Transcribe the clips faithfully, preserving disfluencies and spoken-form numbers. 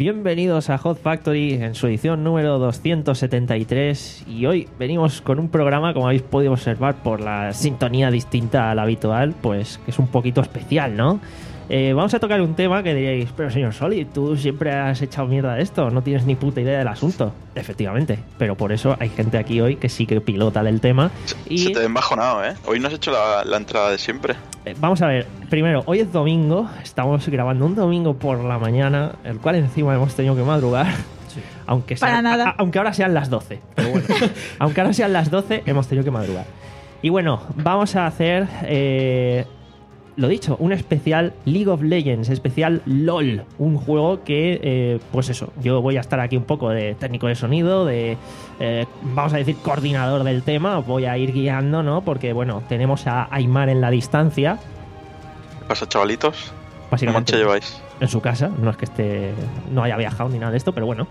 Bienvenidos a Hot Factory en su edición número doscientos setenta y tres y hoy venimos con un programa, como habéis podido observar por la sintonía distinta a la habitual, pues que es un poquito especial, ¿no? Eh, vamos a tocar un tema que diréis, pero señor Soli, tú siempre has echado mierda de esto, no tienes ni puta idea del asunto. Efectivamente, pero por eso hay gente aquí hoy que sí que pilota del tema. Y se te ven bajonado, ¿eh? Hoy no has hecho la, la entrada de siempre. Eh, vamos a ver, primero, hoy es domingo, estamos grabando un domingo por la mañana, el cual encima hemos tenido que madrugar. Sí. Aunque, sea, Para nada. A, aunque ahora sean las doce. Pero bueno, aunque ahora sean las doce, hemos tenido que madrugar. Y bueno, vamos a hacer... Eh, Lo dicho, un especial League of Legends, especial LOL, un juego que, eh, pues eso, yo voy a estar aquí un poco de técnico de sonido, de, eh, vamos a decir, coordinador del tema, voy a ir guiando, ¿no? Porque, bueno, tenemos a Aymar en la distancia. ¿Qué pasa, chavalitos? Básicamente, ¿Cómo lleváis? En su casa, no es que esté, no haya viajado ni nada de esto, pero bueno.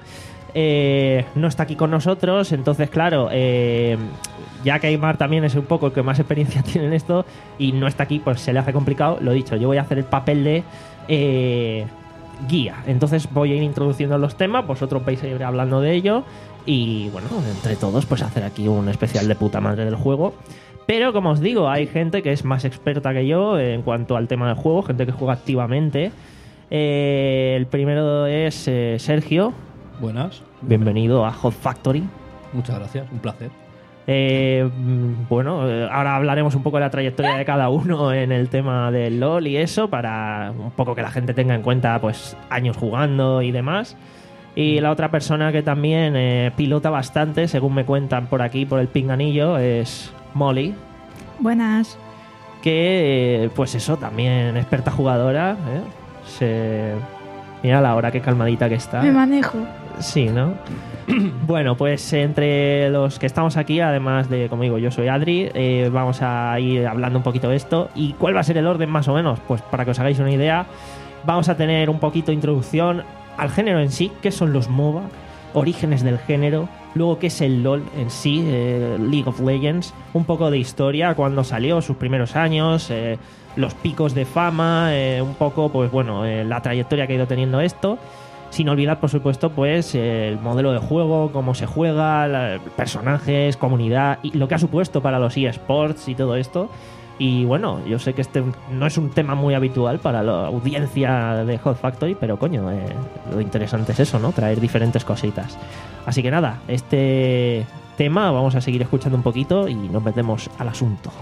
Eh, no está aquí con nosotros, entonces, claro, eh, ya que Aymar también es un poco el que más experiencia tiene en esto y no está aquí, pues se le hace complicado. Lo dicho, yo voy a hacer el papel de eh, guía. Entonces voy a ir introduciendo los temas, vosotros vais a ir hablando de ello y, bueno, entre todos, pues hacer aquí un especial de puta madre del juego. Pero, como os digo, hay gente que es más experta que yo en cuanto al tema del juego, gente que juega activamente. Eh, el primero es eh, Sergio. Buenas. Bienvenido a Hot Factory. Muchas gracias, un placer. Eh, bueno, ahora hablaremos un poco de la trayectoria de cada uno en el tema del LOL y eso, para un poco que la gente tenga en cuenta pues años jugando y demás. Y la otra persona que también eh, pilota bastante, según me cuentan por aquí, por el pinganillo, es Molly. Buenas. Que, eh, pues eso, también experta jugadora. ¿eh? Se... Mira la hora, qué calmadita que está. Me manejo. Sí, ¿no? Bueno, pues entre los que estamos aquí, además de, como digo, yo soy Adri, eh, vamos a ir hablando un poquito de esto. ¿Y cuál va a ser el orden más o menos? Pues para que os hagáis una idea, vamos a tener un poquito de introducción al género en sí, qué son los MOBA, orígenes del género, luego qué es el LOL en sí, eh, League of Legends, un poco de historia, cuándo salió, sus primeros años, eh, los picos de fama, eh, un poco, pues bueno, eh, la trayectoria que ha ido teniendo esto. Sin olvidar, por supuesto, pues el modelo de juego, cómo se juega, la, personajes, comunidad y lo que ha supuesto para los eSports y todo esto. Y bueno, yo sé que este no es un tema muy habitual para la audiencia de Hot Factory, pero coño, eh, lo interesante es eso, ¿no? Traer diferentes cositas. Así que nada, este tema vamos a seguir escuchando un poquito y nos metemos al asunto.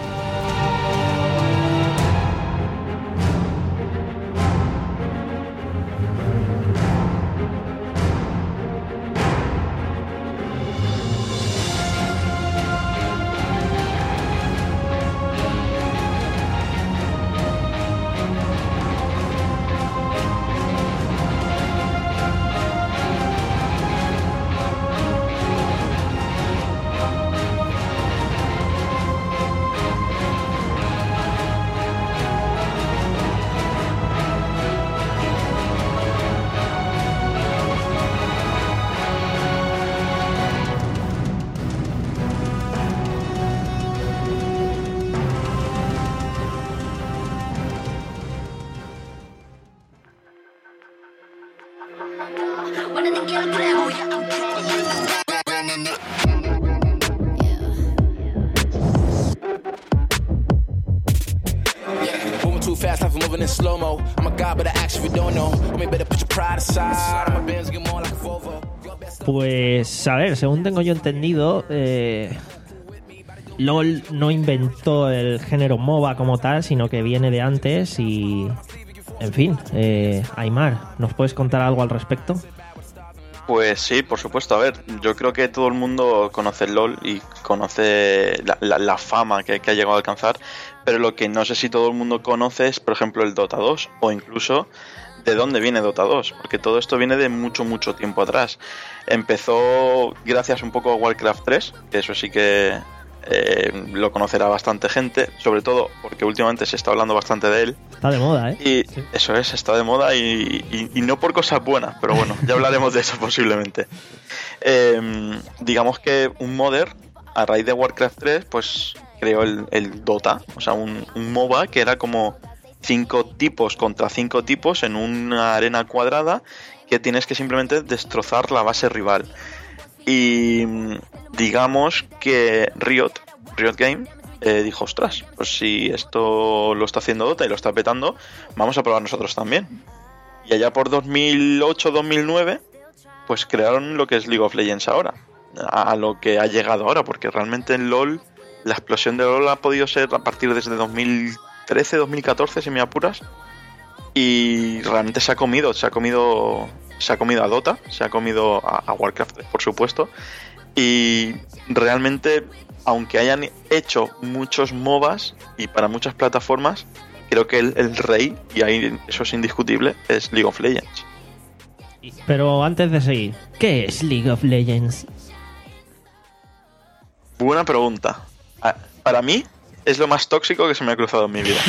Pues a ver, según tengo yo entendido, eh, LOL no inventó el género MOBA como tal, sino que viene de antes y, en fin, eh, Aymar, ¿nos puedes contar algo al respecto? Pues sí, por supuesto. A ver, yo creo que todo el mundo conoce el LOL y conoce la, la, la fama que, que ha llegado a alcanzar, pero lo que no sé si todo el mundo conoce es, por ejemplo, el Dota dos o incluso de dónde viene Dota dos, porque todo esto viene de mucho, mucho tiempo atrás. Empezó gracias un poco a Warcraft tres, que eso sí que eh, lo conocerá bastante gente, sobre todo porque últimamente se está hablando bastante de él. Está de moda, ¿eh? Y sí. Eso es, está de moda y, y, y no por cosas buenas, pero bueno, ya hablaremos de eso posiblemente. Eh, digamos que un modder, a raíz de Warcraft tres, pues creó el, el Dota, o sea, un, un MOBA que era como cinco tipos contra cinco tipos en una arena cuadrada que tienes que simplemente destrozar la base rival. Y digamos que Riot, Riot Game eh, dijo, ostras, pues si esto lo está haciendo Dota y lo está petando, vamos a probar nosotros también. Y allá por dos mil ocho dos mil nueve, pues crearon lo que es League of Legends ahora, a, a lo que ha llegado ahora, porque realmente en LoL, la explosión de LoL ha podido ser a partir desde dos mil trece dos mil catorce, si me apuras, y realmente se ha comido, se ha comido... Se ha comido a Dota, se ha comido a, a Warcraft, por supuesto, y realmente, aunque hayan hecho muchos MOBAs y para muchas plataformas, creo que el, el rey, y ahí eso es indiscutible, es League of Legends. Pero antes de seguir, ¿qué es League of Legends? Buena pregunta. Para mí, es lo más tóxico que se me ha cruzado en mi vida.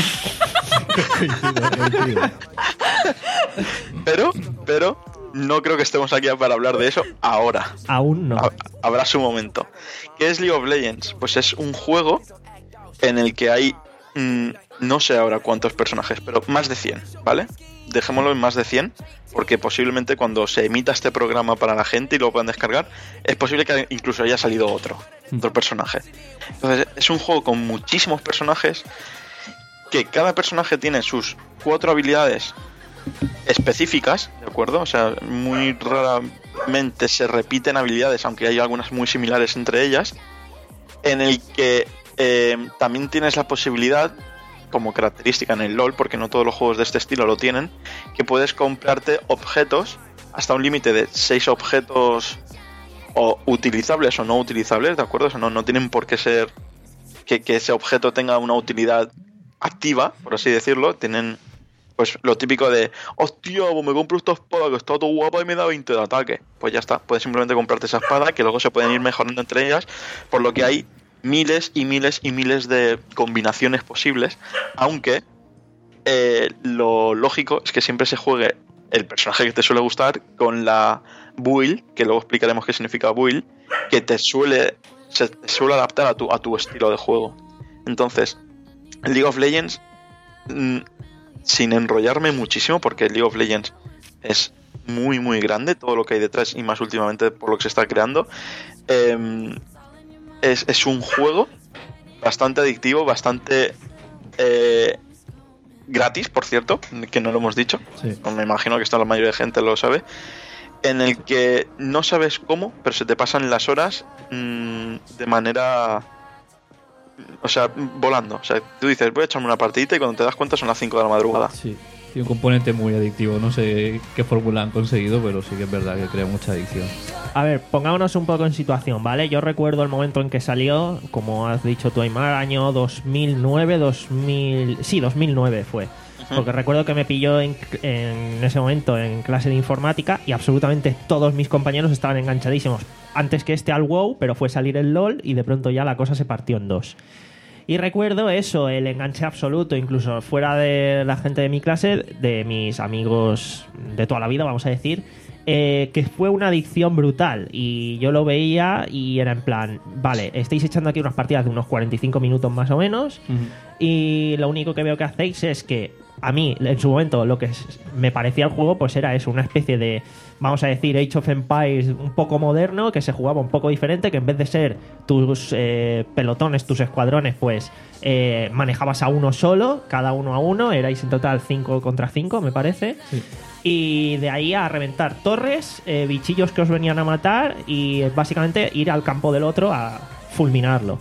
pero, pero... no creo que estemos aquí para hablar de eso ahora. Aún no. Habrá su momento. ¿Qué es League of Legends? Pues es un juego en el que hay, mmm, no sé ahora cuántos personajes, pero más de cien, ¿vale? Dejémoslo en más de cien, porque posiblemente cuando se emita este programa para la gente y lo puedan descargar, es posible que incluso haya salido otro, otro personaje. Entonces, es un juego con muchísimos personajes, que cada personaje tiene sus cuatro habilidades específicas, ¿de acuerdo? O sea, muy raramente se repiten habilidades, aunque hay algunas muy similares entre ellas, en el que eh, también tienes la posibilidad, como característica en el LoL, porque no todos los juegos de este estilo lo tienen, que puedes comprarte objetos hasta un límite de seis objetos o utilizables o no utilizables, ¿de acuerdo? O sea, no, no tienen por qué ser que, que ese objeto tenga una utilidad activa, por así decirlo. Tienen pues lo típico de, hostia, pues me compro esta espada que está todo guapa y me da veinte de ataque. Pues ya está, puedes simplemente comprarte esa espada, que luego se pueden ir mejorando entre ellas, por lo que hay miles y miles y miles de combinaciones posibles, aunque eh, lo lógico es que siempre se juegue el personaje que te suele gustar con la build, que luego explicaremos qué significa build, que te suele, se te suele adaptar a tu, a tu estilo de juego. Entonces, League of Legends... Mmm, sin enrollarme muchísimo, porque League of Legends es muy muy grande, todo lo que hay detrás, y más últimamente por lo que se está creando, eh, es, es un juego bastante adictivo, bastante eh, gratis, por cierto, que no lo hemos dicho, sí. Me imagino que esta la mayoría de gente lo sabe, en el que no sabes cómo, pero se te pasan las horas mmm, de manera... O sea, volando. O sea, tú dices, voy a echarme una partidita y cuando te das cuenta son las cinco de la madrugada. Sí, tiene un componente muy adictivo. No sé qué fórmula han conseguido, pero sí que es verdad que crea mucha adicción. A ver, pongámonos un poco en situación, ¿vale? Yo recuerdo el momento en que salió, como has dicho tú, Aymar, año dos mil nueve, dos mil... Sí, dos mil nueve fue. Porque recuerdo que me pilló en, en ese momento en clase de informática y absolutamente todos mis compañeros estaban enganchadísimos. Antes que este al WoW, pero fue salir el LoL y de pronto ya la cosa se partió en dos. Y recuerdo eso, el enganche absoluto, incluso fuera de la gente de mi clase, de mis amigos de toda la vida, vamos a decir, eh, que fue una adicción brutal. Y yo lo veía y era en plan, vale, estáis echando aquí unas partidas de unos cuarenta y cinco minutos más o menos, uh-huh. Y lo único que veo que hacéis es que a mí, en su momento, lo que me parecía el juego, pues era eso, una especie de, vamos a decir, Age of Empires un poco moderno, que se jugaba un poco diferente, que en vez de ser tus eh, pelotones, tus escuadrones, pues eh, manejabas a uno solo, cada uno a uno, erais en total cinco contra cinco, me parece. Sí. Y de ahí a reventar torres, eh, bichillos que os venían a matar y básicamente ir al campo del otro a fulminarlo.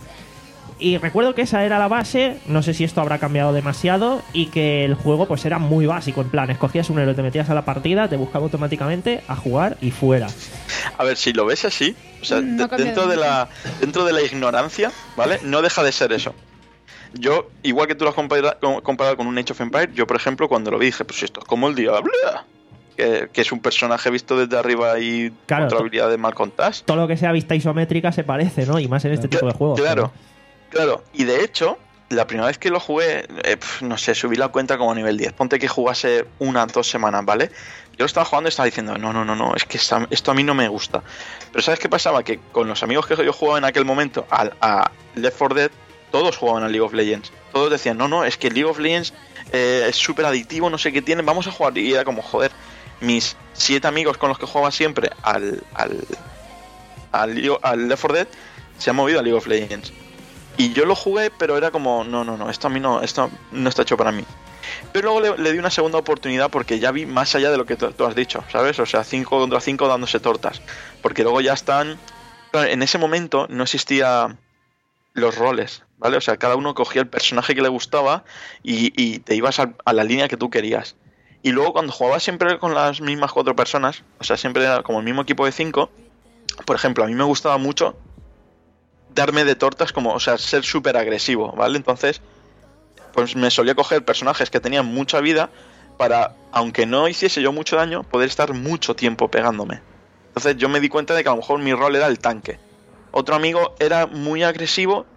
Y recuerdo que esa era la base, no sé si esto habrá cambiado demasiado, y que el juego pues era muy básico, en plan, escogías un héroe, te metías a la partida, te buscaba automáticamente a jugar y fuera. A ver, si lo ves así, o sea, no de, dentro de la dentro de la ignorancia, ¿vale? No deja de ser eso. Yo, igual que tú lo has comparado, comparado con un Age of Empires, yo por ejemplo cuando lo vi dije, pues esto es como el diablo, que, que es un personaje visto desde arriba y claro, otra habilidad de mal contas. Todo lo que sea vista isométrica se parece, ¿no? Y más en este claro, tipo de juegos. Claro. Pero... Claro, y de hecho, la primera vez que lo jugué, eh, no sé, subí la cuenta como a nivel diez. Ponte que jugase una, dos semanas, ¿vale? Yo lo estaba jugando y estaba diciendo, no, no, no, no, es que esta, esto a mí no me gusta. Pero ¿sabes qué pasaba? Que con los amigos que yo jugaba en aquel momento a, a Left four Dead, todos jugaban a League of Legends. Todos decían, no, no, es que League of Legends eh, es súper adictivo, no sé qué tiene, vamos a jugar. Y era como, joder, mis siete amigos con los que jugaba siempre al al, al, al Left four Dead se han movido a League of Legends. Y yo lo jugué, pero era como, no, no, no, esto a mí no, esto no está hecho para mí. Pero luego le, le di una segunda oportunidad porque ya vi más allá de lo que tú, tú has dicho, ¿sabes? O sea, cinco contra cinco dándose tortas. Porque luego ya están... Claro, en ese momento no existía los roles, ¿vale? O sea, cada uno cogía el personaje que le gustaba y, y te ibas a, a la línea que tú querías. Y luego cuando jugabas siempre con las mismas cuatro personas, o sea, siempre era como el mismo equipo de cinco, por ejemplo, a mí me gustaba mucho darme de tortas, como, o sea, ser súper agresivo, ¿vale? Entonces, pues me solía coger personajes que tenían mucha vida para, aunque no hiciese yo mucho daño, poder estar mucho tiempo pegándome. Entonces yo me di cuenta de que a lo mejor mi rol era el tanque. Otro amigo era muy agresivo,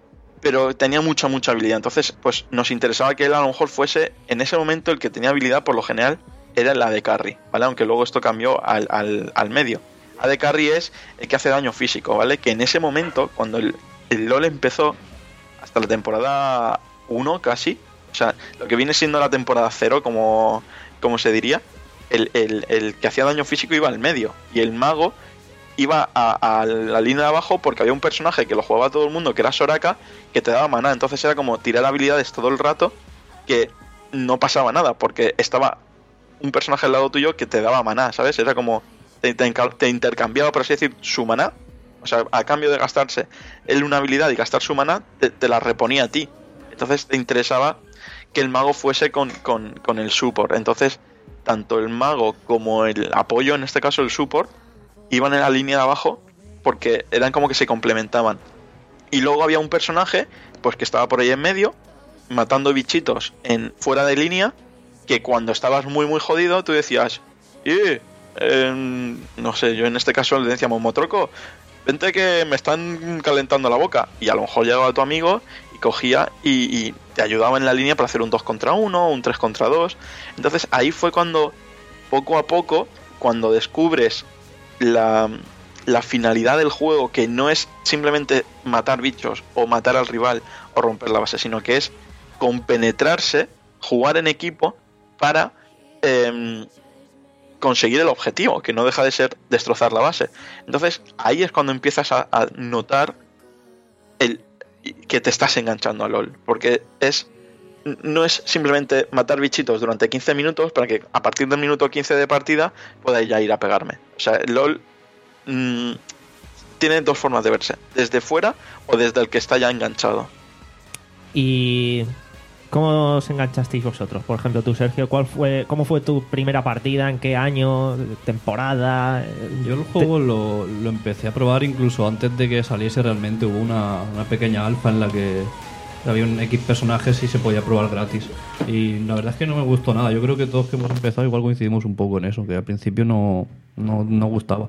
pero tenía mucha, mucha habilidad. Entonces, pues nos interesaba que él a lo mejor fuese, en ese momento, el que tenía habilidad, por lo general, era la de carry, ¿vale? Aunque luego esto cambió al, al, al medio. A de carry es el que hace daño físico, ¿vale? Que en ese momento, cuando el, el LoL empezó, hasta la temporada uno casi, o sea, lo que viene siendo la temporada cero, como, como se diría, el, el, el que hacía daño físico iba al medio, y el mago iba a, a la línea de abajo porque había un personaje que lo jugaba todo el mundo, que era Soraka, que te daba maná. Entonces era como tirar habilidades todo el rato, que no pasaba nada, porque estaba un personaje al lado tuyo que te daba maná, ¿sabes? Era como... Te, te, te intercambiaba, por así decir, su maná. O sea, a cambio de gastarse él una habilidad y gastar su maná, te, te la reponía a ti. Entonces te interesaba que el mago fuese con, con, con el support. Entonces, tanto el mago como el apoyo, en este caso el support, iban en la línea de abajo porque eran como que se complementaban. Y luego había un personaje, pues que estaba por ahí en medio, matando bichitos en fuera de línea, que cuando estabas muy muy jodido, tú decías, ¡eh! Eh, no sé, yo en este caso le decíamos, Motroco, vente que me están calentando la boca. Y a lo mejor llegaba tu amigo y cogía y, y te ayudaba en la línea para hacer un dos contra uno, un tres contra dos. Entonces ahí fue cuando, poco a poco, cuando descubres la, la finalidad del juego, que no es simplemente matar bichos o matar al rival o romper la base, sino que es compenetrarse, jugar en equipo para... Eh, conseguir el objetivo, que no deja de ser destrozar la base. Entonces ahí es cuando empiezas a, a notar el que te estás enganchando a LoL, porque es no es simplemente matar bichitos durante quince minutos para que a partir del minuto quince de partida pueda ya ir a pegarme. O sea, el LoL mmm, tiene dos formas de verse, desde fuera o desde el que está ya enganchado. Y ¿cómo os enganchasteis vosotros? Por ejemplo, tú, Sergio, ¿cuál fue, ¿cómo fue tu primera partida? ¿En qué año? ¿Temporada? Yo el juego lo, lo empecé a probar incluso antes de que saliese realmente. Hubo una, una pequeña alfa en la que había un X personajes y se podía probar gratis. Y la verdad es que no me gustó nada. Yo creo que todos que hemos empezado igual coincidimos un poco en eso, que al principio no, no, no gustaba.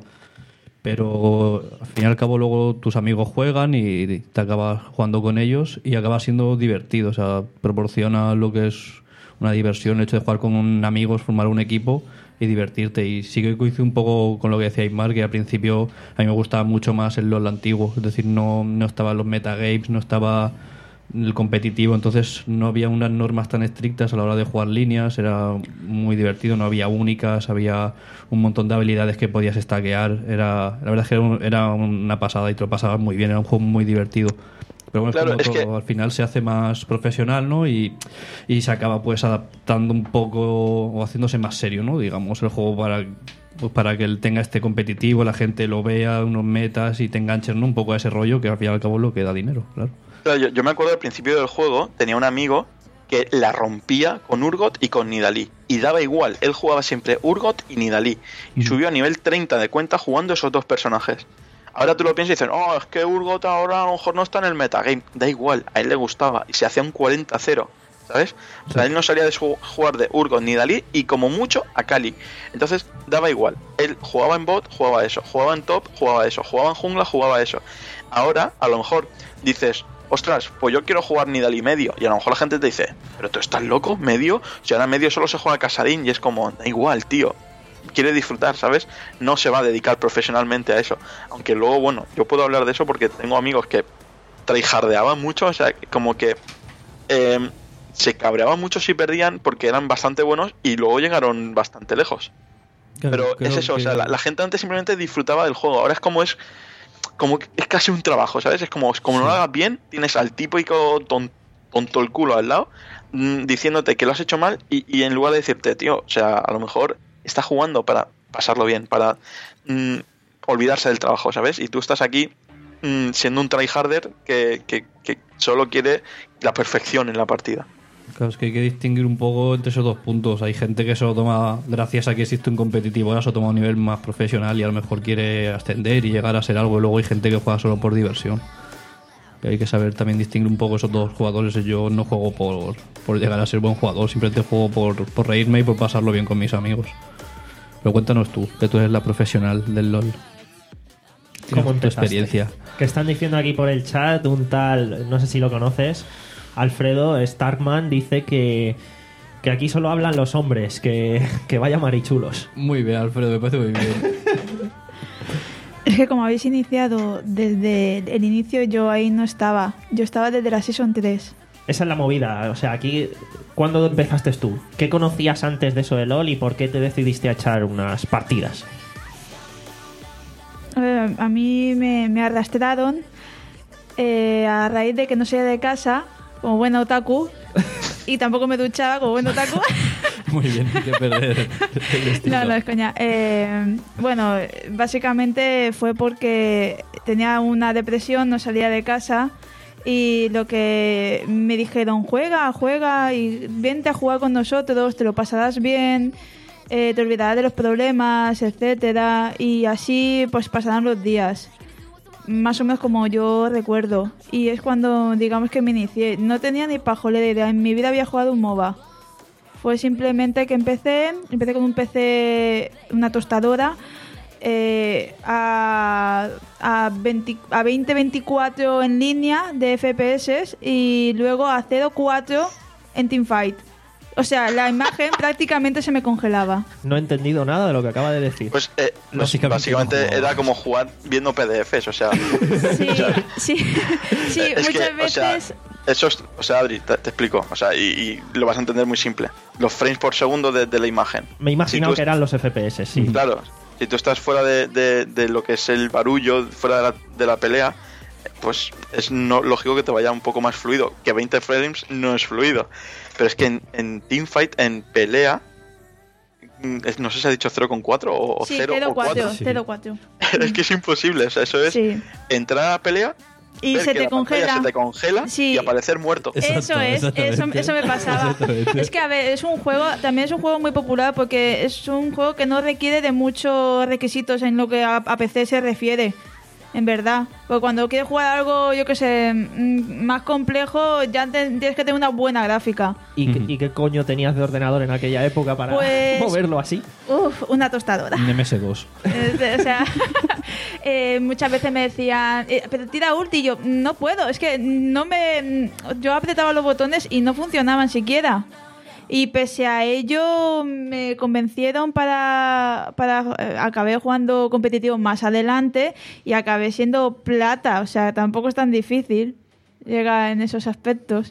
Pero al fin y al cabo luego tus amigos juegan y te acabas jugando con ellos y acaba siendo divertido. O sea, proporciona lo que es una diversión, el hecho de jugar con amigos, formar un equipo y divertirte. Y sí que coincide un poco con lo que decía Aymar, que al principio a mí me gustaba mucho más el LoL antiguo. Es decir, no, no estaban los metagames, no estaba el competitivo, entonces no había unas normas tan estrictas a la hora de jugar líneas, era muy divertido, no había únicas, había un montón de habilidades que podías stackear, era, la verdad es que era, un, era una pasada y te lo pasabas muy bien, era un juego muy divertido. Pero bueno, claro, es, es que al final se hace más profesional, ¿no? Y, y se acaba pues adaptando un poco o haciéndose más serio, ¿no? Digamos, el juego para, pues, para que él tenga este competitivo, la gente lo vea, unos metas y te enganches, ¿no? Un poco a ese rollo que al fin y al cabo es lo que da dinero, claro. Yo, yo me acuerdo al principio del juego, tenía un amigo que la rompía con Urgot y con Nidalee. Y daba igual, él jugaba siempre Urgot y Nidalee. Y subió a nivel treinta de cuenta jugando esos dos personajes. Ahora tú lo piensas y dices, oh, es que Urgot ahora a lo mejor no está en el metagame. Da igual, a él le gustaba. Y se hacía un cuarenta cero, ¿sabes? O sea, él no salía de jugar de Urgot ni Nidalee y como mucho a Kali. Entonces daba igual. Él jugaba en bot, jugaba eso. Jugaba en top, jugaba eso. Jugaba en jungla, jugaba eso. Ahora, a lo mejor dices, ostras, pues yo quiero jugar Nidalee medio. Y a lo mejor la gente te dice, pero tú estás loco, medio. Si ahora medio solo se juega Casadín. Y es como, da igual, tío. Quiere disfrutar, ¿sabes? No se va a dedicar profesionalmente a eso. Aunque luego, bueno, yo puedo hablar de eso porque tengo amigos que tryhardeaban mucho. O sea, como que eh, se cabreaban mucho si perdían porque eran bastante buenos y luego llegaron bastante lejos. Claro, Pero creo es eso, que- o sea, la, la gente antes simplemente disfrutaba del juego. Ahora es como es como que es casi un trabajo, ¿sabes? Es como, como no lo hagas bien, tienes al típico ton, tonto el culo al lado mmm, diciéndote que lo has hecho mal y, y en lugar de decirte, tío, o sea, a lo mejor está jugando para pasarlo bien, para mmm, olvidarse del trabajo, ¿sabes? Y tú estás aquí mmm, siendo un tryharder que, que, que solo quiere la perfección en la partida. Claro, es que hay que distinguir un poco entre esos dos puntos. Hay gente que se lo toma, gracias a que existe un competitivo, ahora se lo toma a un nivel más profesional y a lo mejor quiere ascender y llegar a ser algo. Y luego hay gente que juega solo por diversión. Que hay que saber también distinguir un poco esos dos jugadores. Yo no juego por, por llegar a ser buen jugador, simplemente juego por, por reírme y por pasarlo bien con mis amigos. Pero cuéntanos tú, que tú eres la profesional del LoL. ¿Cómo Tu empezaste? experiencia. Que están diciendo aquí por el chat un tal, no sé si lo conoces, Alfredo Starkman dice que, que aquí solo hablan los hombres, que, que vaya marichulos. Muy bien, Alfredo, me parece muy bien. Es que como habéis iniciado desde el inicio, yo ahí no estaba. Yo estaba desde la Season tres. Esa es la movida, o sea, aquí, ¿cuándo empezaste tú? ¿Qué conocías antes de eso de LoL y por qué te decidiste a echar unas partidas? Eh, a mí me, me arrastraron eh, a raíz de que no salía de casa como buena otaku y tampoco me duchaba como buen otaku. Muy bien, hay que perder el estilo. No, no, es coña. Eh, bueno, básicamente fue porque tenía una depresión, no salía de casa y lo que me dijeron, juega, juega y vente a jugar con nosotros, te lo pasarás bien, eh, te olvidarás de los problemas, etcétera. Y así pues pasarán los días. Más o menos como yo recuerdo. Y es cuando, digamos, que me inicié. No tenía ni pajolera idea. En mi vida había jugado un MOBA. Fue simplemente que empecé, empecé con un P C, una tostadora, eh, a, a, veinte, a veinte veinticuatro en línea de F P S y luego a cero cuatro en Teamfight. O sea, la imagen prácticamente se me congelaba. No he entendido nada de lo que acaba de decir. Pues eh, no, Básicamente básicamente, no jugaba. era como jugar viendo P D Fs, o sea... Sí, sí, sí, es muchas que, o sea, veces... eso es, o sea, Adri, te, te explico, o sea, y, y lo vas a entender muy simple. Los frames por segundo de, de la imagen. Me imagino Si tú que eran los F P S, sí. Claro, si tú estás fuera de, de, de lo que es el barullo, fuera de la, de la pelea, pues es no, lógico que te vaya un poco más fluido. Que veinte frames no es fluido. Pero es que en, en teamfight, en pelea, mm, es- no sé si ha dicho cero coma cuatro o, o Sí, cero cero o cuatro. cuatro, Sí. cero cuatro. Es que es imposible, o sea, eso es Sí. entrar a la pelea, Y ver se que te la pantalla congela. se te congela Sí. y aparecer muerto. Exacto, Eso es, eso, exactamente. eso me pasaba. Exactamente. Es que, a ver, es un juego, también es un juego muy popular porque es un juego que no requiere de muchos requisitos en lo que a, a P C se refiere, en verdad. Porque cuando quieres jugar algo, yo que sé, mm, más complejo, ya te- tienes que tener una buena gráfica. ¿Y, qué, Ujú. ¿Y qué coño tenías de ordenador en aquella época para Pues- moverlo así? Uf, una tostadora. Un M S dos. Eh, o sea, eh, muchas veces me decían, eh, pero tira ulti, y yo, no puedo, es que no me... Yo apretaba los botones y no funcionaban siquiera. Y pese a ello me convencieron para, para eh, acabé jugando competitivo más adelante y acabé siendo plata, o sea, tampoco es tan difícil llegar en esos aspectos.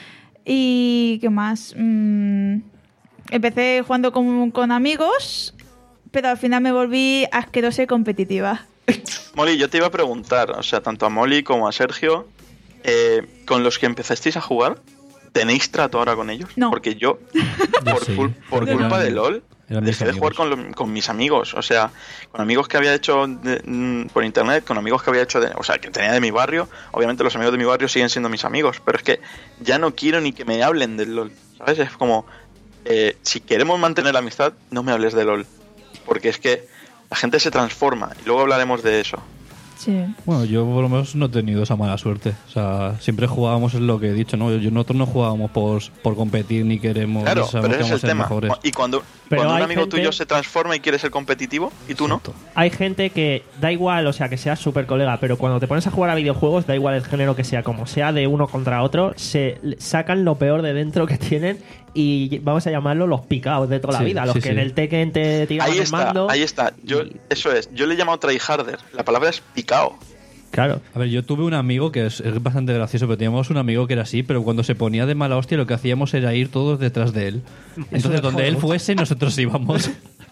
Y qué más, Mm, empecé jugando con, con amigos, pero al final me volví asquerosa y competitiva. Molly, yo te iba a preguntar, o sea, tanto a Molly como a Sergio, eh, con los que empezasteis a jugar, ¿tenéis trato ahora con ellos? No. Porque yo, Yo por, sí, cul- por porque culpa eran- de LOL, eran mis dejé de jugar amigos. con, lo- con mis amigos, o sea, con amigos que había hecho de- mm, por internet, con amigos que había hecho, de, o sea, que tenía de mi barrio. Obviamente los amigos de mi barrio siguen siendo mis amigos, pero es que ya no quiero ni que me hablen del LOL, ¿sabes? Es como, eh, si queremos mantener la amistad, no me hables de LOL, porque es que la gente se transforma, y luego hablaremos de eso. Sí. Bueno, yo por lo menos no he tenido esa mala suerte. O sea, siempre jugábamos, es lo que he dicho, ¿no? Yo, nosotros no jugábamos por, por competir ni queremos Claro, ni sabemos pero que ese es vamos a el ser tema. mejores. Y cuando, Pero cuando un hay amigo gente- tuyo se transforma y quiere ser competitivo, y tú no. Exacto. Hay gente que da igual, o sea, que seas súper colega, pero cuando te pones a jugar a videojuegos, da igual el género que sea, como sea de uno contra otro, se le- sacan lo peor de dentro que tienen y vamos a llamarlo los picados de toda la Sí, vida, los sí, que sí. en el Tekken te tiraban Ahí el está, mando. ahí está. Yo, y- eso es, yo le he llamado tryharder. La palabra es picao. Claro. A ver, yo tuve un amigo que es, es bastante gracioso, pero teníamos un amigo que era así, pero cuando se ponía de mala hostia lo que hacíamos era ir todos detrás de él. Entonces, me donde jode él mucho. fuese, nosotros íbamos.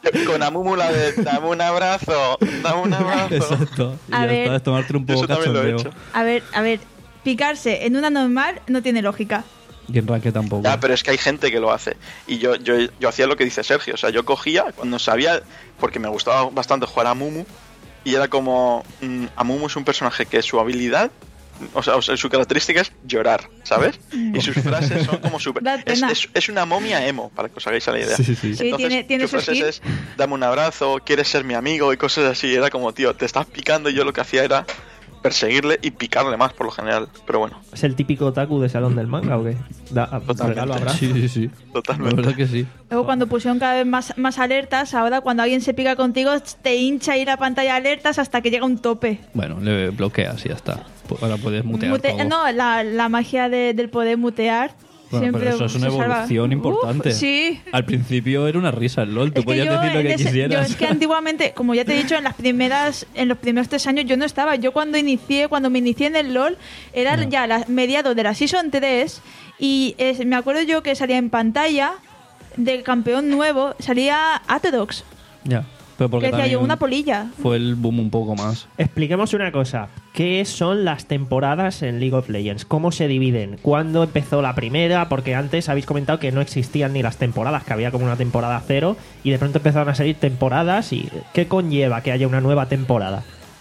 Con Amumu la de dame un abrazo, dame un abrazo. Exacto. Y A ya ver. está, es tomarte un poco Eso también lo he cachondeo. hecho. A ver, a ver, picarse en una normal no tiene lógica. Y en ranked tampoco. Ya, pero es que hay gente que lo hace. Y yo, yo, yo hacía lo que dice Sergio. O sea, yo cogía cuando sabía, porque me gustaba bastante jugar a Amumu, y era como, mmm, Amumu es un personaje que su habilidad, o sea, o sea, su característica es llorar, ¿sabes? Y sus frases son como súper... Da Es, pena. es, es una momia emo, para que os hagáis a la idea. Sí, sí, sí. Sí, tiene- tiene sus su frases skill. es, dame un abrazo, quieres ser mi amigo y cosas así. Era como, tío, te estás picando, y yo lo que hacía era perseguirle y picarle más, por lo general. Pero bueno, ¿Es el típico otaku de salón del manga o qué? Da, Totalmente. regalo abrazo. Sí, sí, sí. La totalmente. verdad que sí. Luego cuando pusieron cada vez más, más alertas, ahora cuando alguien se pica contigo, te hincha ahí la pantalla de alertas hasta que llega un tope. Bueno, le bloqueas y ya está. Pu- Ahora puedes mutear Mute- todo. no, la, la magia de- del poder mutear. Bueno, siempre pero eso es una se salva. evolución Uf, importante. sí. Al principio era una risa el LOL. Tú Es que podías yo decir lo en que ese- quisieras. yo es que antiguamente, como ya te he dicho, en las primeras, en los primeros tres años yo no estaba. Yo cuando inicié, cuando me inicié en el LOL, era No. ya la, mediados de la Season tres y es- me acuerdo yo que salía en pantalla del campeón nuevo, salía Atrox, Ya. Pero porque que decía yo, también una polilla. fue el boom un poco más. Expliquemos una cosa. ¿Qué son las temporadas en League of Legends? ¿Cómo se dividen? ¿Cuándo empezó la primera? Porque antes habéis comentado que no existían ni las temporadas, que había como una temporada cero y de pronto empezaron a salir temporadas. ¿Y qué conlleva que haya una nueva temporada?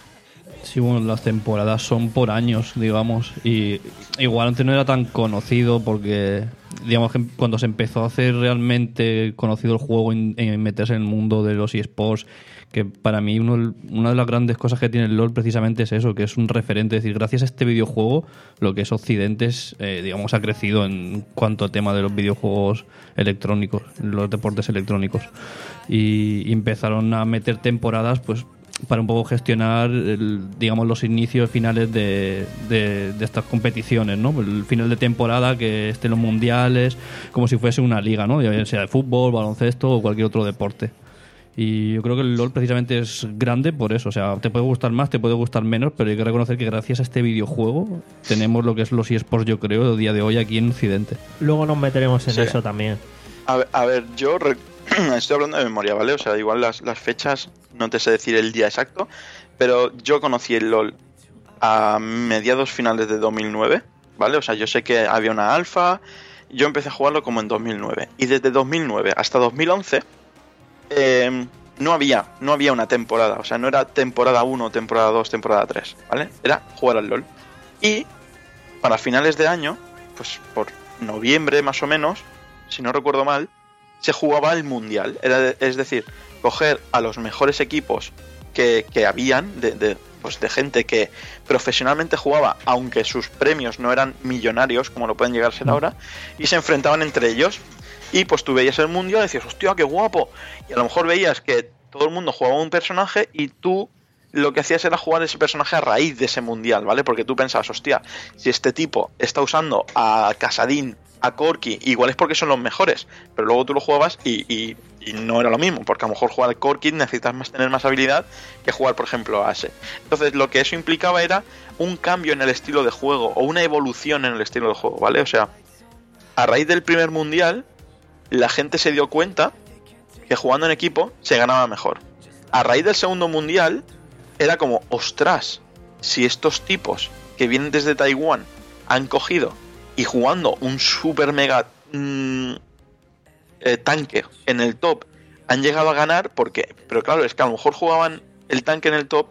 Sí, bueno, las temporadas son por años, digamos. Y igual antes no era tan conocido porque, digamos que cuando se empezó a hacer realmente conocido el juego en, en meterse en el mundo de los eSports, que para mí uno, una de las grandes cosas que tiene el LoL precisamente es eso, que es un referente. Es decir, gracias a este videojuego, lo que es Occidente, es, eh, digamos, ha crecido en cuanto a tema de los videojuegos electrónicos, los deportes electrónicos. Y, y empezaron a meter temporadas, pues para un poco gestionar el, digamos los inicios finales de, de, de estas competiciones, ¿no? El final de temporada, que estén los mundiales, como si fuese una liga, ¿no? Ya sea de fútbol, baloncesto o cualquier otro deporte. Y yo creo que el LoL precisamente es grande por eso. O sea, te puede gustar más, te puede gustar menos, pero hay que reconocer que gracias a este videojuego tenemos lo que es los eSports, yo creo, a día de hoy aquí en Occidente. Luego nos meteremos en Sí. eso también. A ver, a ver, yo re- estoy hablando de memoria, ¿vale? O sea, igual las, las fechas, no te sé decir el día exacto, pero yo conocí el LoL a mediados finales de dos mil nueve, ¿vale? O sea, yo sé que había una alfa, yo empecé a jugarlo como en dos mil nueve, y desde dos mil nueve hasta dos mil once eh, no había, no había una temporada, o sea, no era temporada uno, temporada dos, temporada tres, ¿vale? Era jugar al LoL. Y para finales de año, pues por noviembre más o menos, si no recuerdo mal, se jugaba el mundial. Era de- es decir, coger a los mejores equipos que, que habían, de, de, pues de gente que profesionalmente jugaba, aunque sus premios no eran millonarios, como lo pueden llegar a ser ahora, y se enfrentaban entre ellos. Y pues tú veías el mundial y decías, hostia, qué guapo. Y a lo mejor veías que todo el mundo jugaba un personaje y tú lo que hacías era jugar ese personaje a raíz de ese mundial, ¿vale? Porque tú pensabas, hostia, si este tipo está usando a Casadín, a Corki, igual es porque son los mejores, pero luego tú lo jugabas y, y, y no era lo mismo, porque a lo mejor jugar al Corki necesitas más tener más habilidad que jugar, por ejemplo, a ese. Entonces lo que eso implicaba era un cambio en el estilo de juego o una evolución en el estilo de juego, ¿vale? O sea, a raíz del primer mundial, la gente se dio cuenta que jugando en equipo se ganaba mejor. A raíz del segundo mundial, era como, ostras, si estos tipos que vienen desde Taiwán han cogido y jugando un super mega mmm, eh, tanque en el top han llegado a ganar, porque, pero claro, es que a lo mejor jugaban el tanque en el top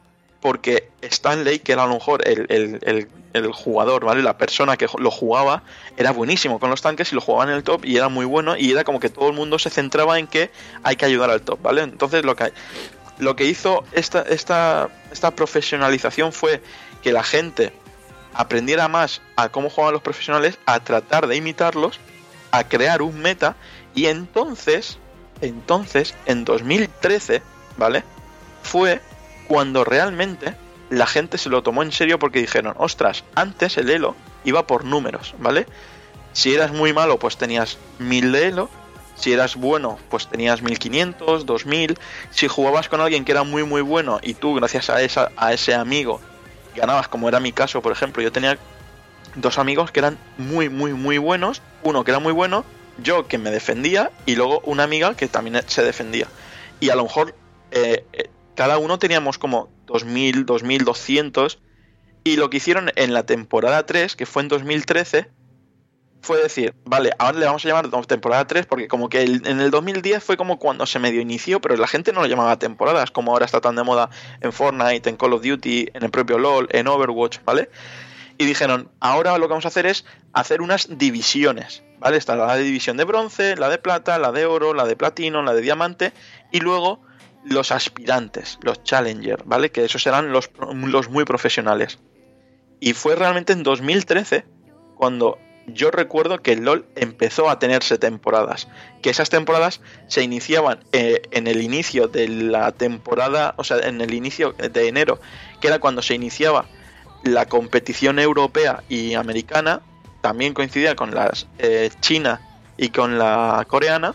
porque Stanley, que era a lo mejor el, el, el, el jugador, ¿vale? La persona que lo jugaba era buenísimo con los tanques y lo jugaba en el top y era muy bueno, y era como que todo el mundo se centraba en que hay que ayudar al top, ¿vale? Entonces lo que, lo que hizo esta, esta, esta profesionalización fue que la gente aprendiera más a cómo jugaban los profesionales, a tratar de imitarlos, a crear un meta, y entonces, entonces, en dos mil trece, ¿vale? Fue cuando realmente la gente se lo tomó en serio, porque dijeron, ostras, antes el elo iba por números, ¿vale? Si eras muy malo, pues tenías mil de elo, si eras bueno, pues tenías mil quinientos, dos mil, si jugabas con alguien que era muy muy bueno y tú, gracias a, esa, a ese amigo, ganabas, como era mi caso, por ejemplo, yo tenía dos amigos que eran muy muy muy buenos, uno que era muy bueno, yo que me defendía, y luego una amiga que también se defendía. y a lo mejor eh, eh, cada uno teníamos como dos mil, dos mil doscientos, y lo que hicieron en la temporada tres, que fue en dos mil trece, fue decir, vale, ahora le vamos a llamar temporada tres, porque como que el, en el dos mil diez fue como cuando se medio inició, pero la gente no lo llamaba temporadas, como ahora está tan de moda en Fortnite, en Call of Duty, en el propio LoL, en Overwatch, ¿vale? Y dijeron, ahora lo que vamos a hacer es hacer unas divisiones, ¿vale? Está la división de bronce, la de plata, la de oro, la de platino, la de diamante, y luego los aspirantes, los challenger, ¿vale? Que esos serán los, los muy profesionales. Y fue realmente en dos mil trece cuando yo recuerdo que el LoL empezó a tenerse temporadas, que esas temporadas se iniciaban eh, en el inicio de la temporada, o sea, en el inicio de enero, que era cuando se iniciaba la competición europea y americana, también coincidía con las eh, China y con la coreana,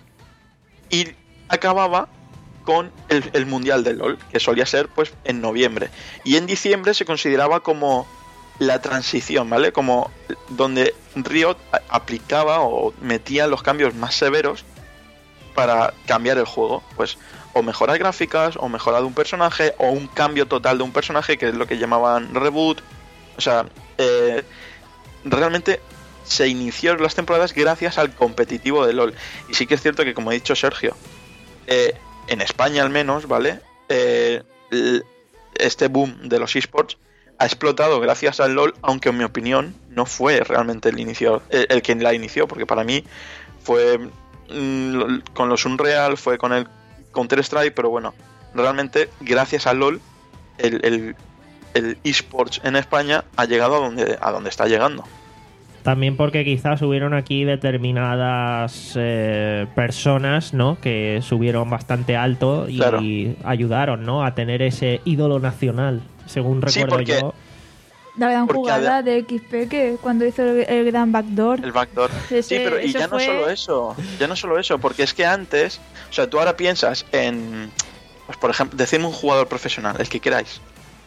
y acababa con el, el mundial del LoL, que solía ser pues en noviembre, y en diciembre se consideraba como la transición, ¿vale? Como donde Riot aplicaba o metía los cambios más severos para cambiar el juego, pues o mejorar gráficas, o mejorar de un personaje, o un cambio total de un personaje, que es lo que llamaban reboot. O sea, eh, realmente se inició las temporadas gracias al competitivo de LoL. Y sí que es cierto que, como ha dicho Sergio, eh, en España al menos, ¿vale? Eh, este boom de los esports ha explotado gracias al LoL, aunque en mi opinión no fue realmente el inicio, el, el que la inició, porque para mí fue mmm, con los Unreal, fue con el Counter-Strike, pero bueno, realmente gracias al LoL el, el, el esports en España ha llegado a donde, a donde está llegando. También porque quizás hubieron aquí determinadas eh, personas, ¿no? Que subieron bastante alto y claro. ayudaron, ¿no? A tener ese ídolo nacional, según recuerdo sí, porque, yo. La gran porque jugada a... de X P que cuando hizo el, el gran backdoor. El backdoor. Ese, sí, pero y ya fue... no solo eso, ya no solo eso, porque es que antes, o sea, tú ahora piensas en, pues por ejemplo, decirme un jugador profesional, el que queráis.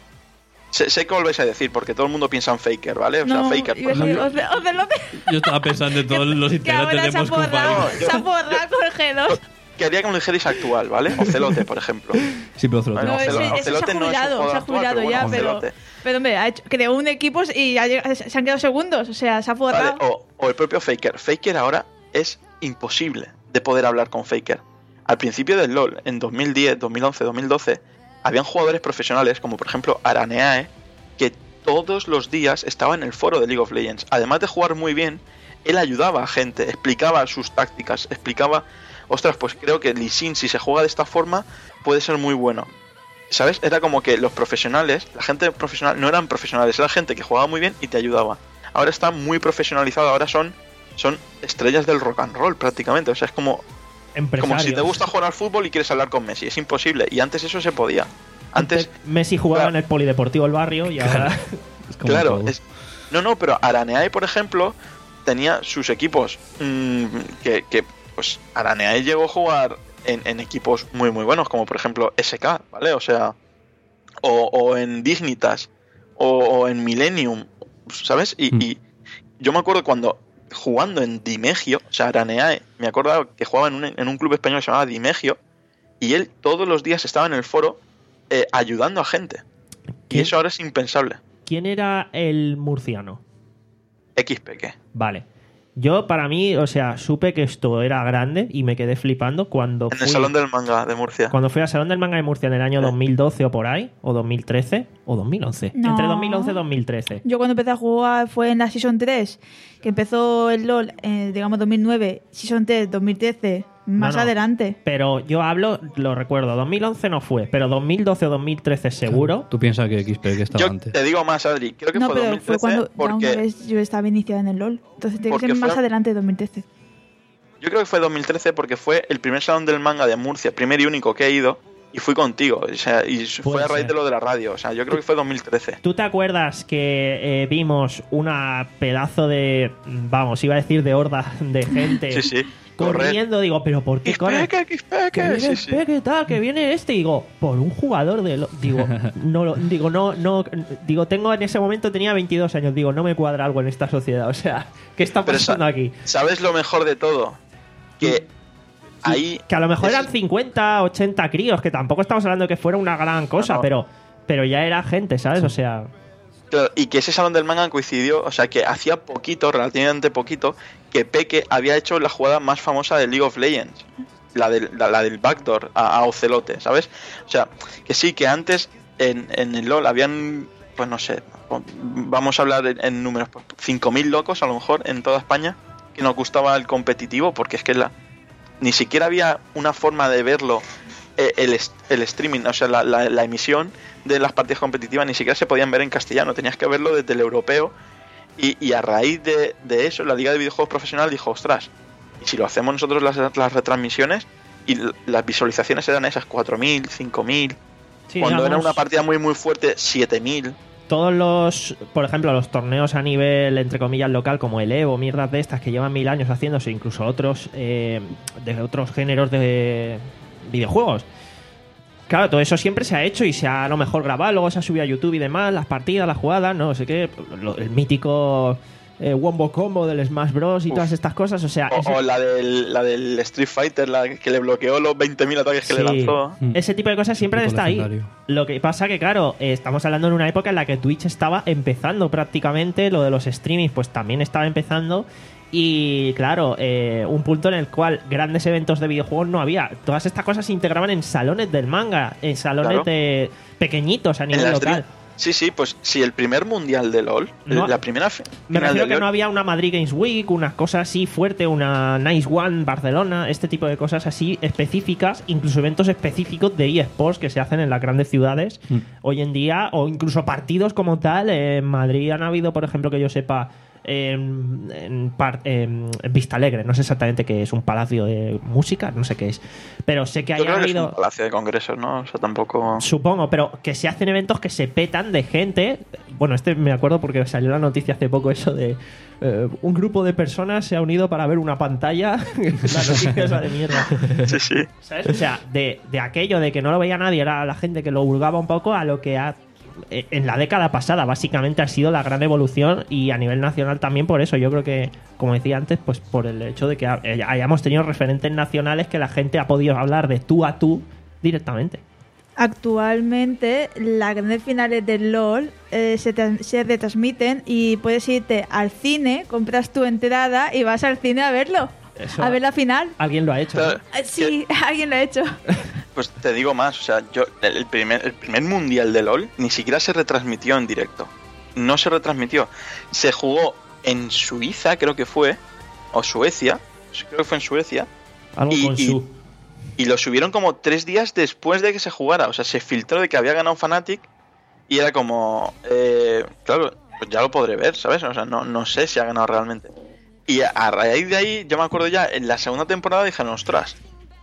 Sé, sé que volvéis a decir, porque todo el mundo piensa en Faker, ¿vale? O no, sea, Faker, por ejemplo. Os, os, os, Yo estaba pensando en todos los integrantes de Moscú Five. Se ha borrado con el G dos. Quería que un dijerais actual, ¿vale? Ocelote, por ejemplo. Sí, pero Ocelote. No, Bueno, ese, Ocelote, ese Ocelote se ha no es un jubilado, jugador se ha actual, jubilado pero ya, bueno, pero, Ocelote. pero hombre, ha hecho, creó un equipo y ha llegado, se han quedado segundos, o sea, se ha borrado. Vale, o, o el propio Faker. Faker ahora es imposible de poder hablar con Faker. Al principio del LoL, en dos mil diez, dos mil once, dos mil doce, habían jugadores profesionales, como por ejemplo Araneae, que todos los días estaba en el foro de League of Legends. Además de jugar muy bien, él ayudaba a gente, explicaba sus tácticas, explicaba, ostras, pues creo que Lee Sin, si se juega de esta forma, puede ser muy bueno. ¿Sabes? Era como que los profesionales, la gente profesional, no eran profesionales, era gente que jugaba muy bien y te ayudaba. Ahora está muy profesionalizado, ahora son, son estrellas del rock and roll prácticamente, o sea, es como, como si te gusta jugar al fútbol y quieres hablar con Messi, es imposible, y antes eso se podía. Antes Messi jugaba claro, en el polideportivo del barrio y ahora es como claro, es, no, no, pero Araneae, por ejemplo, tenía sus equipos mmm, que, que, pues, Araneae llegó a jugar en, en equipos muy, muy buenos, como por ejemplo S K, ¿vale? O sea, o, o en Dignitas, o, o en Millennium, ¿sabes? Y, mm. y yo me acuerdo cuando jugando en Dimegio, o sea, Araneae, me acuerdo que jugaba en un, en un club español que se llamaba Dimegio, y él todos los días estaba en el foro Eh, ayudando a gente. Y eso ahora es impensable. ¿Quién era el murciano? X P, ¿qué? Vale. Yo, para mí, o sea, supe que esto era grande y me quedé flipando cuando En fui, el Salón del Manga de Murcia. Cuando fui al Salón del Manga de Murcia en el año sí. dos mil doce o por ahí, o dos mil trece, o dos mil once. No. Entre dos mil once y dos mil trece. Yo cuando empecé a jugar fue en la Season tres, que empezó el LoL, eh, digamos, dos mil nueve, Season tres, dos mil trece, más no, no. adelante. Pero yo hablo, lo recuerdo, dos mil once no fue, pero dos mil doce o dos mil trece seguro. ¿Tú piensas que X P que estaba yo antes? Te digo más, Adri, creo que no, fue pero dos mil trece fue cuando porque... ya una vez yo estaba iniciada en el LoL. Entonces tiene que ser más fue... adelante de dos mil trece. Yo creo que fue dos mil trece porque fue el primer Salón del Manga de Murcia, primer y único que he ido, y fui contigo, o sea, y fue a raíz de lo de la radio, o sea, yo creo que fue dos mil trece. ¿Tú te acuerdas que eh, vimos una pedazo de, vamos, iba a decir de horda de gente sí, sí, corriendo? correr. Digo, ¿pero por qué corre? Que viene sí, sí. tal, que viene este, y digo, por un jugador de... Lo... Digo, no, digo, no, no, digo, tengo en ese momento tenía veintidós años, digo, no me cuadra algo en esta sociedad, o sea, ¿qué está pasando Pero, aquí? ¿Sabes lo mejor de todo? Que ahí... Que a lo mejor es- eran cincuenta, ochenta críos, que tampoco estamos hablando de que fuera una gran cosa, No, no. pero pero ya era gente, ¿sabes? O sea, Claro, y que ese salón del manga coincidió, o sea, que hacía poquito, relativamente poquito, que Peque había hecho la jugada más famosa de League of Legends. La del, la, la del backdoor a, a Ocelote, ¿sabes? O sea, que sí, que antes en, en el LoL habían, pues no sé, vamos a hablar en, en números, pues, cinco mil locos a lo mejor en toda España, que nos gustaba el competitivo, porque es que la, ni siquiera había una forma de verlo, eh, el, est- el streaming, o sea, la, la, la emisión de las partidas competitivas ni siquiera se podían ver en castellano, tenías que verlo desde el europeo, y, y a raíz de, de eso la Liga de Videojuegos Profesional dijo, ostras, y si lo hacemos nosotros las, las retransmisiones, y l- las visualizaciones eran esas cuatro mil, cinco mil, sí, cuando era digamos, una partida muy muy fuerte, siete mil. todos los, por ejemplo, los torneos a nivel, entre comillas, local, como el Evo, mierdas de estas que llevan mil años haciéndose, incluso otros eh, de otros géneros de videojuegos. Claro, todo eso siempre se ha hecho y se ha a lo mejor grabado, luego se ha subido a YouTube y demás, las partidas, las jugadas, no sé qué, lo- el mítico eh, Wombo Combo del Smash Bros. Y Uf. todas estas cosas, o sea, O, ese, o la del, la del Street Fighter, la que le bloqueó los veinte mil ataques que sí, le lanzó. ese tipo de cosas siempre Típico está ahí. legendario. Lo que pasa que, claro, eh, estamos hablando en una época en la que Twitch estaba empezando prácticamente, lo de los streamings pues también estaba empezando. Y claro, eh, un punto en el cual grandes eventos de videojuegos no había. Todas estas cosas se integraban en salones del manga, en salones Claro. de pequeñitos a En nivel las local. tri- Sí, sí, pues si el primer mundial de LoL, No, la primera fi- Me final refiero de que LoL, no había una Madrid Games Week, una cosa así fuerte, una Nice One Barcelona, este tipo de cosas así específicas, incluso eventos específicos de eSports que se hacen en las grandes ciudades Mm. hoy en día, o incluso partidos como tal. En Madrid han habido, por ejemplo, que yo sepa, en, en, par- en Vista Alegre, no sé exactamente qué es, un palacio de música, no sé qué es, pero sé que yo hayan creo que es habido... un palacio de congresos, ¿no? O sea, tampoco... Supongo, pero que se hacen eventos que se petan de gente. Bueno, este me acuerdo porque salió la noticia hace poco eso de eh, un grupo de personas se ha unido para ver una pantalla. La noticia esa de mierda. Sí, sí. ¿Sabes? O sea, de, de aquello de que no lo veía nadie, era la gente que lo hurgaba un poco, a lo que ha eh, en la década pasada básicamente ha sido la gran evolución, y a nivel nacional también por eso. Yo creo que, como decía antes, pues por el hecho de que ha- eh, hayamos tenido referentes nacionales que la gente ha podido hablar de tú a tú directamente. Actualmente, las grandes finales del LoL eh, se, tran- se retransmiten y puedes irte al cine, compras tu entrada y vas al cine a verlo. Eso- A ver la final. Alguien lo ha hecho, ¿no? Claro, Eh, Sí, alguien lo ha hecho. pues te digo más, o sea, yo el primer, el primer mundial de LoL ni siquiera se retransmitió en directo. No se retransmitió. Se jugó en Suiza, creo que fue, o Suecia, creo que fue en Suecia, Algo y- con y- su. y lo subieron como tres días después de que se jugara. O sea, se filtró de que había ganado Fnatic y era como, eh, claro, pues ya lo podré ver, ¿sabes? O sea, no, no sé si ha ganado realmente. Y a, a raíz de ahí, yo me acuerdo ya, en la segunda temporada dijeron, ostras,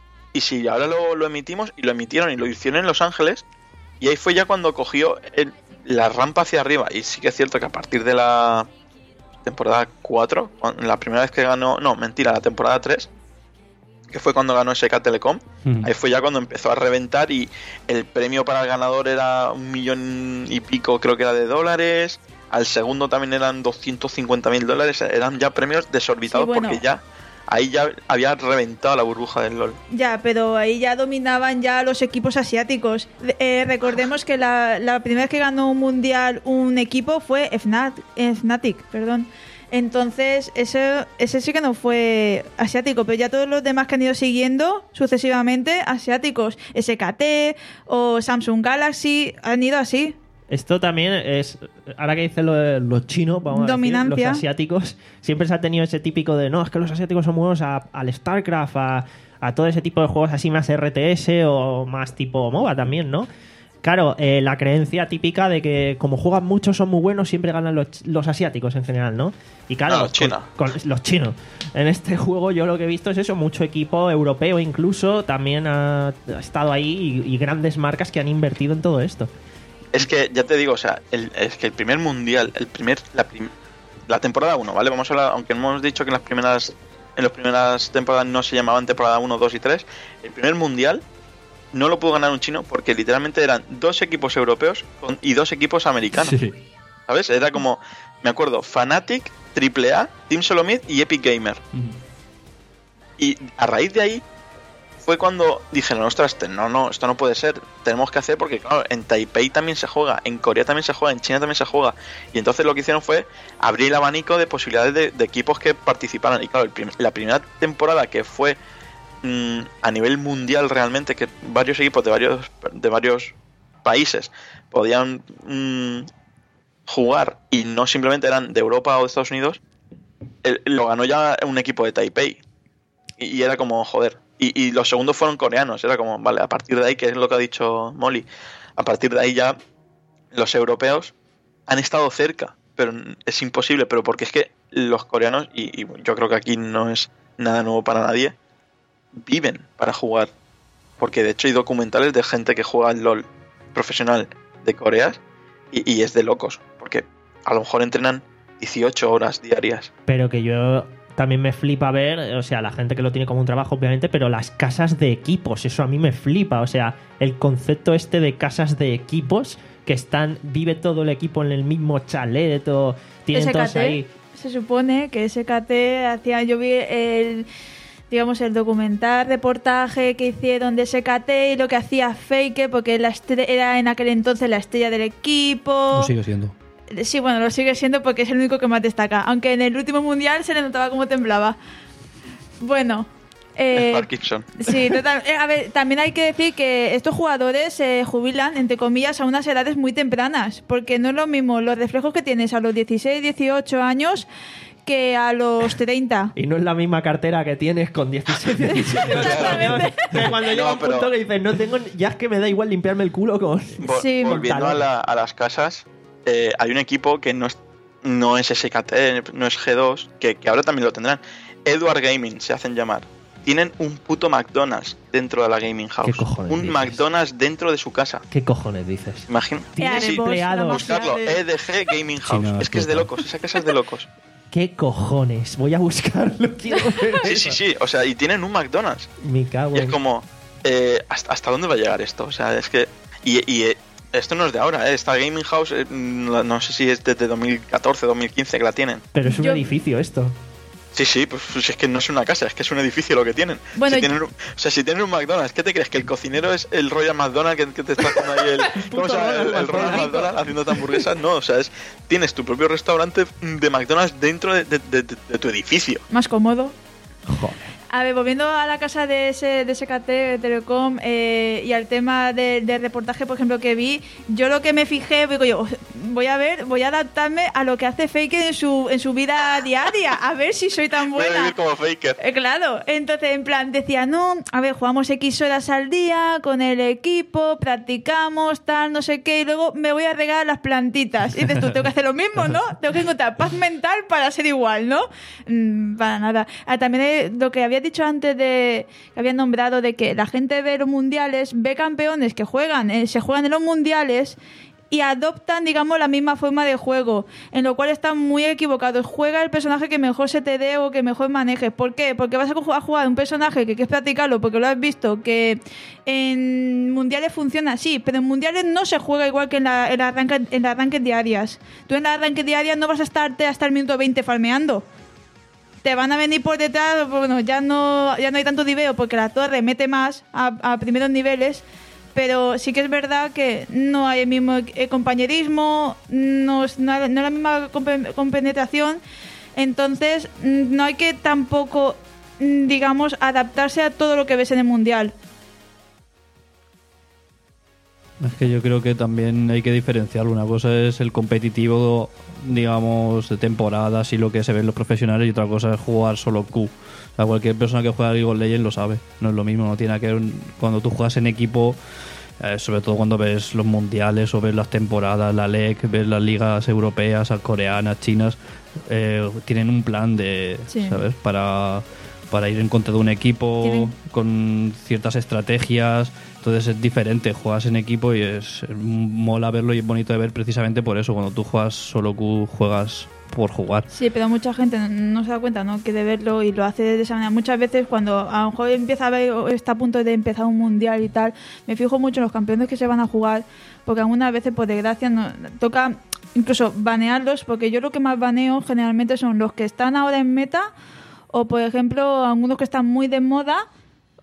y si ahora lo, lo emitimos, y lo emitieron y lo hicieron en Los Ángeles, y ahí fue ya cuando cogió el- la rampa hacia arriba. Y sí que es cierto que a partir de la temporada cuatro, cuando- la primera vez que ganó, no, mentira, la temporada tres, que fue cuando ganó S K Telecom, Mm. ahí fue ya cuando empezó a reventar, y el premio para el ganador era un millón y pico, creo que era de dólares. Al segundo también eran doscientos cincuenta mil dólares. Eran ya premios desorbitados, Sí, bueno. porque ya ahí ya había reventado la burbuja del LoL. Ya, pero ahí ya dominaban ya los equipos asiáticos. Eh, recordemos que la, la primera vez que ganó un mundial un equipo fue Fnat, eh, Fnatic, perdón. Entonces, ese, ese sí que no fue asiático, pero ya todos los demás que han ido siguiendo sucesivamente, asiáticos, S K T o Samsung Galaxy, han ido así. Esto también es, ahora que dice lo de los chinos, vamos Dominancia. a decir, los asiáticos, siempre se ha tenido ese típico de, no, es que los asiáticos son muy buenos a- al StarCraft, a, a todo ese tipo de juegos así más R T S o más tipo MOBA también, ¿no? Claro, eh, la creencia típica de que como juegan mucho son muy buenos, siempre ganan los, los asiáticos en general, ¿no? Y claro, No, los chinos. con- con los chinos. En este juego yo lo que he visto es eso, mucho equipo europeo incluso también ha, ha estado ahí, y, y grandes marcas que han invertido en todo esto. Es que, ya te digo, o sea, el, es que el primer mundial, el primer, la, prim- la temporada uno, ¿vale? Vamos a hablar, aunque hemos dicho que en las primeras, en las primeras temporadas no se llamaban temporada uno, dos y tres, el primer mundial no lo pudo ganar un chino porque literalmente eran dos equipos europeos con- y dos equipos americanos, Sí. ¿sabes? Era como, me acuerdo, Fnatic, triple A, Team Solomid y Epic Gamer. Mm. Y a raíz de ahí, fue cuando dijeron, ostras, no, no, esto no puede ser, tenemos que hacer, porque claro, en Taipei también se juega, en Corea también se juega, en China también se juega, y entonces lo que hicieron fue abrir el abanico de posibilidades de, de equipos que participaran, y claro, el prim- la primera temporada que fue mmm, a nivel mundial realmente, que varios equipos de varios, de varios países podían mmm, jugar, y no simplemente eran de Europa o de Estados Unidos, el, lo ganó ya un equipo de Taipei, y, y era como, joder. Y, y los segundos fueron coreanos, era como, vale, a partir de ahí, que es lo que ha dicho Molly, a partir de ahí ya los europeos han estado cerca, pero es imposible, pero porque es que los coreanos, y, y yo creo que aquí no es nada nuevo para nadie, viven para jugar, porque de hecho hay documentales de gente que juega al LOL profesional de Corea y, y es de locos, porque a lo mejor entrenan dieciocho horas diarias. Pero que yo... También me flipa ver, o sea, la gente que lo tiene como un trabajo, obviamente, pero las casas de equipos, eso a mí me flipa. O sea, el concepto este de casas de equipos, que están, vive todo el equipo en el mismo chalet, o tienen S K T, todos ahí. se supone que S K T hacía, yo vi el, digamos, el documental, reportaje que hicieron de S K T y lo que hacía Faker, porque la estre- era en aquel entonces la estrella del equipo. Lo sigue siendo. Sí, bueno, lo sigue siendo porque es el único que más destaca. Aunque en el último mundial se le notaba cómo temblaba. Bueno. Eh, Parkinson. sí, total, eh, a ver, también hay que decir que estos jugadores se eh, jubilan, entre comillas, a unas edades muy tempranas. Porque no es lo mismo los reflejos que tienes a los dieciséis, dieciocho años que a los treinta. Y no es la misma cartera que tienes con dieciséis, diecisiete años. Que cuando llega No, un punto pero- que dices, no tengo, ya es que me da igual limpiarme el culo con... Vol- Sí. volviendo a, la- a las casas, eh, hay un equipo que no es, no es S K T, no es G dos, que, que ahora también lo tendrán. Edward Gaming se hacen llamar. Tienen un puto McDonald's dentro de la gaming house. ¿Qué cojones Un dices? McDonald's dentro de su casa. ¿Qué cojones dices? Imagina. Tiene Eh, Sí, empleados. buscarlo. E D G Gaming House. no, es que es de puta. locos. Esa casa es de locos. ¿Qué cojones? Voy a buscarlo. Quiero ver Sí, eso. sí, sí. O sea, y tienen un McDonald's. Me cago Y es en... como, eh, ¿hasta, ¿hasta dónde va a llegar esto? O sea, es que... Y, y eh, esto no es de ahora, ¿eh? Esta Gaming House, eh, no no sé si es desde dos mil catorce, dos mil quince que la tienen. Pero es un Yo- edificio esto. Sí, sí, pues, pues es que no es una casa, es que es un edificio lo que tienen. Bueno, Si y- tienen un- o sea, si tienen un McDonald's, ¿qué te crees? ¿Que el cocinero es el Royal McDonald que, que te está haciendo ahí el... ¿Cómo se llama? El, el Royal McDonald haciéndote hamburguesas? No, o sea, es, tienes tu propio restaurante de McDonald's dentro de, de- de- de tu edificio. Más cómodo. Joder. A ver, volviendo a la casa de, ese, de S K T Telecom eh, y al tema de- del reportaje, por ejemplo, que vi, yo lo que me fijé, digo yo, voy a ver, voy a adaptarme a lo que hace Faker en su, en su vida diaria, a ver si soy tan Voy a buena. vivir como Faker. Eh, claro, entonces en plan decía, no, a ver, jugamos X horas al día con el equipo, practicamos, tal, no sé qué, y luego me voy a regar las plantitas. Y dices tú, tengo que hacer lo mismo, ¿no? Tengo que encontrar paz mental para ser igual, ¿no? Mm, para nada. Ah, también eh, lo que había dicho antes de, que había nombrado de que la gente ve los mundiales, ve campeones que juegan, eh, se juegan en los mundiales y adoptan, digamos, la misma forma de juego, en lo cual están muy equivocados. Juega el personaje que mejor se te dé o que mejor manejes. ¿Por qué? Porque vas a ju- a jugar un personaje que quieres practicarlo porque lo has visto, que en mundiales funciona así, pero en mundiales no se juega igual que en la, en la ranked, en las ranked diarias. Tú en las ranked diarias no vas a estarte hasta el minuto veinte farmeando. Te van a venir por detrás, bueno, ya no, ya no hay tanto diveo porque la torre mete más a, a primeros niveles, pero sí que es verdad que no hay el mismo eh, compañerismo, no es, no, no es la misma compe- compenetración, entonces mm, no hay que tampoco, mm, digamos, adaptarse a todo lo que ves en el mundial. Es que yo creo que también hay que diferenciarlo. Una cosa es el competitivo, digamos, de temporadas y lo que se ve en los profesionales, y otra cosa es jugar solo Q. O sea, cualquier persona que juega League of Legends lo sabe. No es lo mismo, no tiene nada que ver cuando tú juegas en equipo, eh, sobre todo cuando ves los mundiales o ves las temporadas, la L E C, ves las ligas europeas, coreanas, chinas, eh, tienen un plan de, Sí. ¿sabes? Para, para ir en contra de un equipo Tienen- con ciertas estrategias. Entonces es diferente, juegas en equipo y es, es mola verlo y es bonito de ver precisamente por eso. Cuando tú juegas solo Q, juegas por jugar. Sí, pero mucha gente no, no se da cuenta, ¿no? Que de verlo y lo hace de esa manera. Muchas veces cuando a lo mejor empieza a ver o está a punto de empezar un mundial y tal, me fijo mucho en los campeones que se van a jugar, porque algunas veces, por desgracia, no, toca incluso banearlos, porque yo lo que más baneo generalmente son los que están ahora en meta o, por ejemplo, algunos que están muy de moda,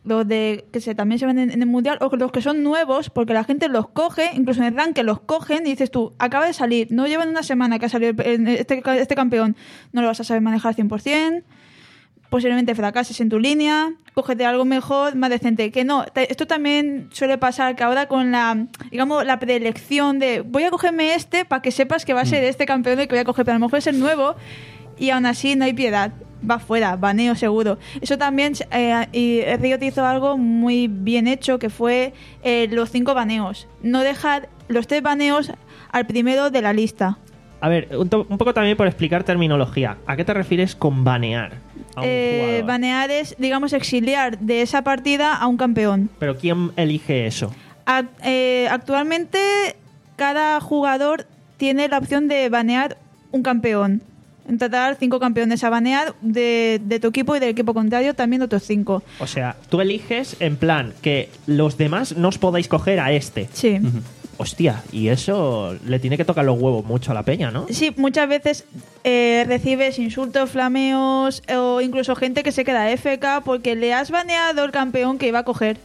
los de que se también se ven en, en el mundial, o los que son nuevos, porque la gente los coge, incluso en el ranking los cogen y dices tú, acaba de salir, no llevan una semana que ha salido el- este, este campeón, no lo vas a saber manejar al cien por ciento, posiblemente fracases en tu línea, cógete algo mejor, más decente. Que no, te- esto también suele pasar, que ahora con la, digamos, la preelección de voy a cogerme este para que sepas que va a ser este campeón el que voy a coger, pero a lo mejor es el nuevo y aún así no hay piedad. Va fuera, baneo seguro. Eso también, eh, y Riot hizo algo muy bien hecho, que fue eh, los cinco baneos. No dejar los tres baneos al primero de la lista. A ver, un, to- un poco también por explicar terminología. ¿A qué te refieres con banear a un Eh, jugador? banear es, digamos, exiliar de esa partida a un campeón. Pero ¿quién elige eso? Ac- eh, actualmente, cada jugador tiene la opción de banear un campeón. En total, cinco campeones a banear de, de tu equipo y del equipo contrario también otros cinco. O sea, tú eliges en plan que los demás no os podáis coger a este. Sí. Hostia, y eso le tiene que tocar los huevos mucho a la peña, ¿no? Sí, muchas veces eh, recibes insultos, flameos o incluso gente que se queda F K porque le has baneado el campeón que iba a coger.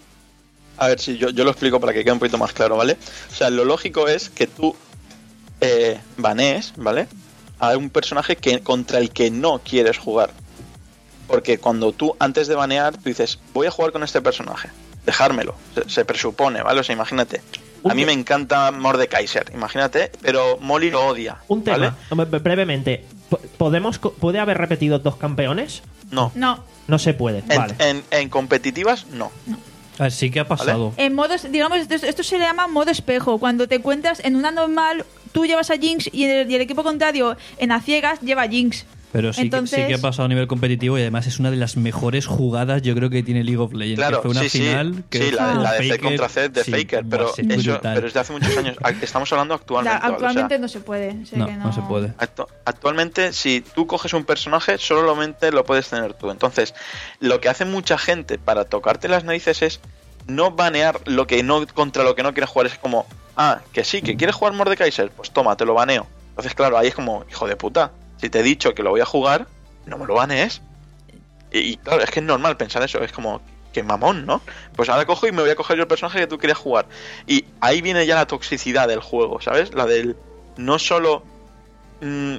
A ver, si yo, yo lo explico para que quede un poquito más claro, ¿vale? O sea, lo lógico es que tú eh, banees, ¿vale? A un personaje que, contra el que no quieres jugar. Porque cuando tú, antes de banear, tú dices, voy a jugar con este personaje, dejármelo, se, se presupone, ¿vale? O sea, imagínate, a mí me encanta Mordekaiser, imagínate, pero Molly lo odia, Un tema, ¿vale? Hombre, brevemente. Po- ¿Podemos, co- ¿Puede haber repetido dos campeones? No, No. No se puede. en, Vale. en, en competitivas, no. Ah, sí que ha pasado. En modos, digamos, esto, esto se le llama modo espejo. Cuando te encuentras en una normal, tú llevas a Jinx y el, y el equipo contrario en a ciegas lleva a Jinx. Pero sí, Entonces- que, sí que ha pasado a nivel competitivo y además es una de las mejores jugadas yo creo que tiene League of Legends. Claro, que fue una sí, sí, final que sí, la, fue la de C Faker, contra C de sí, Faker, pero buah, sí, eso, brutal. pero es de hace muchos años. Estamos hablando La- actualmente. ¿vale? O sea, actualmente no se puede. sé No, que no se puede. Actu- Actualmente, si tú coges un personaje, solamente lo puedes tener tú. Entonces, lo que hace mucha gente para tocarte las narices es no banear lo que no contra lo que no quieres jugar. Es como, ah, que sí, que quieres jugar Mordekaiser, pues toma, te lo baneo. Entonces, claro, ahí es como, hijo de puta, si te he dicho que lo voy a jugar, no me lo banees. Y, y claro, es que es normal pensar eso, es como, que mamón, ¿no? Pues ahora cojo y me voy a coger yo el personaje que tú querías jugar. Y ahí viene ya la toxicidad del juego, ¿sabes? La del no solo mm,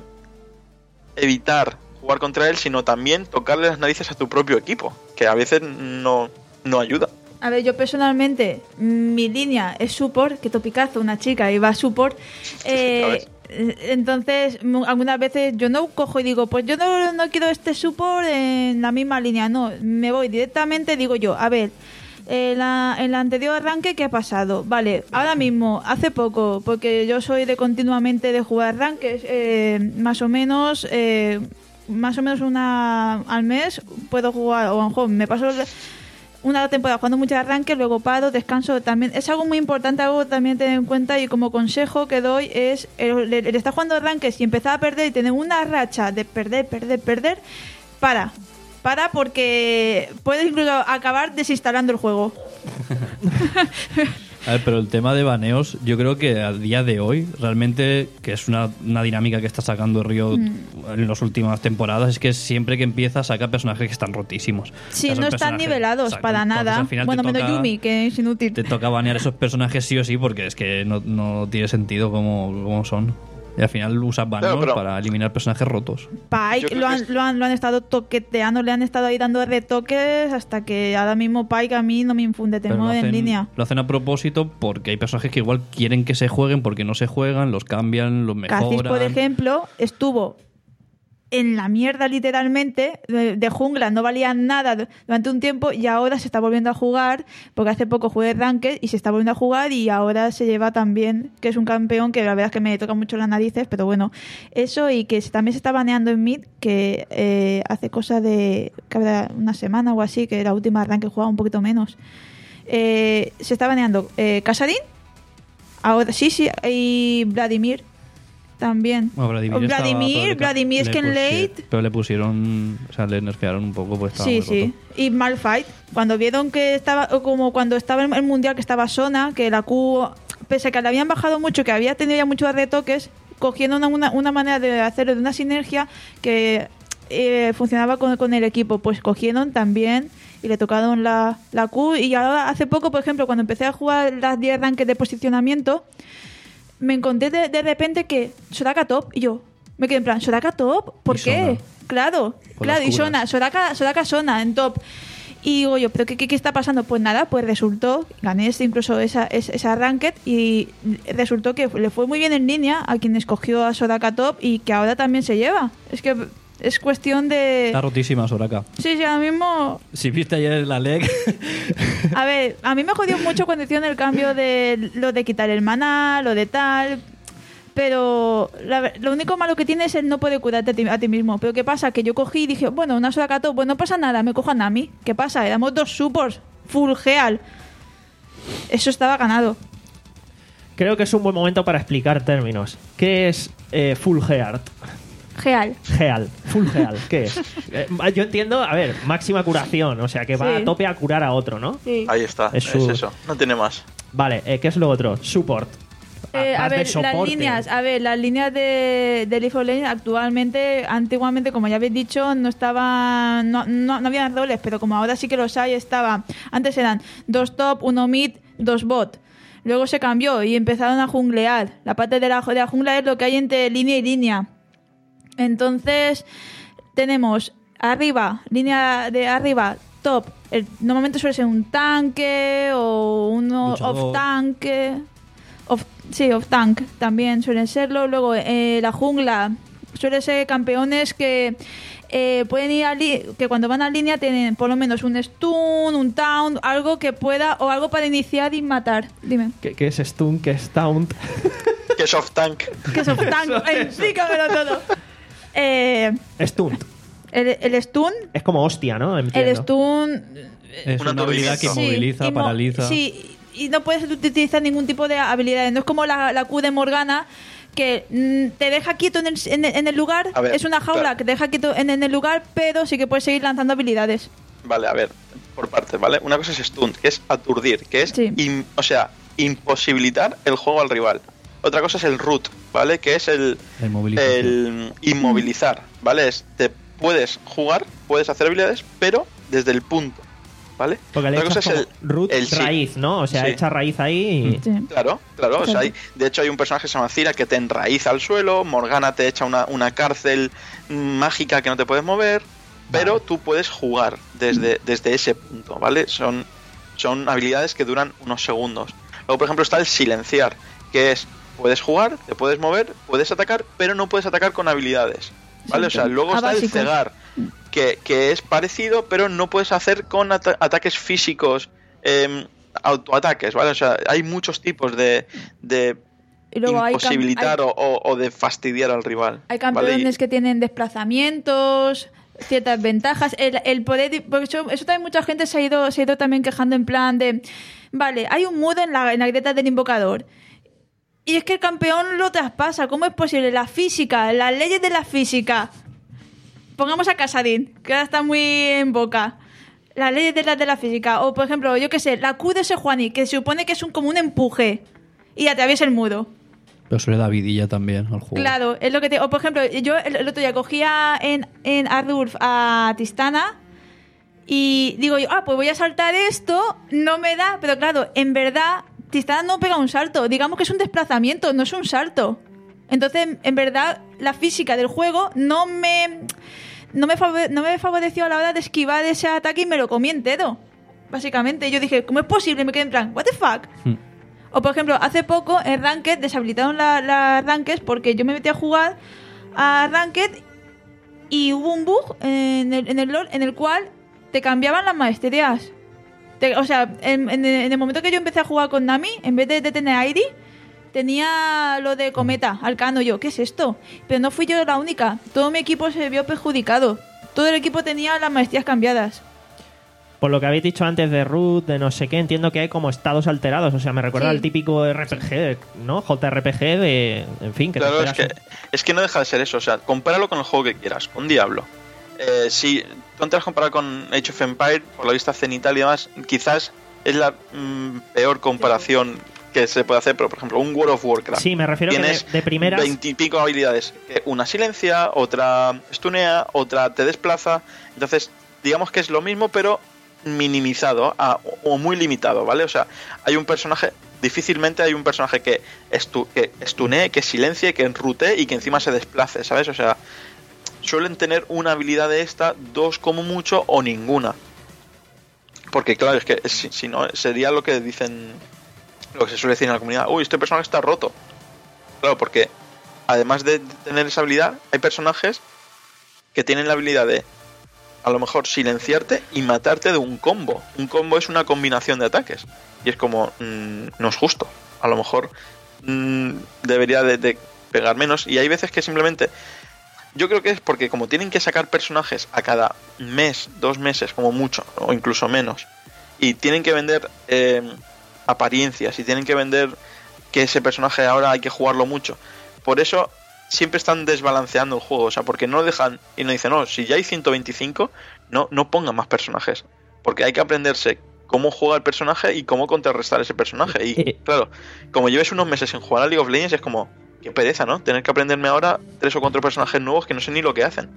evitar jugar contra él, sino también tocarle las narices a tu propio equipo, que a veces no, no ayuda. A ver, yo personalmente, mi línea es support, que topicazo, una chica y va a support. Eh, ¿Sabes? entonces, mu- algunas veces yo no cojo y digo, pues yo no, no quiero este support en la misma línea, no, me voy directamente, digo yo, a ver, en la, en la anterior arranque, ¿qué ha pasado? Vale, ahora mismo, hace poco, porque yo soy de continuamente de jugar arranques, eh, más o menos, eh, más o menos una al mes puedo jugar, o a lo mejor me paso una temporada jugando mucho arranque, luego paro, descanso también. Es algo muy importante, algo también tener en cuenta y como consejo que doy es el, el, el estar jugando arranques y empezar a perder y tener una racha de perder, perder, perder, para. Para porque puedes incluso acabar desinstalando el juego. A ver, pero el tema de baneos, yo creo que a día de hoy, realmente, que es una, una dinámica que está sacando Riot Mm. en las últimas temporadas, es que siempre que empieza saca personajes que están rotísimos. Sí, O sea, son no están personajes- nivelados Exacto. para Entonces, nada. al final Bueno, te menos toca- Yumi, que es inútil. Te toca banear esos personajes sí o sí porque es que no, no tiene sentido como, como son. Y al final usas baneos Claro, pero- para eliminar personajes rotos. Pike Yo creo lo que han, es- lo, han, lo han estado toqueteando, le han estado ahí dando retoques hasta que ahora mismo Pike a mí no me infunde Pero temor lo en hacen, línea. lo hacen a propósito porque hay personajes que igual quieren que se jueguen porque no se juegan, los cambian, los mejoran. Kha'Zix, por ejemplo, estuvo en la mierda literalmente, de, de jungla, no valía nada durante un tiempo y ahora se está volviendo a jugar, porque hace poco jugué Ranked y se está volviendo a jugar y ahora se lleva también, que es un campeón que la verdad es que me toca mucho las narices, pero bueno, eso y que se- también se está baneando en mid, que eh, hace cosa de que habrá una semana o así, que la última Ranked jugaba un poquito menos. Eh, se está baneando eh, Kassadin, ahora sí, sí, y Vladimir también. Bueno, Vladimir, O estaba- Vladimir, pero le- Vladimir es le que en pusi- late. Pero le pusieron, o sea, le nerfearon un poco, pues estaba Sí, muy sí. roto. Y Malphite, cuando vieron que estaba, o como cuando estaba en el mundial que estaba Sona, que la Q, pese a que le habían bajado mucho, que había tenido ya muchos retoques, cogiendo una, una, una manera de hacerlo de una sinergia que eh, funcionaba con, con el equipo, pues cogieron también y le tocaron la, la Q. Y ahora hace poco, por ejemplo, cuando empecé a jugar las diez ranked de posicionamiento, me encontré de, de repente que Soraka top y yo me quedé en plan, ¿Soraka top? ¿Por Y qué? Sona. Claro, Por claro, las y curas. Sona, Soraka, Soraka Sona en top. Y digo yo, ¿pero qué, qué, qué está pasando? Pues nada, pues resultó, gané este, incluso esa, esa, esa ranked y resultó que le fue muy bien en línea a quien escogió a Soraka top y que ahora también se lleva. Es que es cuestión de... Está rotísima Soraka. Sí, sí, ahora mismo... Si viste ayer la L E C... A ver, a mí me jodió mucho cuando hicieron el cambio de lo de quitar el maná, lo de tal... Pero la- lo único malo que tiene es el no poder curarte a ti, a ti mismo. Pero ¿qué pasa? Que yo cogí y dije, bueno, una Soraka top, pues no pasa nada, me cojo a Nami. ¿Qué pasa? Éramos dos supports, full Geal. Eso estaba ganado. Creo que es un buen momento para explicar términos. ¿Qué es eh, Full Gear? Geal. Geal, Full Geal, ¿qué es? Eh, yo entiendo, a ver, máxima curación, o sea que va Sí. a tope a curar a otro, ¿no? Sí. Ahí está, Es es, su- eso. No tiene más. Vale, eh, ¿qué es lo otro? Support. Eh, a Más de ver, las soporte. líneas, a ver, las líneas de, de League of Legends actualmente, antiguamente, como ya habéis dicho, no estaban, no, no, no habían roles, pero como ahora sí que los hay, estaba, antes eran dos top, uno mid, dos bot. Luego se cambió y empezaron a junglear. La parte de la, de la jungla es lo que hay entre línea y línea. Entonces, tenemos arriba, línea de arriba, top. El, normalmente suele ser un tanque o uno Luchador. off tanque. Off, sí, off tank también suelen serlo. Luego, eh, la jungla suele ser campeones que eh, pueden ir a li- que cuando van a línea tienen por lo menos un stun, un taunt, algo que pueda, o algo para iniciar y matar. Dime. ¿Qué, qué es stun? ¿Qué es taunt? Que es off tank. ¿Qué es off tank? Explícamelo todo. Eh, Stunt. el, el stun, Es como hostia, ¿no? Entiendo. el stun Es Un una habilidad que aturdimiento. sí, moviliza, y mo- paraliza. Sí, y no puedes utilizar ningún tipo de habilidades. No es como la, la Q de Morgana, que mm, te deja quieto en el, en el, en el lugar. A ver, es una jaula claro. que te deja quieto en, en el lugar, pero sí que puedes seguir lanzando habilidades. Vale, a ver, por partes, ¿vale? Una cosa es stunt, que es aturdir, que es, Sí. im- o sea, imposibilitar el juego al rival. Otra cosa es el root, ¿vale? Que es el, La inmovilización. el inmovilizar, ¿vale? Es, te puedes jugar, puedes hacer habilidades, pero desde el punto, ¿vale? Porque le Otra echas cosa como es el root el sí. raíz, ¿no? O sea, Sí. echa raíz ahí y... Sí. Claro, claro. O sea, Claro. hay- de hecho, hay un personaje que se llama Cira que te enraiza al suelo. Morgana te echa una, una cárcel mm, mágica que no te puedes mover. Pero Vale. tú puedes jugar desde, desde ese punto, ¿vale? Son, son habilidades que duran unos segundos. Luego, por ejemplo, está el silenciar, que es puedes jugar, te puedes mover, puedes atacar, pero no puedes atacar con habilidades, ¿vale? Sí, O sea, luego a está el básicos. cegar, que, que es parecido, pero no puedes hacer con ata- ataques físicos, eh, autoataques, ¿vale? O sea, hay muchos tipos de, de Y luego hay, cam- imposibilitar hay, o, o- o de fastidiar al rival. hay ¿vale? campeones Y- que tienen desplazamientos, ciertas ventajas. El, el poder, porque eso, eso también mucha gente se ha ido, se ha ido también quejando en plan de, vale, hay un muro en la, en la grieta del invocador. Y es que el campeón lo traspasa. ¿Cómo es posible? La física, las leyes de la física. Pongamos a Casadín, que ahora está muy en boca. Las leyes de la, de la física. O, por ejemplo, yo qué sé, la Q de Sejuani, que se supone que es un, como un empuje. Y atraviesa el muro. Pero eso le da vidilla también al juego. Claro, es lo que te... O, por ejemplo, yo el, el otro día cogía en, en Ardulf a Tristana y digo yo, ah, pues voy a saltar esto, no me da, pero claro, en verdad, Tristana no pega un salto. Digamos que es un desplazamiento, no es un salto. Entonces, en verdad, la física del juego no me... No me, favore- no me favoreció a la hora de esquivar ese ataque y me lo comí entero. Básicamente, yo dije, ¿cómo es posible? Y me quedé en plan, ¿what the fuck? Hmm. O por ejemplo, hace poco en Ranked deshabilitaron las la Ranked porque yo me metí a jugar a Ranked y hubo un bug en el, en el LoL en el cual te cambiaban las maestrías. Te- o sea, en, en- en el momento que yo empecé a jugar con Nami, en vez de, de tener Airi, tenía lo de Cometa, Arcano. Yo, ¿qué es esto? Pero no fui yo la única. Todo mi equipo se vio perjudicado. Todo el equipo tenía las maestrías cambiadas. Por lo que habéis dicho antes de root, de no sé qué, entiendo que hay como estados alterados. O sea, me recuerda Sí. al típico R P G, ¿no? J R P G de... En fin, que te Claro, es esperas que, es que no deja de ser eso. O sea, compáralo con el juego que quieras, con Diablo. Eh, si tú antes has comparado con Age of Empire, por la vista cenital y demás, quizás es la mm, peor comparación que se puede hacer, pero por ejemplo, un World of Warcraft. Sí, me refiero que de, Tienes de primeras... veintipico habilidades. que Una silencia, otra stunea, otra te desplaza. Entonces, digamos que es lo mismo, pero minimizado a, o muy limitado, ¿vale? O sea, hay un personaje, difícilmente hay un personaje que, estu, que stunee, que silencie, que enrute y que encima se desplace, ¿sabes? O sea, suelen tener una habilidad de esta, dos como mucho o ninguna. Porque claro, es que si, si no, sería lo que dicen, lo que se suele decir en la comunidad, uy, este personaje está roto. Claro, porque además de tener esa habilidad, hay personajes que tienen la habilidad de a lo mejor silenciarte y matarte de un combo. Un combo es una combinación de ataques. Y es como, mmm, no es justo. A lo mejor mmm, debería de, de pegar menos. Y hay veces que simplemente... Yo creo que es porque como tienen que sacar personajes a cada mes, dos meses como mucho, o incluso menos, y tienen que vender eh, apariencias, y tienen que vender que ese personaje ahora hay que jugarlo mucho. Por eso siempre están desbalanceando el juego, o sea, porque no dejan y no dicen, no, si ya hay ciento veinticinco, no, no pongan más personajes, porque hay que aprenderse cómo juega el personaje y cómo contrarrestar ese personaje. Y claro, como lleves unos meses sin jugar a League of Legends, es como... Qué pereza, ¿no? Tener que aprenderme ahora tres o cuatro personajes nuevos que no sé ni lo que hacen.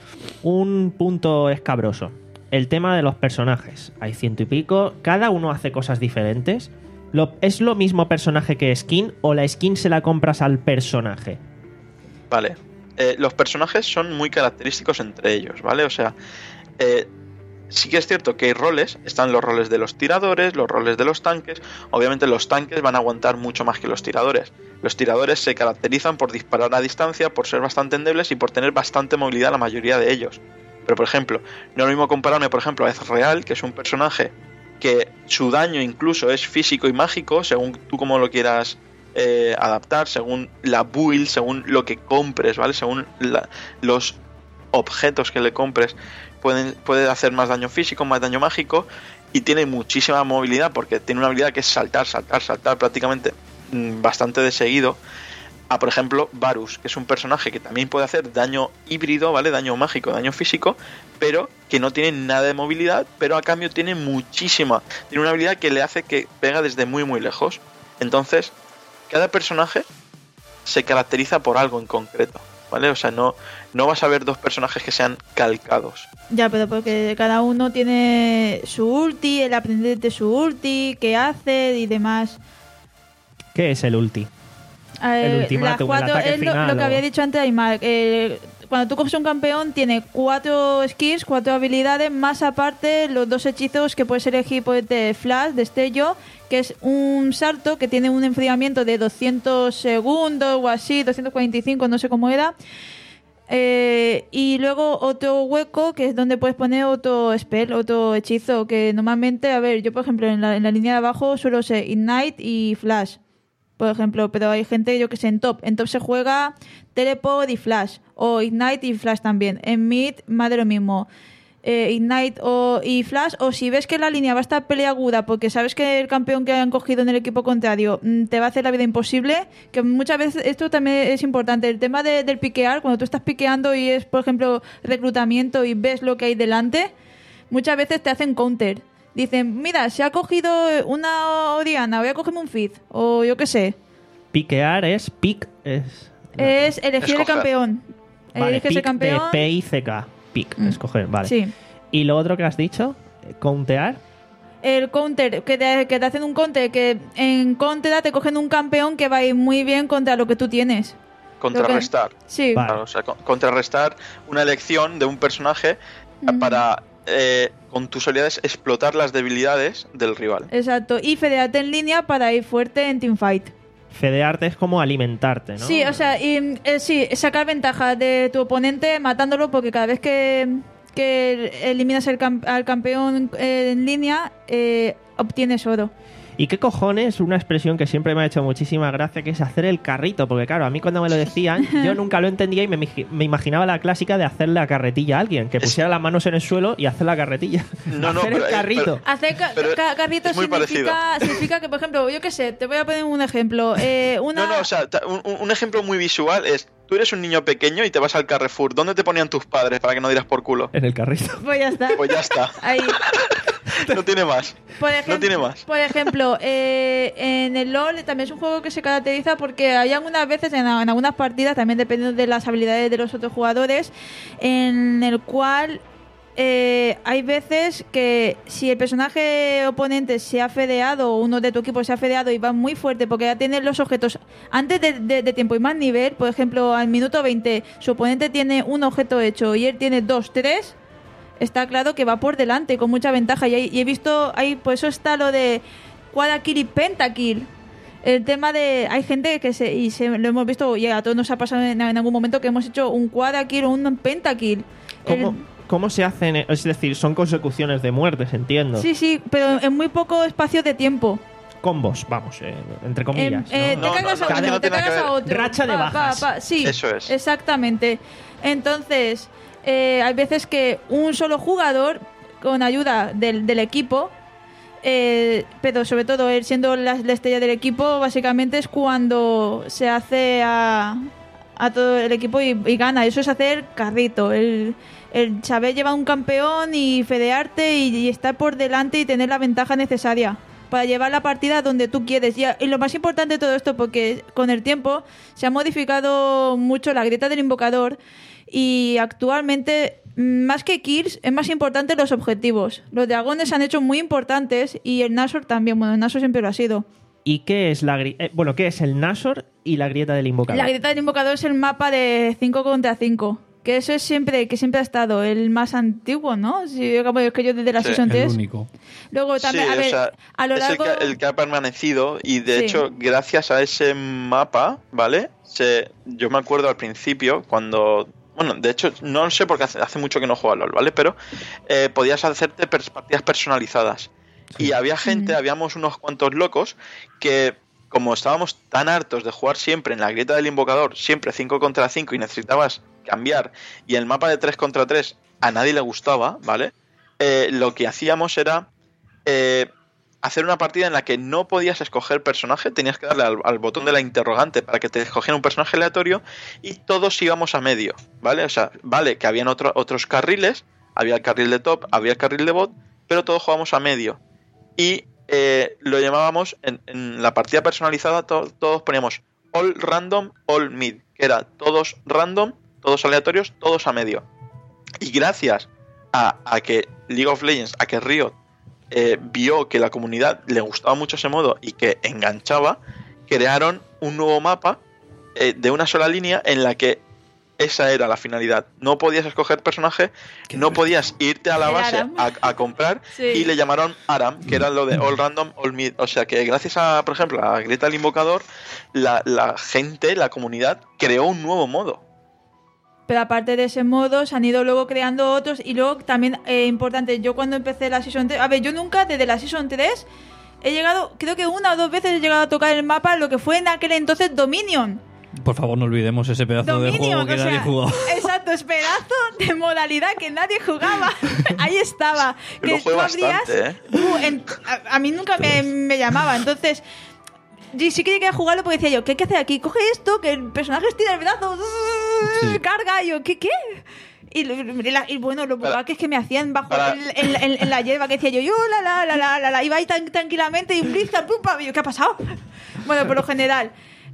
Un punto escabroso. El tema de los personajes. Hay ciento y pico. Cada uno hace cosas diferentes. Lo, ¿Es lo mismo personaje que skin o la skin se la compras al personaje? Vale. Eh, los personajes son muy característicos entre ellos, ¿vale? O sea, eh, sí que es cierto que hay roles. Están los roles de los tiradores, los roles de los tanques. Obviamente los tanques van a aguantar mucho más que los tiradores. Los tiradores se caracterizan por disparar a distancia, por ser bastante endebles y por tener bastante movilidad la mayoría de ellos. Pero por ejemplo, no es lo mismo compararme por ejemplo a Ezreal, que es un personaje que su daño incluso es físico y mágico, según tú como lo quieras eh, adaptar, según la build, según lo que compres, ¿vale? Según la, los objetos que le compres, pueden, puede hacer más daño físico, más daño mágico, y tiene muchísima movilidad porque tiene una habilidad que es saltar, saltar, saltar prácticamente bastante de seguido. A por ejemplo Varus, que es un personaje que también puede hacer daño híbrido, ¿vale? Daño mágico, daño físico, pero que no tiene nada de movilidad, pero a cambio tiene muchísima. Tiene una habilidad que le hace que pega desde muy muy lejos. Entonces, cada personaje se caracteriza por algo en concreto, ¿vale? O sea, no, no vas a ver dos personajes que sean calcados. Ya, pero porque cada uno tiene su ulti, el aprender de su ulti, qué hace y demás. ¿Qué es el ulti? Eh, el ultimátum, cuatro, el ataque es lo, final. lo que o... había dicho antes Aymar. Eh, cuando tú coges un campeón, tiene cuatro skills, cuatro habilidades, más aparte los dos hechizos que puedes elegir pues, de flash, destello, que es un salto que tiene un enfriamiento de doscientos segundos o así, doscientos cuarenta y cinco, no sé cómo era. Eh, y luego otro hueco que es donde puedes poner otro spell, otro hechizo, que normalmente, a ver, yo por ejemplo en la, en la línea de abajo suelo ser Ignite y Flash, por ejemplo, pero hay gente, yo que sé, en top, en top se juega Teleport y Flash, o Ignite y Flash también, en mid más de lo mismo. Eh, Ignite o, y Flash, o si ves que la línea va a estar peleaguda porque sabes que el campeón que han cogido en el equipo contrario mm, te va a hacer la vida imposible, que muchas veces esto también es importante, el tema de, del piquear, cuando tú estás piqueando y es, por ejemplo, reclutamiento y ves lo que hay delante, muchas veces te hacen counter. Dicen, mira, se ha cogido una Oriana, voy a cogerme un Fizz, o yo qué sé. Piquear es pick, es... No. Es elegir Escoger. el campeón. Vale, Eliges el pick campeón. de P I C K. Pick, Mm. escoger, vale. Sí. ¿Y lo otro que has dicho? ¿Countear? El counter, que te, que te hacen un counter, que en contra te cogen un campeón que va a ir muy bien contra lo que tú tienes. Contrarrestar. Lo que, sí. Vale. Claro, o sea, con- contrarrestar una elección de un personaje Mm. para, eh, con tus habilidades, explotar las debilidades del rival. Exacto. Y federarte en línea para ir fuerte en teamfight. Fedearte es como alimentarte, ¿no? Sí, o sea, y, eh, sí, sacar ventaja de tu oponente matándolo porque cada vez que, que eliminas el cam- al campeón eh, en línea, eh, obtienes oro. ¿Y qué cojones? Una expresión que siempre me ha hecho muchísima gracia, que es hacer el carrito. Porque claro, a mí cuando me lo decían, yo nunca lo entendía y me, me imaginaba la clásica de hacer la carretilla a alguien. Que pusiera las manos en el suelo y hacer la carretilla. No, no, hacer pero- el carrito. pero- Hacer ca- Pero ca- carrito es muy significa, significa que, por ejemplo, yo qué sé, te voy a poner un ejemplo. Eh, una... No, no, o sea, ta- un, un ejemplo muy visual es, tú eres un niño pequeño y te vas al Carrefour. ¿Dónde te ponían tus padres para que no dieras por culo? En el carrito. Pues ya está. Pues ya está. Ahí. No tiene más. Por ejemplo, No tiene más. Por ejemplo, eh, en el LoL también es un juego que se caracteriza porque hay algunas veces, en, en algunas partidas, también dependiendo de las habilidades de los otros jugadores, en el cual eh, hay veces que si el personaje oponente se ha fedeado o uno de tu equipo se ha fedeado y va muy fuerte porque ya tiene los objetos antes de, de, de tiempo y más nivel, por ejemplo, al minuto veinte su oponente tiene un objeto hecho y él tiene dos, tres, está claro que va por delante con mucha ventaja. Y, hay, y he visto, ahí por eso está lo de quadrakill y pentakill. El tema de... Hay gente que se... Y se, lo hemos visto, y a todos nos ha pasado en, en algún momento que hemos hecho un quadrakill o un pentakill. ¿Cómo, El, ¿Cómo se hacen? Es decir, son consecuciones de muertes, entiendo. sí, sí, pero en muy poco espacio de tiempo. Combos, vamos, eh, entre comillas. Eh, eh, ¿no? te No, cargas no, a no, uno, no te tiene cargas que ver. a otro. Racha de Va, bajas. va, va. Sí, Eso es. exactamente. Entonces, eh, hay veces que un solo jugador, con ayuda del, del equipo, eh, pero sobre todo él siendo la, la estrella del equipo, básicamente es cuando se hace a, a todo el equipo y, y gana. Eso es hacer carrito. El, el saber llevar un campeón y fedearte y, y estar por delante y tener la ventaja necesaria para llevar la partida donde tú quieres. Y, y lo más importante de todo esto, porque con el tiempo se ha modificado mucho la grieta del invocador y actualmente, más que kills, es más importante los objetivos. Los dragones se han hecho muy importantes y el Nashor también. Bueno, el Nashor siempre lo ha sido. ¿Y qué es la gri- eh, bueno, qué es el Nashor y la grieta del invocador? La grieta del invocador es el mapa de cinco contra cinco. Que eso es siempre, que siempre ha estado el más antiguo, ¿no? Si digamos es que yo desde la Sí, Season El tres. único. Luego también, Sí, a o ver, sea, a lo es el largo... que, el que ha permanecido y de Sí. hecho gracias a ese mapa, ¿vale? Se, yo me acuerdo al principio cuando... Bueno, de hecho no sé porque hace, hace mucho que no juego a LoL, ¿vale? Pero eh, podías hacerte pers- partidas personalizadas. Y había gente, Mm. habíamos unos cuantos locos que como estábamos tan hartos de jugar siempre en la grieta del invocador, siempre cinco contra cinco y necesitabas cambiar y el mapa de tres contra tres a nadie le gustaba, ¿vale? Eh, lo que hacíamos era eh, hacer una partida en la que no podías escoger personaje, tenías que darle al, al botón de la interrogante para que te escogieran un personaje aleatorio y todos íbamos a medio, ¿vale? O sea, vale, que habían otro, otros carriles, había el carril de top, había el carril de bot, pero todos jugábamos a medio. Y eh, lo llamábamos, en, en la partida personalizada, to- todos poníamos all random, all mid, que era todos random, todos aleatorios, todos a medio. Y gracias a, a que League of Legends, a que Riot eh, vio que la comunidad le gustaba mucho ese modo y que enganchaba, crearon un nuevo mapa eh, de una sola línea en la que esa era la finalidad. No podías escoger personaje, no podías irte a la El base Aram. a, a comprar Sí. y le llamaron Aram, que era lo de All Random, All Mid. O sea que gracias a, por ejemplo, a Grieta del Invocador, la, la gente, la comunidad, creó un nuevo modo. Pero aparte de ese modo, se han ido luego creando otros. Y luego también, eh, importante, yo cuando empecé la Season tres... A ver, yo nunca, desde la Season tres, he llegado, creo que una o dos veces he llegado a tocar el mapa, lo que fue en aquel entonces Dominion. Por favor, no olvidemos ese pedazo de Dominion, juego que o nadie sea, jugaba. exacto, es pedazo de modalidad que nadie jugaba. Ahí estaba. Yo Que lo jugué tú abrías- bastante, ¿eh? tú, en- a, a mí nunca me, me llamaba, entonces... Y sí que llegué a jugarlo porque decía yo, ¿qué hay que hacer aquí? Coge esto, que el personaje estira el brazo, Sí. carga, y yo, ¿qué, qué? Y, y la- y bueno, los Para- bugaques que me hacían bajo para- el- en, en- en la hierba, que decía yo, yo, la, la, la, la, la, la, iba ahí tan tranquilamente y un blizzard, pum, pam, y yo, ¿qué ha pasado? Bueno, por lo general.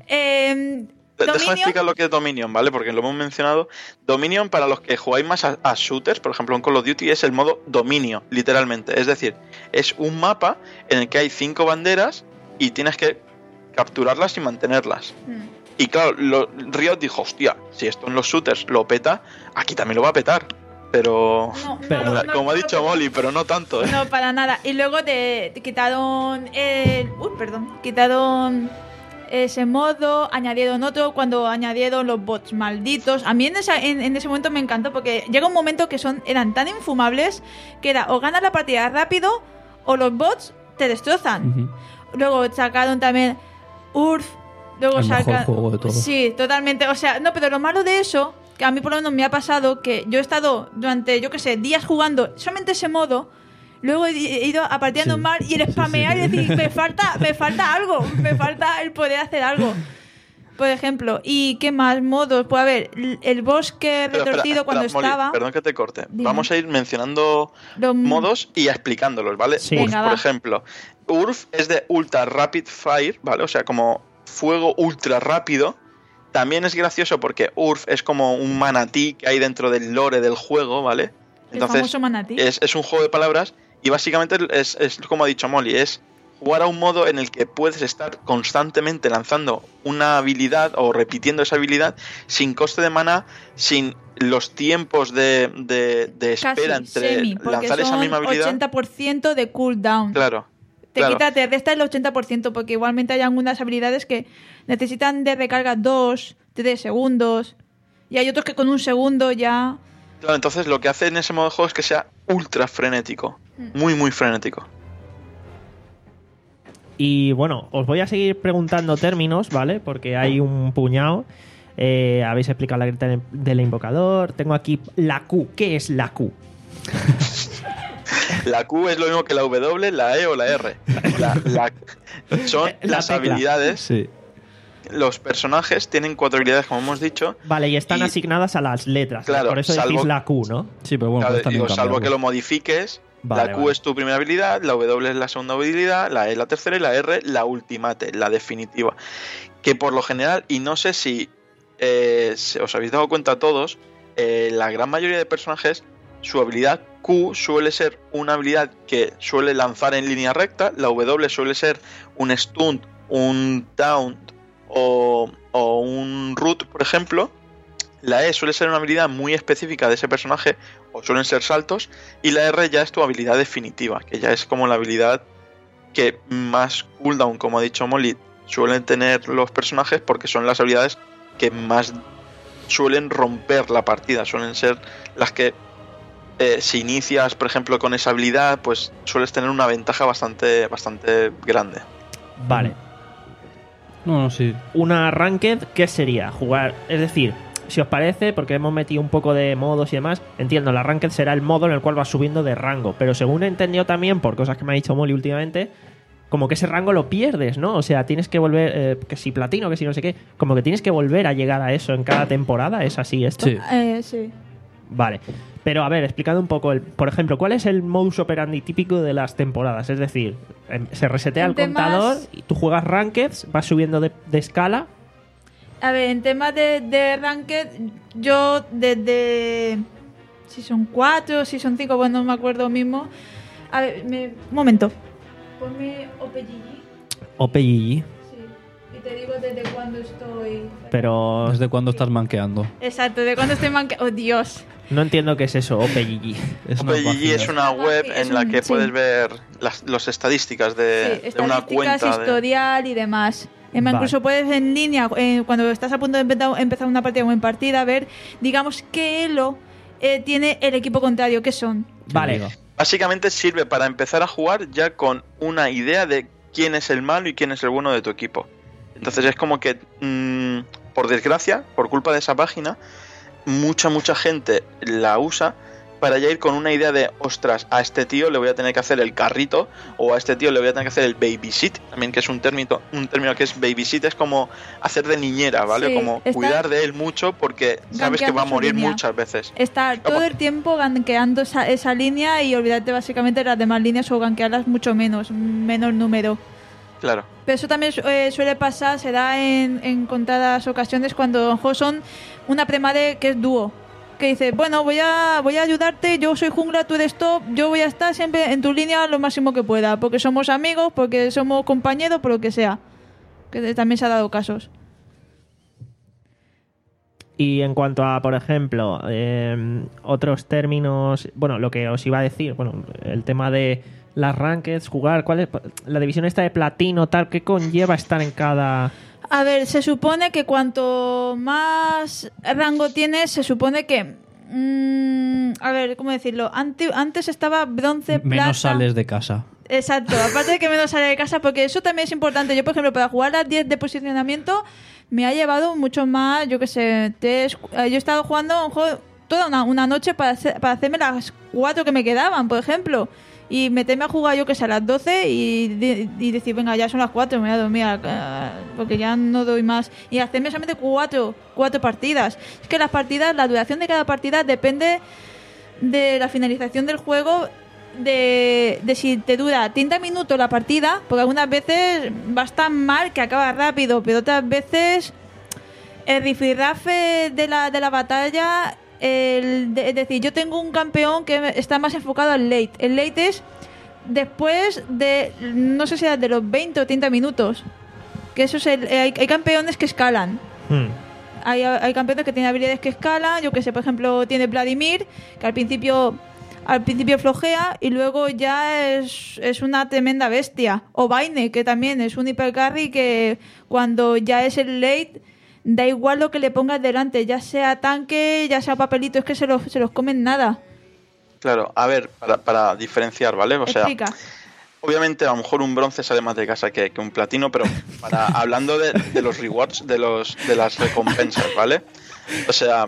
Eh, Te- Déjame Dominion, explicar lo que es Dominion, ¿vale? Porque lo hemos mencionado. Dominion, para los que jugáis más a, a shooters, por ejemplo en Call of Duty, es el modo dominio, literalmente. Es decir, es un mapa en el que hay cinco banderas y tienes que capturarlas y mantenerlas. Mm. Y claro, lo, Riot dijo, hostia, si esto en los shooters lo peta, aquí también lo va a petar. Pero, No, Pero- como, no, no, como ha no, dicho no, Molly, pero no tanto, ¿eh? No, para nada. Y luego te, te quitaron el... Uy, perdón. Quitaron ese modo, añadieron otro cuando añadieron los bots malditos. A mí en, esa, en, en ese momento me encantó porque llega un momento que son eran tan infumables que era o ganas la partida rápido o los bots te destrozan. Ujú. Luego sacaron también U R F. Luego El mejor saca- juego de todos. Sí, totalmente. O sea, no, pero lo malo de eso, que a mí por lo menos me ha pasado, que yo he estado durante, yo qué sé, días jugando solamente ese modo. Luego he he ido a partida Sí. normal y el Sí, spamear sí. y decir, me falta, me falta algo, me falta el poder hacer algo. Por ejemplo, ¿y qué más modos? Pues a ver, l- el bosque Pero, espera, retorcido cuando espera, Molly, estaba. perdón que te corte. Dime. Vamos a ir mencionando Los- modos y explicándolos, ¿vale? Sí. U R F, Venga, por va. ejemplo. U R F es de Ultra Rapid Fire, ¿vale? O sea, como fuego ultra rápido. También es gracioso porque U R F es como un manatí que hay dentro del lore del juego, ¿vale? Entonces, famoso manatí. Es, es un juego de palabras y básicamente es, es como ha dicho Molly, es jugar a un modo en el que puedes estar constantemente lanzando una habilidad o repitiendo esa habilidad sin coste de maná, sin los tiempos de, de, de espera Casi, entre semi, porque lanzar esa son misma habilidad. ochenta por ciento de cooldown. Claro. Te claro. quita, te resta el ochenta por ciento, porque igualmente hay algunas habilidades que necesitan de recarga dos, tres segundos, y hay otros que con un segundo ya... Claro, entonces lo que hace en ese modo de juego es que sea ultra frenético, muy muy frenético. Y bueno, os voy a seguir preguntando términos, ¿vale? Porque hay un puñado. Eh, habéis explicado la grita del invocador. Tengo aquí la Q. ¿Qué es la Q? La Q es lo mismo que la W, la E o la R. La, la, son La las tecla. habilidades. Sí. Los personajes tienen cuatro habilidades, como hemos dicho. Vale, y están Y- asignadas a las letras. Claro, por eso decís salvo- la Q, ¿no? Sí, pero bueno, Claro, puedes también digo, salvo que cambiarlo. lo modifiques. Vale, la Q vale. es tu primera habilidad, la W es la segunda habilidad, la E la tercera y la R la ultimate, la definitiva. Que por lo general, y no sé si eh, se- os habéis dado cuenta todos, eh, la gran mayoría de personajes, su habilidad Q suele ser una habilidad que suele lanzar en línea recta, la W suele ser un stunt, un taunt o, o un root, por ejemplo. La E suele ser una habilidad muy específica de ese personaje, o suelen ser saltos, y la R ya es tu habilidad definitiva, que ya es como la habilidad que más cooldown, como ha dicho Molly, suelen tener los personajes, porque son las habilidades que más suelen romper la partida, suelen ser las que eh, si inicias, por ejemplo, con esa habilidad, pues sueles tener una ventaja bastante, bastante grande. Vale. No, no, sí. Una ranked, ¿qué sería? Jugar, es decir, si os parece, porque hemos metido un poco de modos y demás, entiendo, la ranked será el modo en el cual vas subiendo de rango, pero según he entendido también, por cosas que me ha dicho Molly últimamente, como que ese rango lo pierdes, ¿no? O sea, tienes que volver, eh, que si platino, que si no sé qué, como que tienes que volver a llegar a eso en cada temporada, ¿es así esto? Sí. Eh, sí. Vale. Pero a ver, explicad un poco, el, por ejemplo, ¿cuál es el modus operandi típico de las temporadas? Es decir, em, se resetea En el temas- contador, y tú juegas rankeds, vas subiendo de, de escala. A ver, en temas de, de Ranked, yo desde Season cuatro, Season cinco, bueno, no me acuerdo mismo. A ver, me- un momento. Ponme O P G G. O P G G. Sí. Y te digo desde cuándo estoy. Pero ¿Desde cuándo estás manqueando? Exacto, de cuándo estoy manca... ¡Oh, Dios! no entiendo qué es eso, O P G G. Es una O P G G página. es una web Es en la un- que sí. puedes ver las los estadísticas de, Sí, de una estadísticas, cuenta. de- historial y demás. Emma, Vale. Incluso puedes en línea, eh, cuando estás a punto de empezar, empezar una partida o en partida, ver, digamos, qué elo eh, tiene el equipo contrario, qué son. Vale. Liga. Básicamente sirve para empezar a jugar ya con una idea de quién es el malo y quién es el bueno de tu equipo. Entonces es como que, mmm, por desgracia, por culpa de esa página, mucha, mucha gente la usa para ya ir con una idea de, ostras, a este tío le voy a tener que hacer el carrito, o a este tío le voy a tener que hacer el babysit, también, que es un término, un término que es babysit, es como hacer de niñera, ¿vale? Sí, como está cuidar de él mucho porque sabes que gankeando va a su morir línea. muchas veces. Está todo el tiempo gankeando esa, esa línea y olvidarte básicamente de las demás líneas o gankearlas mucho menos, menor número. Claro. Pero eso también eh, suele pasar, se da en, en contadas ocasiones cuando los juegos son una premade que es dúo. Que dice, bueno, voy a voy a ayudarte, yo soy jungla, tú eres top, yo voy a estar siempre en tu línea lo máximo que pueda, porque somos amigos, porque somos compañeros, por lo que sea. Que también se ha dado casos. Y en cuanto a, por ejemplo, eh, otros términos, bueno, lo que os iba a decir, bueno, el tema de las rankeds, jugar, ¿cuál es la división esta de platino, tal, qué conlleva estar en cada... A ver, se supone que cuanto más rango tienes, se supone que... mm, a ver, ¿cómo decirlo? Ante- antes estaba bronce, plata... Menos sales de casa. Exacto, aparte de que menos sale de casa, porque eso también es importante. Yo, por ejemplo, para jugar las diez de posicionamiento, me ha llevado mucho más, yo qué sé, tres, eh, yo he estado jugando un juego toda una, una noche para, hacer- para hacerme las cuatro que me quedaban, por ejemplo. Y meterme a jugar, yo que sé, a las doce y, de- y decir, venga, ya son las cuatro, me voy a dormir, eh, porque ya no doy más. Y hacerme solamente cuatro, cuatro partidas. Es que las partidas, la duración de cada partida depende de la finalización del juego, de, de si te dura treinta minutos la partida, porque algunas veces vas tan mal que acaba rápido, pero otras veces el rifirrafe de la, de la batalla el, de- es decir, yo tengo un campeón que está más enfocado al late. El late es después de, no sé si era de los veinte o treinta minutos. Que eso es el, hay, hay campeones que escalan. Hmm. Hay, hay campeones que tienen habilidades que escalan. Yo que sé, por ejemplo, tiene Vladimir, que al principio al principio flojea y luego ya es, es una tremenda bestia. O Vayne, que también es un hipercarry que cuando ya es el late, da igual lo que le pongas delante, ya sea tanque, ya sea papelito, es que se los, se los comen nada. Claro, a ver, para, para diferenciar, ¿vale? O sea, Explica. obviamente a lo mejor un bronce sale más de casa que, que un platino, pero para hablando de, de los rewards, de los de las recompensas, ¿vale? O sea,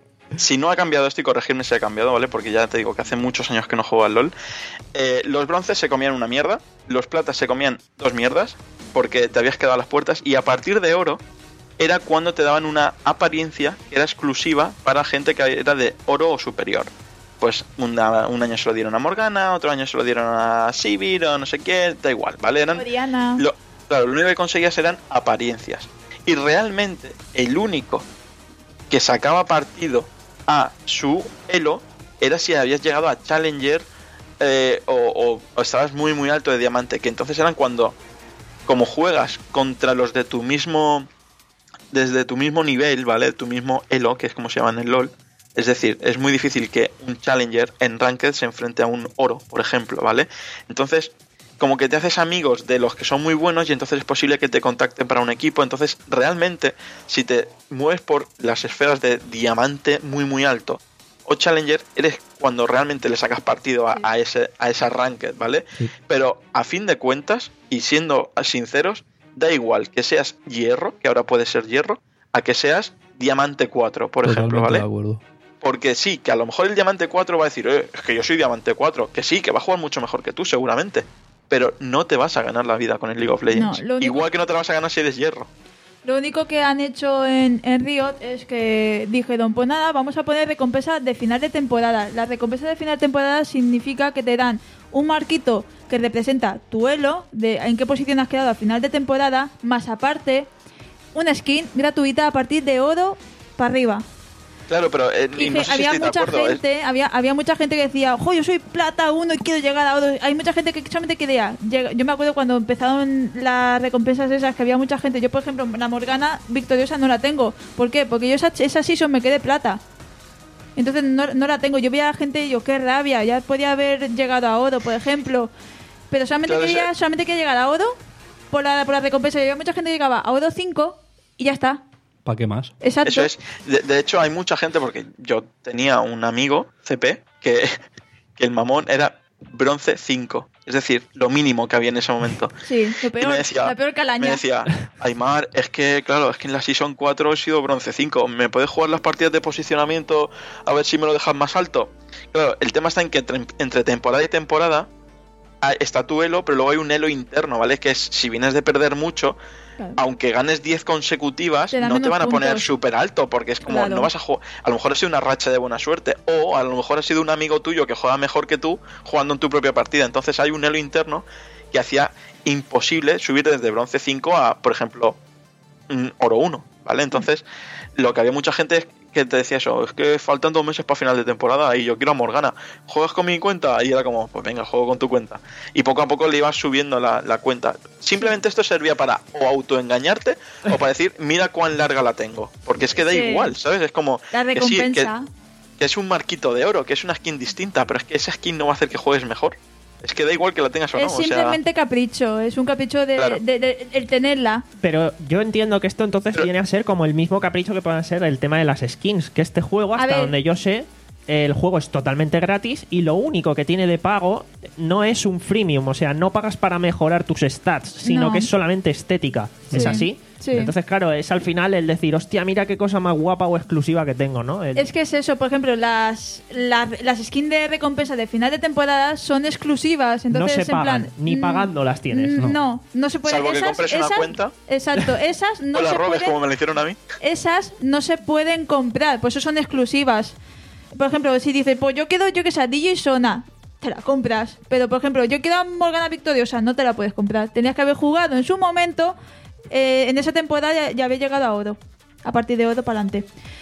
si no ha cambiado esto, y corregirme si ha cambiado, ¿vale? Porque ya te digo que hace muchos años que no juego al LoL. Eh, los bronces se comían una mierda, los platas se comían dos mierdas, porque te habías quedado a las puertas, y a partir de oro era cuando te daban una apariencia que era exclusiva para gente que era de oro o superior. Pues una, un año se lo dieron a Morgana, otro año se lo dieron a Sivir o no sé qué, da igual, ¿vale? Eran, Oriana. lo, claro, lo único que conseguías eran apariencias. Y realmente el único que sacaba partido a su elo era si habías llegado a Challenger eh, o, o, o estabas muy muy alto de diamante, que entonces eran cuando, como juegas contra los de tu mismo, desde tu mismo nivel, ¿vale? Tu mismo elo, que es como se llama en el LoL. Es decir, es muy difícil que un Challenger en Ranked se enfrente a un oro, por ejemplo, ¿vale? Entonces, como que te haces amigos de los que son muy buenos y entonces es posible que te contacten para un equipo. Entonces, realmente, si te mueves por las esferas de diamante muy muy alto o Challenger, eres cuando realmente le sacas partido a, a, ese, a esa Ranked, ¿vale? Sí. Pero a fin de cuentas, y siendo sinceros, da igual que seas hierro, que ahora puede ser hierro, a que seas diamante cuatro, por ejemplo, Totalmente ¿vale? de acuerdo. Porque sí, que a lo mejor el diamante cuatro va a decir, eh, es que yo soy diamante cuatro, que sí, que va a jugar mucho mejor que tú seguramente, pero no te vas a ganar la vida con el League of Legends. No, lo único- Igual que no te la vas a ganar si eres hierro. Lo único que han hecho en, en Riot es que dijeron, pues nada, vamos a poner recompensas de final de temporada. Las recompensas de final de temporada significa que te dan un marquito que representa tu elo, de en qué posición has quedado al final de temporada, más aparte una skin gratuita a partir de oro para arriba. Claro, pero eh, Y y no que sé si había estoy de mucha acuerdo. es- gente, había, había mucha gente que decía, ojo, yo soy plata uno y quiero llegar a oro. Hay mucha gente que solamente quería. llega- Yo me acuerdo cuando empezaron las recompensas esas, que había mucha gente. Yo, por ejemplo, la Morgana victoriosa no la tengo. ¿Por qué? Porque yo esa, esa season me quedé plata. Entonces no, no la tengo. Yo veía a la gente y yo, qué rabia. Ya podía haber llegado a oro, por ejemplo. Pero solamente Claro, quería, ese- solamente quería llegar a oro por la, por la recompensa. Y había mucha gente que llegaba a oro cinco y ya está. ¿Para qué más? Exacto. Eso es. De, de hecho, hay mucha gente, porque yo tenía un amigo, C P, que, que el mamón era bronce cinco. Es decir, lo mínimo que había en ese momento. Sí, lo Y peor, me decía, la peor calaña. me decía, Aymar, es que, claro, es que en la Season cuatro he sido bronce cinco. ¿Me puedes jugar las partidas de posicionamiento a ver si me lo dejas más alto? Claro, el tema está en que entre, entre temporada y temporada ah, está tu elo, pero luego hay un elo interno, ¿vale? Que es, si vienes de perder mucho, Claro. aunque ganes diez consecutivas, Te dan no te menos van a poner puntos. súper alto, porque es como, Claro. no vas a jugar. A lo mejor ha sido una racha de buena suerte, o a lo mejor ha sido un amigo tuyo que juega mejor que tú jugando en tu propia partida. Entonces hay un elo interno que hacía imposible subir desde bronce cinco a, por ejemplo, mm, oro uno, ¿vale? Entonces, lo que había mucha gente es que te decía eso, es que faltan dos meses para final de temporada y yo quiero a Morgana, ¿juegas con mi cuenta? Y era como, pues venga, juego con tu cuenta. Y poco a poco le ibas subiendo la, la cuenta. Simplemente esto servía para o autoengañarte o para decir, mira cuán larga la tengo. Porque es que da Sí. igual, ¿sabes? Es como La que sí, que- recompensa. que es un marquito de oro, que es una skin distinta, pero es que esa skin no va a hacer que juegues mejor. Es que da igual que la tengas o no. Es o sea, simplemente capricho, es un capricho de, Claro. de- de- el tenerla. Pero yo entiendo que esto entonces Pero- viene a ser como el mismo capricho que puedan ser el tema de las skins. Que este juego, A hasta ver. donde yo sé, el juego es totalmente gratis y lo único que tiene de pago no es un freemium. O sea, no pagas para mejorar tus stats, sino No. que es solamente estética. ¿Es Sí, así? sí. Entonces, claro, es al final el decir, hostia, mira qué cosa más guapa o exclusiva que tengo, ¿no? El- Es que es eso, por ejemplo, las, las, las skins de recompensa de final de temporada son exclusivas. no Entonces, se en pagan, plan, ni mm, pagando las tienes. mm, ¿no? No, no se puede. Salvo que esas, compres una esas- cuenta. Exacto, esas no o la se robes pueden, como me lo hicieron a mí. esas no se pueden comprar, pues eso son exclusivas. Por ejemplo, si dices, pues yo quiero, yo que sé, D J Sona, te la compras. Pero, por ejemplo, yo quiero a Morgana victoriosa, no te la puedes comprar. Tenías que haber jugado en su momento, eh, en esa temporada ya, ya había llegado a oro. A partir de oro para adelante.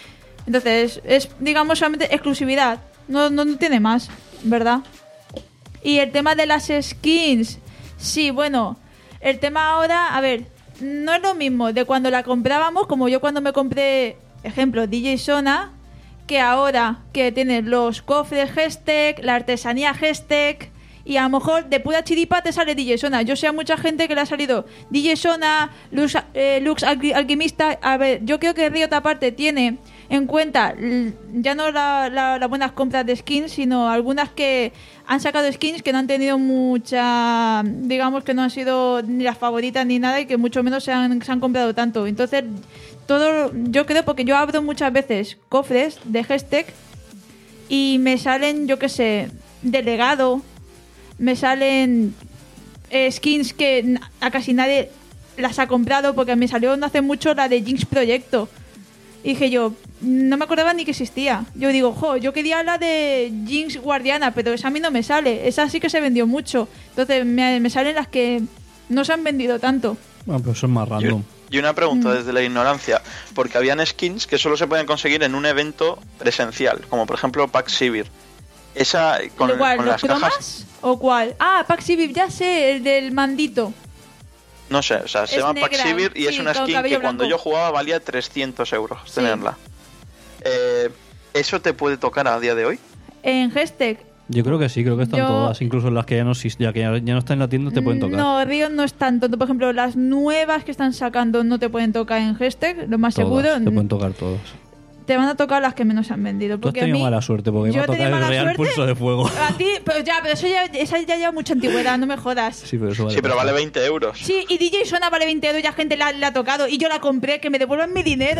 Entonces, es, digamos, solamente exclusividad. No, no, no tiene más, ¿verdad? Y el tema de las skins, sí, bueno, el tema ahora, a ver, no es lo mismo de cuando la comprábamos, como yo cuando me compré, ejemplo, D J Sona, que ahora que tiene los cofres Hextech, la artesanía Hextech, y a lo mejor de pura chiripa te sale D J Sona. Yo sé a mucha gente que le ha salido D J Sona, Lux, eh, Lux Alquimista. A ver, yo creo que Riot aparte tiene en cuenta ya no las la, la buenas compras de skins, sino algunas que han sacado skins que no han tenido mucha, digamos que no han sido ni las favoritas ni nada, y que mucho menos se han, se han comprado tanto. Entonces, todo, yo creo, porque yo abro muchas veces cofres de Hextech y me salen, yo qué sé, de legado, me salen eh, skins que a casi nadie las ha comprado, porque me salió no hace mucho la de Jinx Proyecto. Y dije yo, no me acordaba ni que existía. Yo digo, jo, yo quería la de Jinx Guardiana, pero esa a mí no me sale. Esa sí que se vendió mucho. Entonces me, me salen las que no se han vendido tanto. Bueno, pero eso es más random. Y una pregunta Mm. desde la ignorancia, porque habían skins que solo se pueden conseguir en un evento presencial, como por ejemplo Pack Sivir. Esa con, ¿Cuál? con ¿Los las cromas? cajas, ¿O cuál? Ah, Pack Sivir, ya sé, el del mandito. no sé, o sea, se Es llama negra, Pack Sivir y sí, es una con skin cabello que cuando blanco. yo jugaba valía trescientos euros Sí. tenerla. Eh, ¿Eso te puede tocar a día de hoy? En Hextech. Yo creo que sí, creo que están Yo- todas, incluso las que ya no existen, ya que ya, ya no están en la tienda te pueden tocar. No, Riot no es tanto. Por ejemplo, las nuevas que están sacando no te pueden tocar en Hextech, lo más Todas, seguro. te pueden tocar todas. Te van a tocar las que menos se han vendido. Tú has Porque a tenido mí, mala suerte porque me yo ha he tenido tocado el mala Real suerte. Pulso de Fuego. A ti, pero ya, pero eso ya, esa ya lleva mucha antigüedad, no me jodas. Sí, pero eso vale Sí, pero pasta. vale veinte euros. Sí, y D J Sona vale veinte euros, ya gente la, la ha tocado y yo la compré, que me devuelvan mi dinero.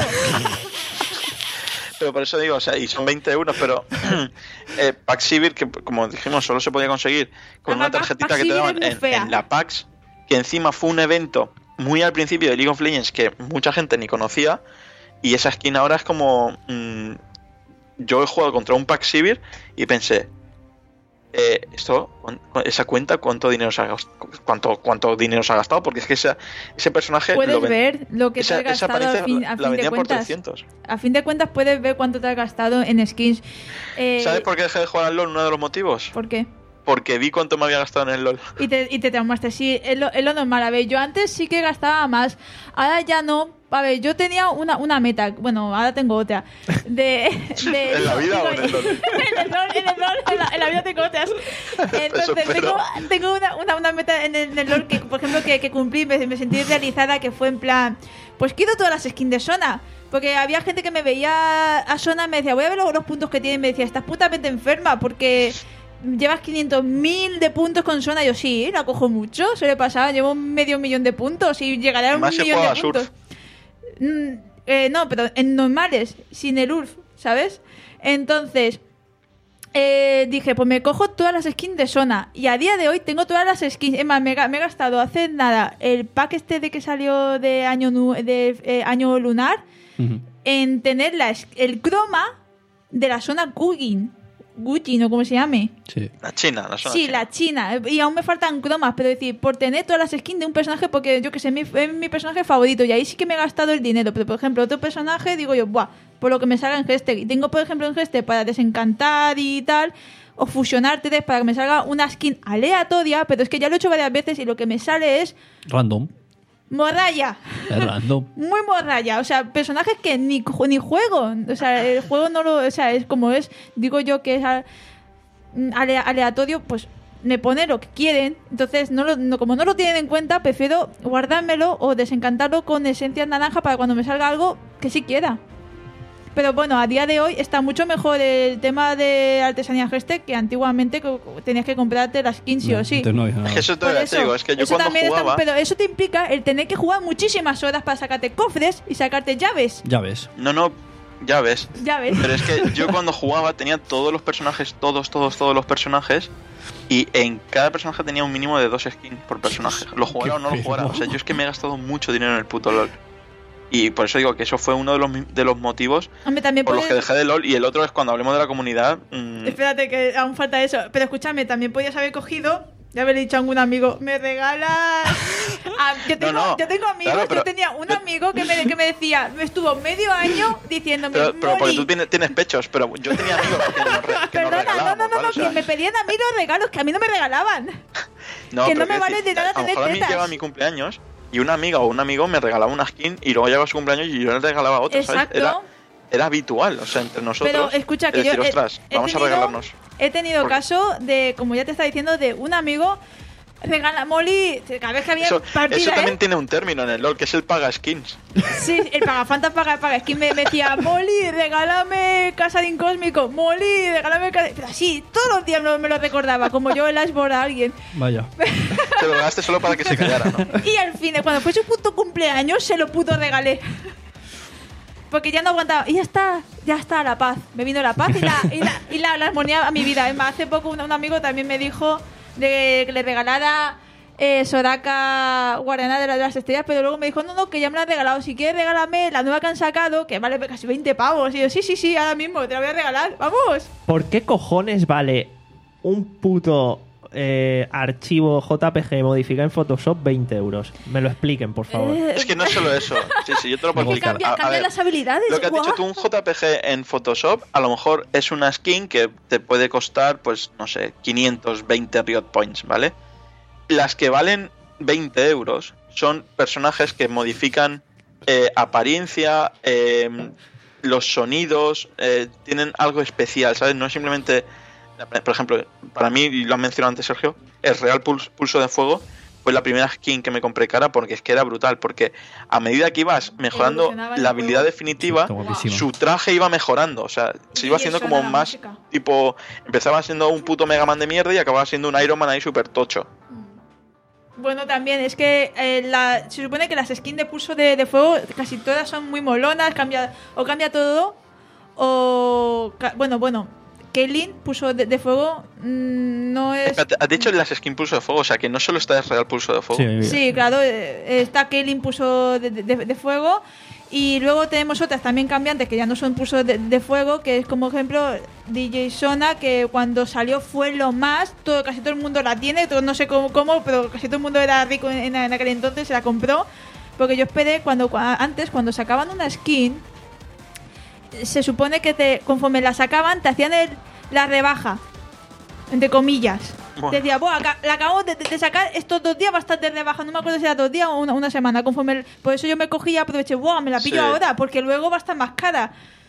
Pero por eso digo, o sea, y son veinte euros, pero eh, Pack Sivir, que como dijimos, solo se podía conseguir con Además, una tarjetita Pack que te Sivir daban es muy en, fea. en la PAX, que encima fue un evento muy al principio de League of Legends que mucha gente ni conocía, y esa skin ahora es como... mmm, yo he jugado contra un Pack Sivir y pensé, eh, esto, esa cuenta, ¿cuánto dinero se ha gastado? ¿Cuánto, cuánto dinero se ha gastado? Porque es que esa, ese personaje... Puedes lo ven- ver lo que esa, te has esa gastado a apariencia fin, la- a la fin de vendían por cuentas. trescientos. A fin de cuentas puedes ver cuánto te has gastado en skins. Eh, ¿Sabes por qué dejé de jugar al LoL? Uno de los motivos. ¿Por qué? Porque vi cuánto me había gastado en el LoL. Y te, y te traumaste, sí, es lo, es lo normal. A ver, yo antes sí que gastaba más, ahora ya no. A ver, yo tenía una, una meta, bueno, ahora tengo otra. De, de- ¿En la vida digo, o en el LoL? en el LoL, en el LoL, en la, en la vida tengo otras. Entonces, espero. tengo, tengo una, una, una meta en el, en el LoL que, por ejemplo, que, que cumplí, me, me sentí realizada, que fue en plan, pues quiero todas las skins de Sona. Porque había gente que me veía a Sona y me decía, voy a ver los, los puntos que tiene, y me decía, estás putamente enferma, porque... Llevas quinientos mil de puntos con Sona. Yo sí, la cojo mucho. Se le pasaba, llevo medio millón de puntos y llegaré a un Más si millón de juega puntos. surf. Mm, eh, no, pero en normales, sin el U R F, ¿sabes? Entonces, eh, dije, pues me cojo todas las skins de Sona. Y a día de hoy tengo todas las skins. Es más, me, ga- me he gastado hace nada el pack este de que salió de año, nu- de, eh, año lunar Ujú. en tener la, es- el croma de la Sona Gugin. Gugin o como se llame. Sí. La China, la zona Sí, china. la China. Y aún me faltan cromas, pero decir, por tener todas las skins de un personaje, porque yo que sé, mi- es mi personaje favorito, y ahí sí que me he gastado el dinero. Pero, por ejemplo, otro personaje, digo yo, buah, por lo que me salga en Hextech. Y tengo, por ejemplo, en Hextech para desencantar y tal, o fusionar tres para que me salga una skin aleatoria, pero es que ya lo he hecho varias veces y lo que me sale es Random. morralla. Es random. Muy morralla, o sea, personajes que ni, ju- ni juego, o sea, el juego no lo, o sea, es como es, digo yo que es a- ale- aleatorio, pues me pone lo que quieren, entonces no lo, no- como no lo tienen en cuenta, prefiero guardármelo o desencantarlo con esencia naranja para cuando me salga algo que sí quiera. Pero bueno, a día de hoy está mucho mejor el tema de artesanía Hextech que antiguamente que tenías que comprarte las skins sí No, o sí. entonces no había Es nada. que eso te, Por te eso, digo, es que yo eso cuando también está- jugaba... pero eso te implica el tener que jugar muchísimas horas para sacarte cofres y sacarte llaves. Ya ves. No, no, ya ves. Llaves. Pero es que yo cuando jugaba tenía todos los personajes, todos, todos, todos los personajes, y en cada personaje tenía un mínimo de dos skins por personaje. Lo jugara o no lo jugara. O sea, yo es que me he gastado mucho dinero en el puto LoL. Y por eso digo que eso fue uno de los, mi- de los motivos Hombre, también por los puedes... que dejé de LoL. Y el otro es cuando hablemos de la comunidad. mm, Espérate, que aún falta eso. Pero escúchame, también podías haber cogido Ya haberle dicho a algún amigo, ¿me regalas? Ah, yo, tengo, no, no. yo tengo amigos, Claro, pero- yo tenía un amigo que me, que me decía, me estuvo medio año diciéndome, Pero, pero porque Molly, tú tienes, tienes pechos, pero yo tenía amigos que nos, re- que nos perdona, no, regalábamos, no, no, ¿vale? no, O sea, que me pedían a mí los regalos que a mí no me regalaban. no, que pero no me quiero vale decir, de nada a lo tener mejor a mí tetas. llegaba mi cumpleaños y una amiga o un amigo me regalaba una skin y luego llegaba su cumpleaños y yo le regalaba otra, ¿sabes? Exacto. Era, era habitual, o sea, entre nosotros. Pero escucha, que es decir, yo he- ostras, he vamos tenido- a regalarnos. He tenido Porque- caso de, como ya te estaba diciendo, de un amigo, regala Molly, cada vez que había Eso, partida, eso también ¿eh? tiene un término en el LoL, que es el paga skins. Sí, el pagafantas paga, paga skin me, me decía, Molly, regálame Casadín Cósmico, Molly, regálame Casa-". Pero así, todos los días me, me lo recordaba, como yo el Ashboard a alguien. Vaya. Te lo regalaste solo para que se callara, ¿no? Y al fin, cuando fue su puto cumpleaños, se lo puto regalé. Porque ya no aguantaba. Y ya está, ya está la paz. Me vino la paz y la, y la, y la, la armonía a mi vida. Es más, hace poco un, un amigo también me dijo de que le regalara eh, Soraka Guardiana de, la- de las Estrellas, pero luego me dijo, no, no, que ya me la han regalado. Si quieres, regálame la nueva que han sacado, que vale casi veinte pavos. Y yo, sí, sí, sí, ahora mismo, te la voy a regalar. ¡Vamos! ¿Por qué cojones vale un puto eh, archivo J P G modificado en Photoshop veinte euros? Me lo expliquen, por favor. Eh, Es que no es solo eso. Sí, sí, yo te lo puedo que explicar. cambia, A- a cambia ver, las habilidades. Lo que has ¡guau! dicho tú, un J P G en Photoshop, a lo mejor es una skin que te puede costar, pues, no sé, quinientos veinte Riot Points, ¿vale? Las que valen veinte euros son personajes que modifican eh, apariencia, eh, los sonidos, eh, tienen algo especial, ¿sabes? No es simplemente, por ejemplo, para mí, y lo ha mencionado antes Sergio, el Real Puls- Pulso de Fuego fue la primera skin que me compré cara porque es que era brutal, porque a medida que ibas mejorando Evolucionaba el la juego. habilidad definitiva, Está guapísimo. su traje iba mejorando, o sea, se iba Y haciendo suena como la más música. tipo, empezaba siendo un puto Mega Man de mierda y acababa siendo un Iron Man ahí súper tocho. Bueno, también es que eh, la, se supone que las skins de pulso de, de fuego casi todas son muy molonas, cambia, o cambia todo, o... ca- Bueno, bueno, Kaylin, pulso de, de fuego, mm, no es... Espérate, has dicho las skin Pulso de Fuego, o sea, que no solo está el Real Pulso de Fuego. Sí, Sí, claro, eh, está Kaylin pulso de, de- de fuego, y luego tenemos otras también cambiantes que ya no son pulso de, de fuego, que es como ejemplo D J Sona, que cuando salió fue lo más, todo, casi todo el mundo la tiene, todo, no sé cómo, cómo, pero casi todo el mundo era rico en, en aquel entonces, se la compró, porque yo esperé cuando cua- antes, cuando sacaban una skin, se supone que te conforme la sacaban, te hacían el, la rebaja, entre comillas. Bueno. Decía, Buah, aca- la acabamos de, de sacar estos dos días bastante rebaja. No me acuerdo si era dos días o una, una semana. Conforme el- por eso yo me cogí y aproveché, Buah, me la pillo Sí. ahora, porque luego va a estar más cara.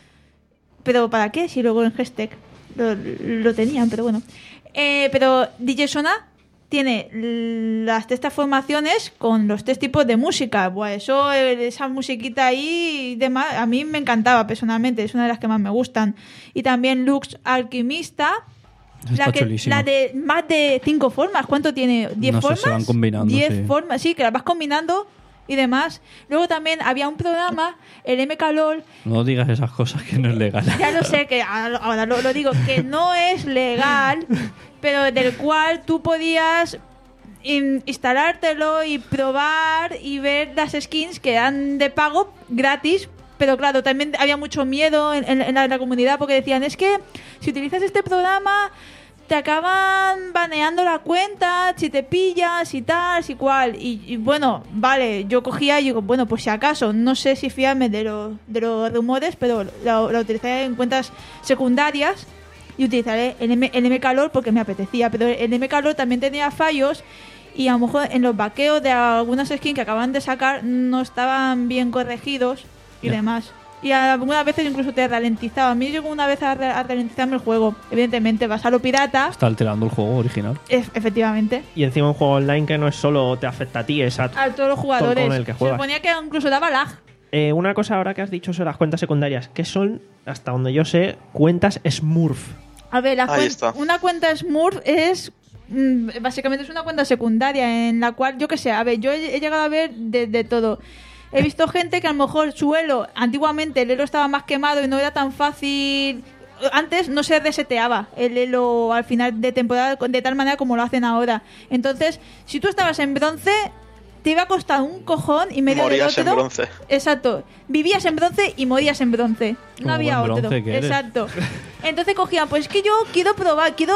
Pero ¿para qué? Si luego en Hashtag lo, lo tenían, pero bueno. Eh, pero D J Sona tiene las estas formaciones con los tres tipos de música. Buah, eso, eh, esa musiquita ahí y demás, a mí me encantaba personalmente, es una de las que más me gustan. Y también Lux Alquimista, Está la, que, chulísima. la de más de cinco formas. ¿Cuánto tiene? ¿Diez No sé, formas? se van combinando, Diez sí. formas, sí, que las vas combinando y demás. Luego también había un programa, el M K L O L, No digas esas cosas que no es legal. ya lo sé, que ahora ahora lo, lo digo, que no es legal, pero del cual tú podías in- instalártelo y probar y ver las skins que eran de pago gratis. Pero claro, también había mucho miedo en, en- en la, en la comunidad porque decían, es que si utilizas este programa te acaban baneando la cuenta, si te pillas y tal, si cual. Y, y bueno, vale, yo cogía y digo, bueno, pues si acaso, no sé si fiarme de, los de los rumores, pero la, la utilicé en cuentas secundarias y utilizaré el, M, el M K L O L porque me apetecía. Pero el M K L O L también tenía fallos y a lo mejor en los vaqueos de algunas skins que acaban de sacar no estaban bien corregidos y Ya. demás. Y algunas veces incluso te ralentizaba. A mí llegó una vez a, re- a ralentizarme el juego. Evidentemente, vas a lo pirata. Está alterando el juego original. Ef- efectivamente. Y encima un juego online que no es solo te afecta a ti, es a... A todos los jugadores. con el que Se juegas. suponía que incluso daba lag. Eh, una cosa ahora que has dicho sobre las cuentas secundarias, que son, hasta donde yo sé, cuentas Smurf. A ver, la Ahí cuen- está. una cuenta Smurf es... mm, básicamente es una cuenta secundaria en la cual, yo qué sé, a ver, yo he, he llegado a ver de, de todo. He visto gente que a lo mejor su elo, antiguamente el elo estaba más quemado y no era tan fácil. Antes no se reseteaba el elo al final de temporada de tal manera como lo hacen ahora. Entonces, si tú estabas en bronce, te iba a costar un cojón y medio Morías del en otro. bronce. Exacto. Vivías en bronce y morías en bronce. No Como había buen otro. bronce que eres. Exacto. Entonces cogían, pues es que yo quiero probar, quiero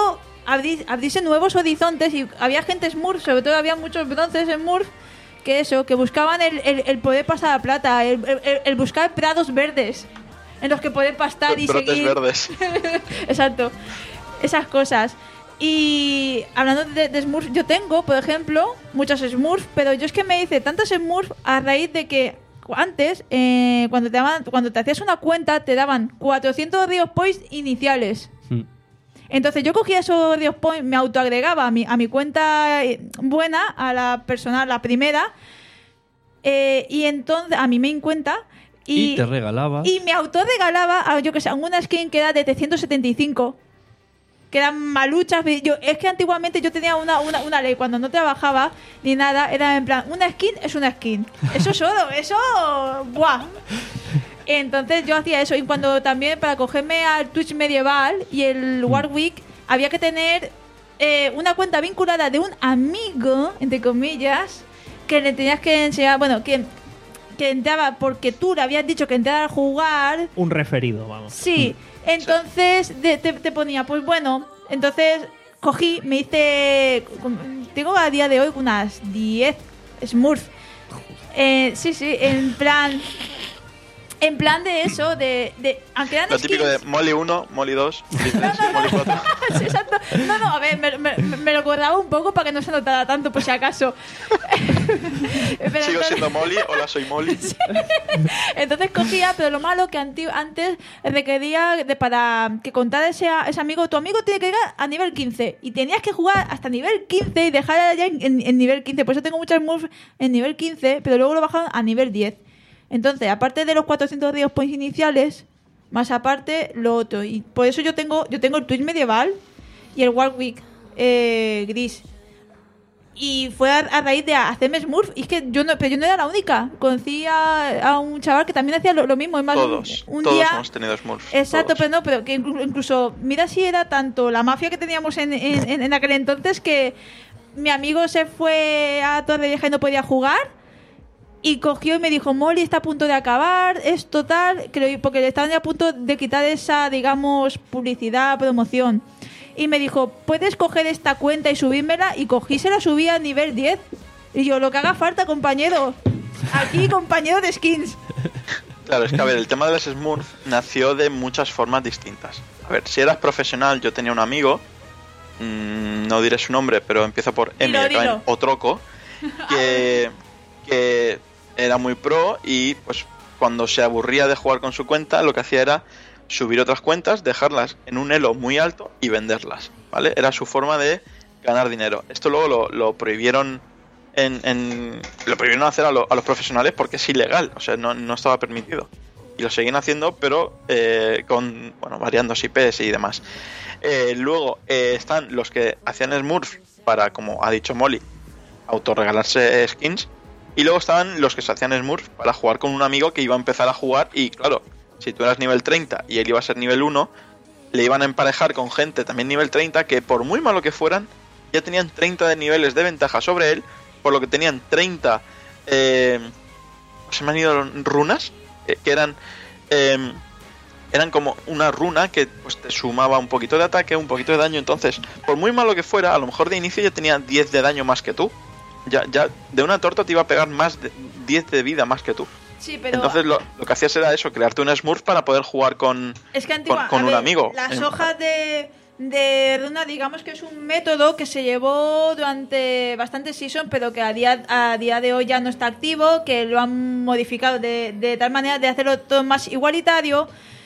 abrir, abrirse nuevos horizontes y había gente Smurf, sobre todo había muchos bronces Smurf, que eso, que buscaban el, el, el poder pasar a plata, el, el, el buscar prados verdes en los que poder pastar y brotes seguir. verdes. Exacto, esas cosas. Y hablando de, de Smurf, yo tengo, por ejemplo, muchas Smurf, pero yo es que me hice tantas Smurf a raíz de que antes, eh, cuando, te daban, cuando te hacías una cuenta, te daban cuatrocientos Riot Points iniciales. Mm. Entonces yo cogía esos Riot Points, me autoagregaba a mi, a mi cuenta buena, a la personal, la primera, eh, y entonces a mi main cuenta. Y, y te regalaba. Y me autorregalaba, a, yo que sé, una skin que era de trescientos setenta y cinco. Que eran maluchas. Yo, es que antiguamente yo tenía una, una, una ley, cuando no trabajaba ni nada, era en plan, una skin es una skin. Eso es oro, eso... ¡Buah! Entonces yo hacía eso. Y cuando también, para cogerme al Twitch medieval y el Warwick, había que tener eh, una cuenta vinculada de un amigo, entre comillas, que le tenías que enseñar, bueno, que, que entraba porque tú le habías dicho que entrara a jugar. Un referido, vamos. Sí. Entonces de, te, te ponía, pues bueno, entonces cogí, me hice, tengo a día de hoy unas diez Smurf. Eh, sí, sí, en plan, en plan de eso, de, de aunque eran Lo típico skins, de Molly uno, Molly dos, Molly tres, Molly cuatro. Sí, exacto. No, no, a ver, me, me, me lo acordaba un poco para que no se notara tanto, por si acaso. Pero Sigo entonces, siendo Molly, hola, soy Molly. sí. Entonces cogía, pero lo malo que anti- antes requería de para que contara ese, ese amigo, tu amigo tiene que llegar a nivel quince y tenías que jugar hasta nivel quince y dejar ya en, en, en nivel quince. Por eso tengo muchas moves en nivel quince, pero luego lo bajaron a nivel diez. Entonces, aparte de los cuatrocientos Riot Points iniciales, más aparte lo otro. Y por eso yo tengo yo tengo el Twitch medieval y el Warwick eh, gris. Y fue a, a raíz de hacerme Smurf. Y es que yo no, pero yo no era la única. Conocí a, a un chaval que también hacía lo, lo mismo. Es más, Todos, un, un todos día, hemos tenido Smurfs. exacto, todos. pero no, pero que incluso, incluso mira si era tanto la mafia que teníamos en, en, en aquel entonces que mi amigo se fue a Torrevieja y no podía jugar. Y cogió y me dijo, Molly está a punto de acabar, es total, creo, porque estaban ya a punto de quitar esa, digamos, publicidad, promoción. Y me dijo, ¿puedes coger esta cuenta y subírmela? Y cogí, se la subí a nivel diez. Y yo, lo que haga falta, compañero. Aquí, compañero de skins. Claro, es que a ver, el tema de las Smurf nació de muchas formas distintas. A ver, si eras profesional, yo tenía un amigo, mmm, no diré su nombre, pero empieza por M, Dilo, acaba en dilo. Otroco, que, que era muy pro y pues cuando se aburría de jugar con su cuenta, lo que hacía era subir otras cuentas, dejarlas en un elo muy alto y venderlas, ¿vale? Era su forma de ganar dinero. Esto luego lo, lo prohibieron en, en lo prohibieron hacer a, lo, a los profesionales porque es ilegal, o sea, no, no estaba permitido. Y lo seguían haciendo, pero eh, con, bueno, variando I Ps y demás. Eh, luego eh, están los que hacían Smurf para, como ha dicho Molly, autorregalarse skins. Y luego estaban los que se hacían Smurf para jugar con un amigo que iba a empezar a jugar. Y claro, si tú eras nivel treinta y él iba a ser nivel uno, le iban a emparejar con gente también nivel treinta que por muy malo que fueran, ya tenían treinta de niveles de ventaja sobre él, por lo que tenían treinta... Eh, se me han ido runas, eh, que eran... Eh, eran como una runa que pues te sumaba un poquito de ataque, un poquito de daño. Entonces, por muy malo que fuera, a lo mejor de inicio ya tenía diez de daño más que tú. Ya, ya de una torta te iba a pegar más de diez de vida más que tú. Sí, pero Entonces lo, lo que hacías era eso, crearte un Smurf para poder jugar con, es que antigua, con, con a un ver, amigo. Las En- hojas de, de runa, digamos que es un método que se llevó durante bastantes seasons, pero que a día, a día de hoy ya no está activo, que lo han modificado de, de tal manera de hacerlo todo más igualitario.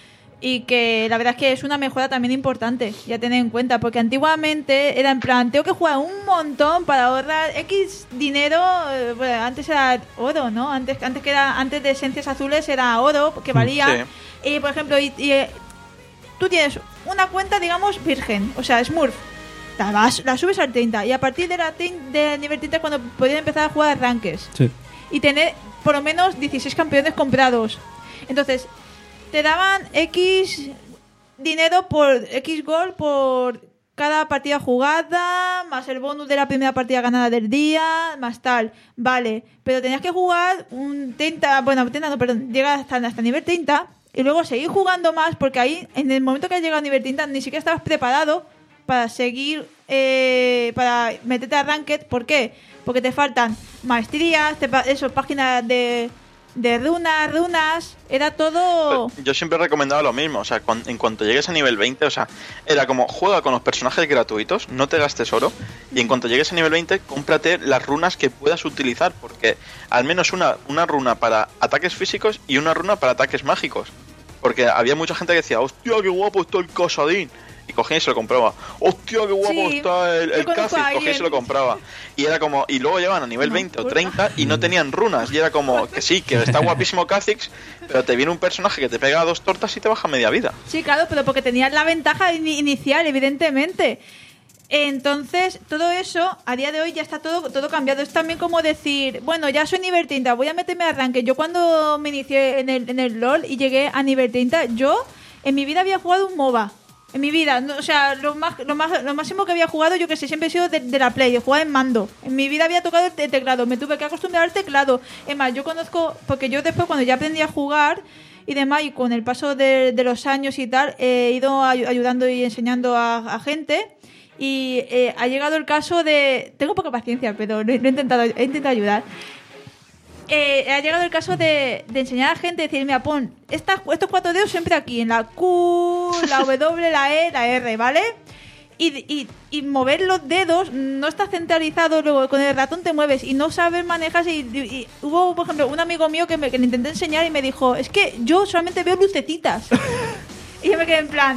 Y que la verdad es que es una mejora también importante, ya tener en cuenta, porque antiguamente era en plan, tengo que jugar un montón para ahorrar X dinero, eh, bueno, antes era oro, ¿no? Antes, antes que era, antes de esencias azules era oro, que valía. Sí. Y por ejemplo, y, y, eh, tú tienes una cuenta, digamos, virgen, o sea, Smurf, la, vas- la subes al treinta, y a partir de la trein- de nivel treinta es cuando podías empezar a jugar arranques. Sí. Y tener por lo menos dieciséis campeones comprados. Entonces, te daban X dinero por X gol por cada partida jugada, más el bonus de la primera partida ganada del día, más tal. Vale, pero tenías que jugar un treinta, bueno, treinta no, perdón, llegar hasta, hasta nivel treinta y luego seguir jugando más, porque ahí, en el momento que has llegado a nivel treinta, ni siquiera estabas preparado para seguir, eh, para meterte a Ranked. ¿Por qué? Porque te faltan maestrías, te, eso, páginas de, de runas, runas, era todo... Yo siempre he recomendado lo mismo, o sea, cuan, en cuanto llegues a nivel veinte, o sea, era como, juega con los personajes gratuitos, no te gastes oro, y en cuanto llegues a nivel veinte, cómprate las runas que puedas utilizar, porque al menos una, una runa para ataques físicos y una runa para ataques mágicos. Porque había mucha gente que decía, hostia, qué guapo está el Casadín. Y cogía y se lo compraba. Hostia, qué guapo Sí, está el, yo el conozco Kha'Zix. a Cogía y alguien. se lo compraba. Y era como, y luego llegaban a nivel No, veinte o ¿por? treinta y no tenían runas. Y era como, que sí, que está guapísimo Kha'Zix, pero te viene un personaje que te pega a dos tortas y te baja media vida. Sí, claro, pero porque tenías la ventaja in- inicial, evidentemente. Entonces, todo eso, a día de hoy ya está todo, todo cambiado. Es también como decir, bueno, ya soy nivel treinta, voy a meterme a arranque. Yo cuando me inicié en el, en el LoL y llegué a nivel treinta, yo en mi vida había jugado un MOBA. En mi vida, no, o sea, lo más, lo más, lo máximo que había jugado, yo que sé, siempre he sido de, de la Play, de jugar en mando. En mi vida había tocado el, te- teclado, me tuve que acostumbrar al teclado. Es más, yo conozco, porque yo después cuando ya aprendí a jugar y demás, y con el paso de, de los años y tal, he ido ay- ayudando y enseñando a, a gente. Y eh, ha llegado el caso de... Tengo poca paciencia, pero lo he, lo he intentado, he intentado ayudar. Eh, ha llegado el caso de, de enseñar a gente, decir, mira, pon estas, estos cuatro dedos siempre aquí, en la Q, la W, la E, la R, ¿vale? Y, y, y mover los dedos no está centralizado, luego con el ratón te mueves y no sabes manejar. Y, y, y hubo, por ejemplo, un amigo mío que, me, que le intenté enseñar y me dijo, es que yo solamente veo lucecitas. Y yo me quedé en plan...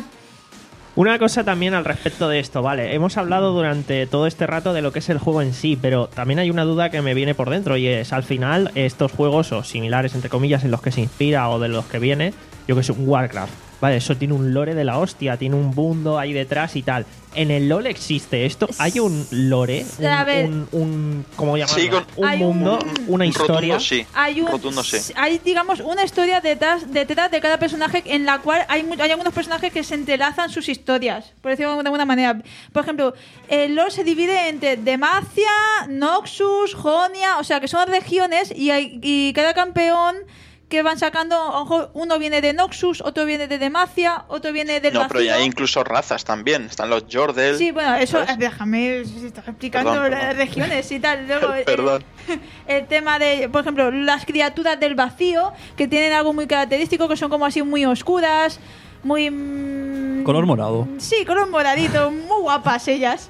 Una cosa también al respecto de esto, vale, hemos hablado durante todo este rato de lo que es el juego en sí, pero también hay una duda que me viene por dentro y es, al final, estos juegos, o similares entre comillas, en los que se inspira o de los que viene, yo que sé, un Warcraft, vale, eso tiene un lore de la hostia, tiene un mundo ahí detrás y tal. ¿En el LoL existe esto? ¿Hay un lore? Un, A ver. un, un- ¿cómo llamarlo? Sí, con- un Hay un- mundo, una Un historia. rotundo sí. Hay, un, Rotundo sí. hay, digamos, una historia detrás, detrás de cada personaje en la cual hay, mu- hay algunos personajes que se entrelazan sus historias, por decirlo de alguna manera. Por ejemplo, el LoL se divide entre Demacia, Noxus, Jonia, o sea, que son regiones y, hay, y cada campeón que van sacando, a lo mejor uno viene de Noxus, otro viene de Demacia, otro viene del No, pero ya vacío. hay incluso razas también. Están los Jordel. Sí, bueno, eso, ¿sabes? eh, déjame, se está explicando Perdón, las perdón. regiones y tal. Luego, eh, Perdón. el tema de, por ejemplo, las criaturas del vacío, que tienen algo muy característico, que son como así muy oscuras, muy... mm, Color morado. Sí, color moradito, muy guapas ellas.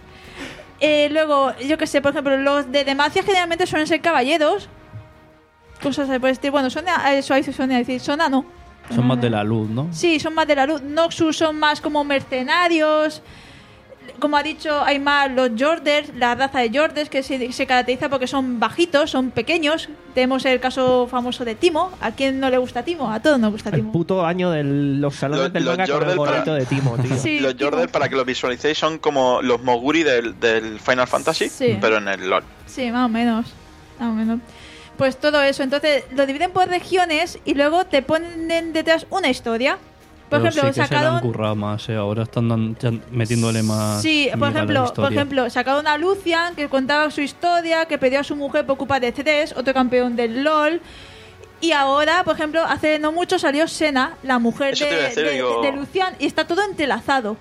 Eh, luego, yo que sé, por ejemplo, los de Demacia generalmente suelen ser caballeros. Cosas de por el estilo. Bueno, son eso ahí se suena decir, Sona no. Son más de la luz, ¿no? Sí, son más de la luz. Noxus son más como mercenarios. Como ha dicho Aymar, los Jorders, la raza de Jorders, que se, se caracteriza porque son bajitos, son pequeños. Tenemos el caso famoso de Timo. ¿A quién no le gusta Timo? A todos nos gusta El Timo. puto año de los salones Los- del los manga con el Jordel para- gorrito de Timo, tío. Sí, Los Timo. Jordel, para que lo visualicéis, son como los Moguri del, del Final Fantasy, Sí. pero en el LoL. Sí, más o menos. Más o menos. Pues todo eso. Entonces lo dividen por regiones y luego te ponen detrás una historia. Por Pero ejemplo, sí que se le han sacaron. currado más, ¿eh? Ahora están dan- ya metiéndole más. Sí, por miga a la ejemplo, por historia. ejemplo, sacaron a Lucian que contaba su historia, que perdió a su mujer por culpa de C tres, otro campeón del LoL. Y ahora, por ejemplo, hace no mucho salió Senna, la mujer Eso de, te iba a decir, de- digo- de Lucian, y está todo entrelazado.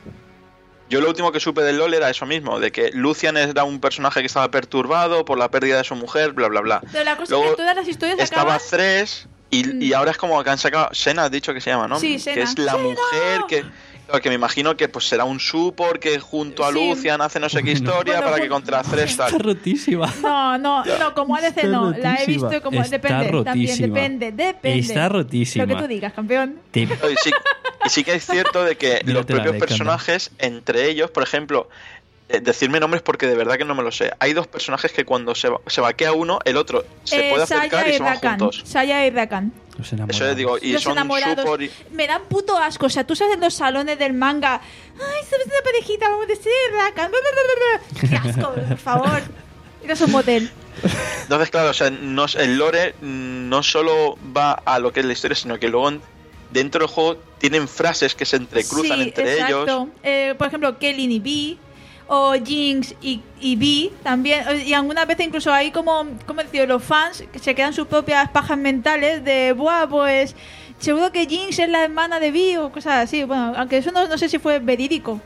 Yo lo último que supe del LoL era eso mismo, de que Lucian era un personaje que estaba perturbado por la pérdida de su mujer, bla, bla, bla. Pero la cosa Luego es que todas las historias Estaba acaban... Thresh y, y ahora es como que han sacado... Senna, has dicho que se llama, ¿no? Sí, Que Senna. es la ¡Senna! mujer que... claro, que me imagino que pues será un support que junto a Sí. Lucian hace no sé qué historia Bueno, para jun- que contra Thresh Está tal. rotísima. No, no, no, como A D C Está no. La he rotísima. visto como... Está depende, también, rotísima. depende, depende. Está rotísima. Lo que tú digas, campeón. Te- Y sí, y sí que es cierto de que Mírate los la propios década. personajes, entre ellos, por ejemplo, eh, decirme nombres porque de verdad que no me lo sé. Hay dos personajes que cuando se, va- se vaquea uno, el otro se Eh, puede acercar Saya y y se van Rakan. juntos. Saya y Rakan. Los enamorados. Eso es, digo, y Los son enamorados. support y... Me dan puto asco. O sea, tú sabes en los salones del manga. Ay, somos una parejita, vamos a decir Rakan. Bla, bla, bla, bla. Qué asco, por favor. Iros a un motel. Entonces, claro, o sea, no, es- el lore mm, no solo va a lo que es la historia, sino que luego en- dentro del juego tienen frases que se entrecruzan Sí, entre exacto. ellos. Eh, por ejemplo, Kellyn y Vi. O Jinx y, y Vi también. Y algunas veces incluso hay como, como decir, los fans que se quedan sus propias pajas mentales de, buah, pues seguro que Jinx es la hermana de Vi o cosas así. Bueno, aunque eso no, no sé si fue verídico.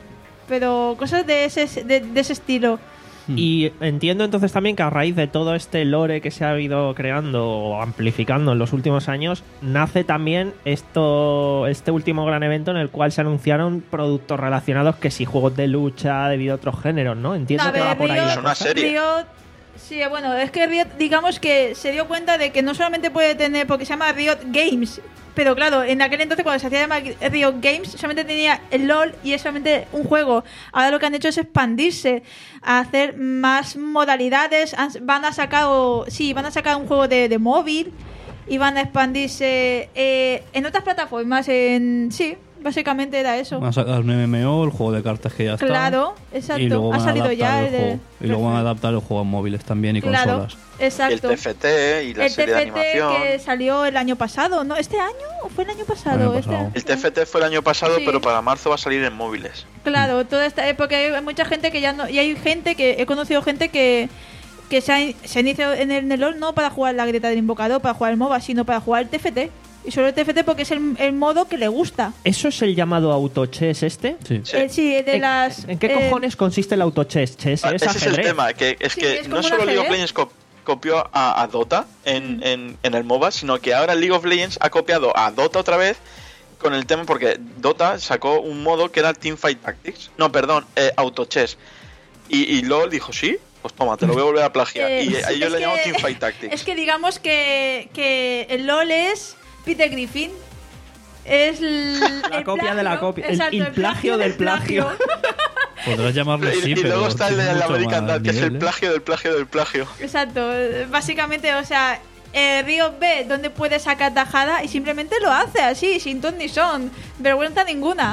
pero cosas de ese, de, de ese estilo. Y entiendo entonces también que a raíz de todo este lore que se ha ido creando o amplificando en los últimos años, nace también esto este último gran evento en el cual se anunciaron productos relacionados, que si juegos de lucha, debido a otros géneros, ¿no? Entiendo A que ver, va por ahí Riot- la Es una cosa. serie. Riot, sí, bueno, es que Riot, digamos que se dio cuenta de que no solamente puede tener, porque se llama Riot Games, pero claro, en aquel entonces cuando se hacía llamar Riot Games solamente tenía el LoL y es solamente un juego. Ahora lo que han hecho es expandirse, a hacer más modalidades. Han- Van a sacar, o- sí, van a sacar un juego de, de móvil y van a expandirse eh, en otras plataformas. En sí, básicamente era eso. Van a sacar un M M O, el juego de cartas que ya está. Claro, Y exacto. luego Ha van a salido adaptar ya el el de- juego. Y luego van a adaptar el juego a móviles también y Claro, consolas. exacto. El T F T y la el serie T de F T animación. que salió el año pasado, ¿no? ¿Este año o fue el año pasado? El año Este pasado. año. El T F T fue el año pasado, Sí. pero para marzo va a salir en móviles. Claro, toda esta época hay mucha gente que ya no... Y hay gente que... He conocido gente que que se ha, se ha iniciado en el, en el LoL no para jugar la grieta del invocador, para jugar el MOBA, sino para jugar el T F T. Y solo el T F T porque es el, el modo que le gusta. ¿Eso es el llamado autochess este? Sí. Sí. Eh, sí, de ¿En, las... ¿En qué eh, cojones consiste el autochess? Chess Ah, es ese es el ajedrez. tema, que es Sí, que es como no un solo League of ajedrez. Legends co- copió a, a Dota en, Mm. en, en el MOBA, sino que ahora League of Legends ha copiado a Dota otra vez con el tema, porque Dota sacó un modo que era Teamfight Tactics. No, perdón, eh, Autochess. Y, y LoL dijo, sí, pues toma, te lo voy a volver a plagiar. eh, y a ellos es le que- llaman Teamfight Tactics. Es que digamos que, que el LoL es Peter Griffin. Es l- La el copia de la plagio. copia, el- Exacto, el plagio del plagio. Podrás llamarlo Y, así, y pero luego está el de tiene la mucho American más Dad, que es el nivel, ¿eh? plagio del plagio del plagio. Exacto, eh, básicamente, o sea, eh, Riot ve dónde puede sacar tajada y simplemente lo hace así, sin ton ni son, vergüenza ninguna.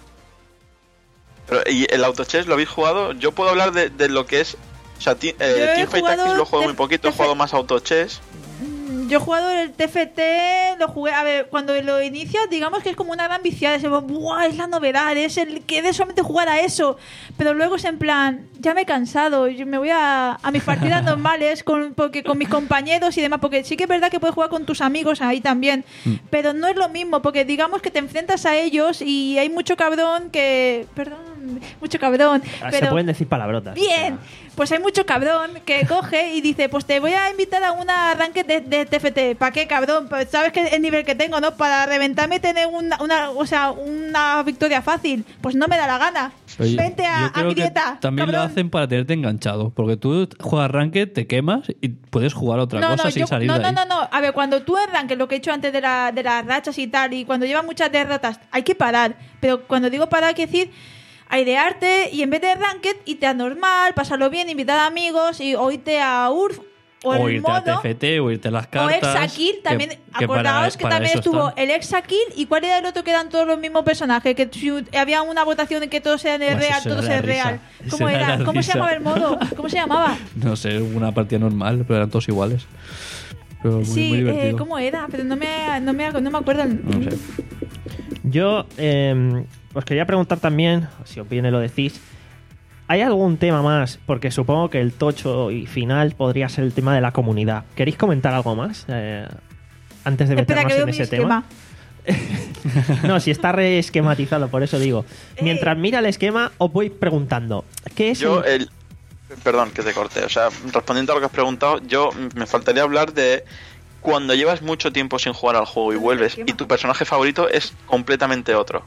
Pero, ¿y el Autochess lo habéis jugado? Yo puedo hablar de, de lo que es... O sea, ti- eh, Yo he Teamfight jugado Tactics lo juego T- muy poquito, he T F jugado más Autochess. Mm, Yo he jugado el T F T, lo jugué, a ver, cuando lo inicias, digamos que es como una gran viciada, es, ¡buah! Es la novedad, es el que de solamente jugar a eso, pero luego es en plan, ya me he cansado, yo me voy a, a mis partidas normales con, porque, con mis compañeros y demás, porque sí que es verdad que puedes jugar con tus amigos ahí también, pero no es lo mismo, porque digamos que te enfrentas a ellos y hay mucho cabrón que, perdón, mucho cabrón, Ah, Se pero... pueden decir palabrotas. Bien, pues hay mucho cabrón que coge y dice, pues te voy a invitar a una arranque de, de T F T. ¿Para qué, cabrón? Pues sabes que el nivel que tengo, ¿no? Para reventarme y tener una, una, o sea, una victoria fácil. Pues no me da la gana. Oye, Vente a, yo a creo que grieta, también lo cabrón. hacen para tenerte enganchado. Porque tú juegas ranked, te quemas y puedes jugar otra No, cosa no, sin yo- salir no, de no, ahí. no, no. A ver, cuando tú arranques, lo que he hecho antes de, la, de las rachas y tal, y cuando llevas muchas derrotas, hay que parar. Pero cuando digo parar, quiero decir airearte y en vez de ranked, irte a normal, pasarlo bien, invitar a amigos y o irte a U R F o, O el irte modo, a T F T o irte a las o cartas. Exakill también. que- que Acordaos para- que para también eso estuvo están. el Exakill y cuál era el otro que eran todos los mismos personajes, que si había una votación en que todos eran el Pues real, eso todos era el la real. risa. ¿Cómo Eso era era? la ¿Cómo se risa. llamaba el modo? ¿Cómo se llamaba? No sé, una partida normal, pero eran todos iguales. Pero muy, Sí, muy eh, divertido. ¿cómo era? Pero no me, no me, no me acuerdo. el- No sé. Yo eh, os quería preguntar también, si os viene lo decís, ¿hay algún tema más? Porque supongo que el tocho y final podría ser el tema de la comunidad. ¿Queréis comentar algo más? Eh, antes de Espera, meternos que veo en mi ese esquema. tema. No, si está reesquematizado, por eso digo. Eh. Mientras mira el esquema, os voy preguntando. ¿Qué es Yo, el- el. Perdón que te corté. O sea, respondiendo a lo que has preguntado, yo me faltaría hablar de cuando llevas mucho tiempo sin jugar al juego y vuelves y tu personaje favorito es completamente otro.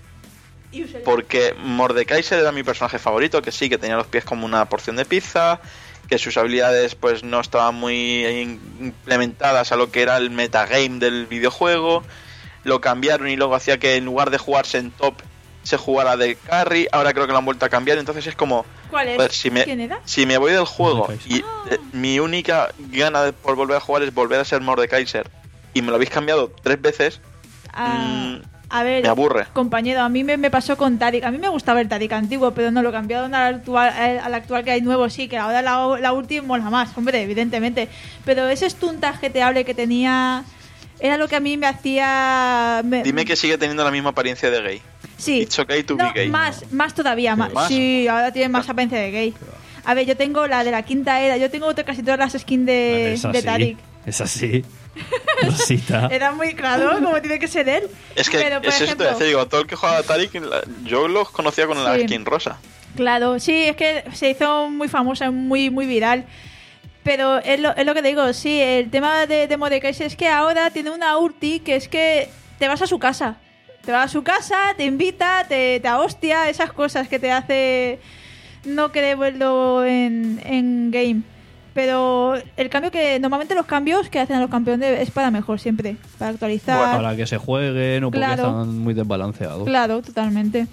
Porque Mordekaiser era mi personaje favorito, que sí, que tenía los pies como una porción de pizza, que sus habilidades pues no estaban muy in- implementadas a lo que era el metagame del videojuego. Lo cambiaron y luego hacía que en lugar de jugarse en top se jugara de carry. Ahora creo que lo han vuelto a cambiar, entonces es como... ¿Cuál es? Joder, si me, ¿Quién era? si me voy del juego Mordekaiser. y eh, mi única gana de, por volver a jugar es volver a ser Mordekaiser y me lo habéis cambiado tres veces, Ah, mm, a ver, me aburre. compañero, a mí me, me pasó con Tarik. A mí me gustaba el Tarik antiguo, pero no lo cambiaron al actual, al, al actual que hay nuevo. Sí, que ahora la, la última mola más, hombre, evidentemente. Pero ese stuntaje jeteable que tenía era lo que a mí me hacía. me- Dime que sigue teniendo la misma apariencia de gay. Sí. It's okay to No, be gay. Más, más todavía, más. ¿Más? Sí, ahora tiene más apariencia de gay. A ver, yo tengo la de la quinta era, yo tengo casi todas las skins de, es de así. Tarik. Es así. Rosita. Era muy claro, como tiene que ser él. Es que Pero, por es esto, ejemplo, es decir, digo, todo el que juega a Tarik, la- yo los conocía con la Sí. skin rosa. Claro, sí, es que se hizo muy famosa, muy, muy viral. Pero es lo, es lo que te digo, sí, el tema de, de Mordekaiser es que ahora tiene una ulti que es que te vas a su casa. Te vas a su casa, te invita, te, te hostia, esas cosas que te hace no querer verlo en, en game. Pero el cambio que... Normalmente los cambios que hacen a los campeones es para mejor siempre. Para actualizar. Bueno, para que se jueguen o porque Claro. están muy desbalanceados. Claro, totalmente.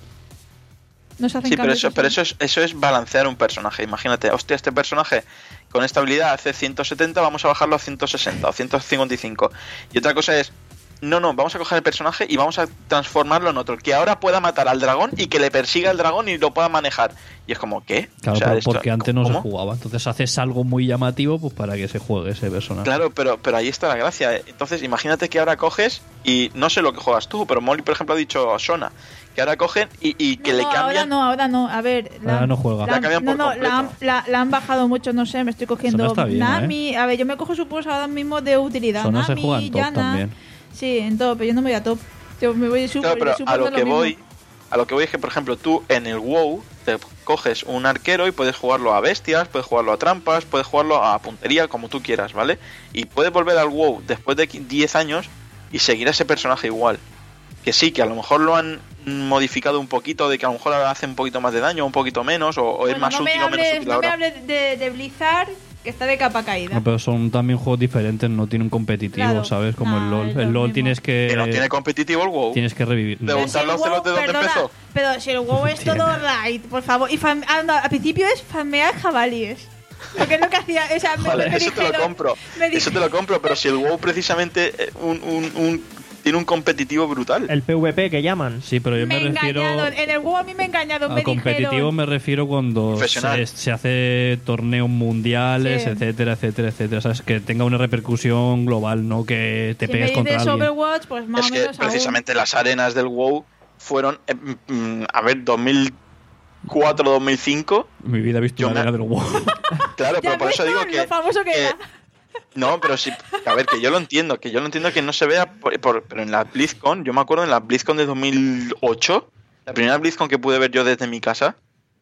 No se hacen Sí, pero cambios eso, así. pero eso es, eso es balancear un personaje. Imagínate, hostia, este personaje con esta habilidad hace ciento setenta, vamos a bajarlo a ciento sesenta o ciento cincuenta y cinco. Y otra cosa es, no, no, vamos a coger el personaje y vamos a transformarlo en otro, que ahora pueda matar al dragón y que le persiga al dragón y lo pueda manejar. Y es como, ¿qué? Claro, O sea, pero esto- porque antes no ¿cómo? se jugaba. Entonces haces algo muy llamativo pues para que se juegue ese personaje. Claro, pero, pero ahí está la gracia. Entonces, imagínate que ahora coges y no sé lo que juegas tú, pero Molly, por ejemplo, ha dicho Sona, que ahora cogen y, y que no, le no, cambian. ahora no, ahora no. A ver, Ahora no juega. La, La cambian no, por no, la, completo. han- la, la han bajado mucho, no sé, me estoy cogiendo Eso no está bien, Nami. A ver, yo me cojo su pulso ahora mismo de utilidad. Eso no se Nami, juega en top Yana. también. Sí, en top, pero yo no me voy a top. Yo me voy super, Claro, pero super a lo no que mismo. voy, a lo que voy es que, por ejemplo, tú en el WoW te coges un arquero y puedes jugarlo a bestias, puedes jugarlo a trampas, puedes jugarlo a puntería, como tú quieras, ¿vale? Y puedes volver al WoW después de diez años y seguir a ese personaje igual. Que sí, que a lo mejor lo han modificado un poquito, de que a lo mejor ahora hace un poquito más de daño, un poquito menos, o, o Bueno, es más no me útil o menos hables, útil no me ahora. hables de, de Blizzard, que está de capa caída. No, pero son también juegos diferentes, no tienen competitivo, Claro. ¿sabes? Como No, el LoL. es lo El LoL mismo. tienes que Que no tiene competitivo el WoW. tienes que revivir. De Pero un- preguntarle a el Ocelot WoW, de dónde perdona, empezó. Pero si el WoW es Tiene. todo right, por favor. Y fam- ah, no, al principio es farmear jabalíes. Porque es lo que hacía. O sea, me- Vale, me eso te lo dijeron- compro. me di- Eso te lo compro, pero si el WoW precisamente eh, un, un, un- tiene un competitivo brutal. El PvP que llaman. Sí, pero yo me, me refiero engañaron. En el WoW a mí me engañaron. a Me competitivo, dijeron, me refiero cuando Profesional. se, se hace torneos mundiales, Sí. etcétera, etcétera, etcétera. ¿Sabes? Que tenga una repercusión global, no que te si pegues me contra dices alguien. Overwatch, pues más Es o que menos precisamente las arenas del WoW fueron, eh, mm, a ver, dos mil cuatro, dos mil cinco. En mi vida he visto Yo una me- arena del WoW. Claro, aún. Ya pero por ves eso tú digo que. lo famoso que que- era. No, pero sí. A ver, que yo lo entiendo, que yo lo entiendo que no se vea. Por, por- pero en la BlizzCon, yo me acuerdo en la BlizzCon de dos mil ocho, la primera BlizzCon que pude ver yo desde mi casa,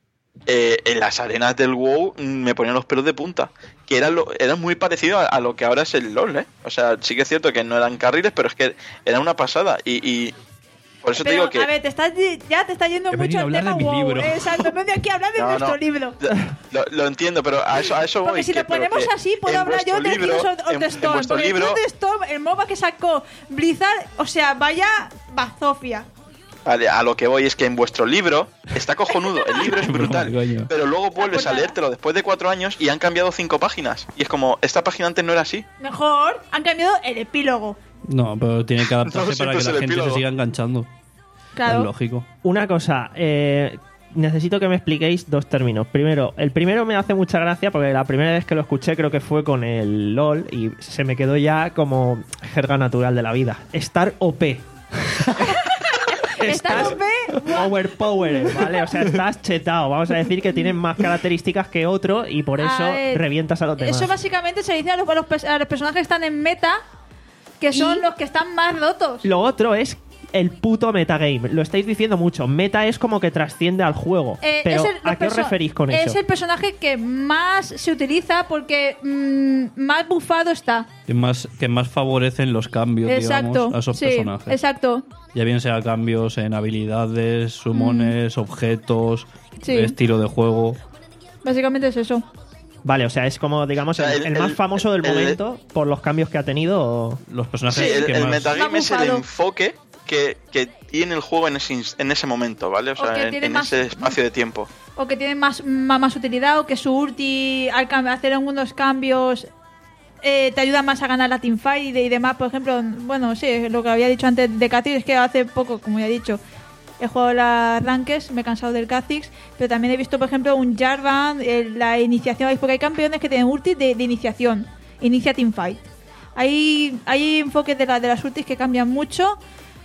eh, en las arenas del WoW mm, me ponían los pelos de punta. Que era, lo, era muy parecido a, a lo que ahora es el LoL, ¿eh? O sea, sí que es cierto que no eran carriles, pero es que era una pasada. Y. y por eso te Pero, digo que. a ver, te estás, ya te está yendo He mucho venido a el hablar tema de mi WoW. libro. Exacto, no de aquí a hablar de No, nuestro no. libro. Lo, lo entiendo, pero a eso, a eso voy. Porque si que- lo pero ponemos que así, puedo en hablar yo vuestro de libro- Heroes of, of en- the en Storm. vuestro Porque libro, Heroes of the Storm, el MOBA que sacó Blizzard, o sea, vaya bazofia. Vale, a lo que voy es que en vuestro libro está cojonudo, el libro es brutal, Broma, coño. pero luego vuelves a portada. leértelo después de cuatro años y han cambiado cinco páginas. Y es como, esta página antes no era así. Mejor, han cambiado el epílogo. No, pero tiene que adaptarse No, para siempre que es la el gente epílogo. se siga enganchando. Claro. Es lógico. Una cosa, eh, necesito que me expliquéis dos términos. Primero, el primero me hace mucha gracia porque la primera vez que lo escuché creo que fue con el LOL y se me quedó ya como jerga natural de la vida. Estar O P. ¿Estás O P? Power Power, ¿vale? O sea, estás chetado. Vamos a decir que tienes más características que otro y por A eso ver, revientas a los demás. Eso básicamente se dice a los, a los pers- a los personajes que están en meta, que son Y- los que están más rotos. Lo otro es el puto metagame. Lo estáis diciendo mucho. Meta es como que trasciende al juego. Eh, Pero, es el- ¿a los qué os perso- referís con es eso? el personaje que más se utiliza porque mm, más bufado está. Que más, que más favorecen los cambios, Exacto. digamos, a esos sí, personajes. exacto. Ya bien sea cambios en habilidades, sumones, objetos, Mm. Sí. estilo de juego. Básicamente es eso. Vale, o sea, es como, digamos, O sea, el, el- el más el- famoso del el- momento por los cambios que ha tenido. o- Los personajes Sí, el, que el más... metagame Más es el bufado. enfoque que, que tiene el juego en ese, ins- en ese momento, ¿vale? O sea, que en, tiene en más- ese espacio de tiempo. O que tiene más, más, más utilidad, o que su ulti al cam- hacer algunos cambios eh, te ayuda más a ganar la teamfight y, de- y demás. Por ejemplo, bueno, sí, lo que había dicho antes de Kha'Zix es que hace poco, como ya he dicho, he jugado las Rankeds, me he cansado del Kha'Zix, pero también he visto, por ejemplo, un Jarvan, eh, la iniciación, porque hay campeones que tienen ulti de, de iniciación, inicia teamfight. Hay, hay enfoques de, la, de las ultis que cambian mucho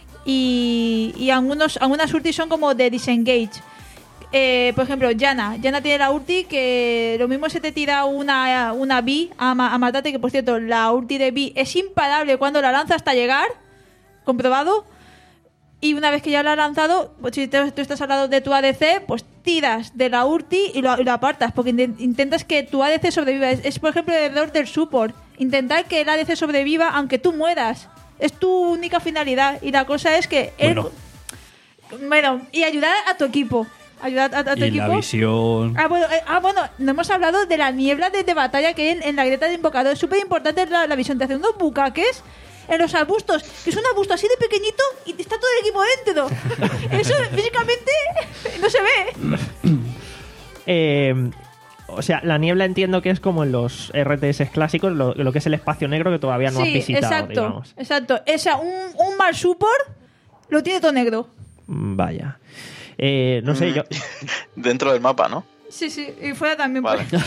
y, y algunos, algunas ultis son como de disengage. Eh, por ejemplo, Yana. Yana tiene la ulti que lo mismo se te tira una, una B a, ma- a matarte, que por cierto, la ulti de B es imparable cuando la lanza hasta llegar, comprobado, y una vez que ya lo has lanzado, pues si te, tú estás al lado de tu A D C, pues tiras de la ulti y lo, y lo apartas, porque in- intentas que tu A D C sobreviva. Es, es, por ejemplo, el error del support. Intentar que el A D C sobreviva aunque tú mueras. Es tu única finalidad. Y la cosa es que... él- Bueno. bueno, y ayudar a tu equipo. Ayudar a, a tu Y equipo. la visión. Ah bueno, eh, ah, bueno, no hemos hablado de la niebla de, de batalla que hay en, en la grieta de invocador. Es súper importante la, la visión. Te hace unos bucaques en los arbustos, que es un arbusto así de pequeñito y está todo el equipo dentro. Eso físicamente no se ve. Eh, o sea, la niebla entiendo que es como en los R T S clásicos, lo, lo que es el espacio negro que todavía no has Sí, visitado, exacto, digamos. exacto. O sea, un, un mal support lo tiene todo negro. Mm, Vaya. Eh, no sé, yo... Dentro del mapa, ¿no? Sí, sí, y fuera también. Vale. pues.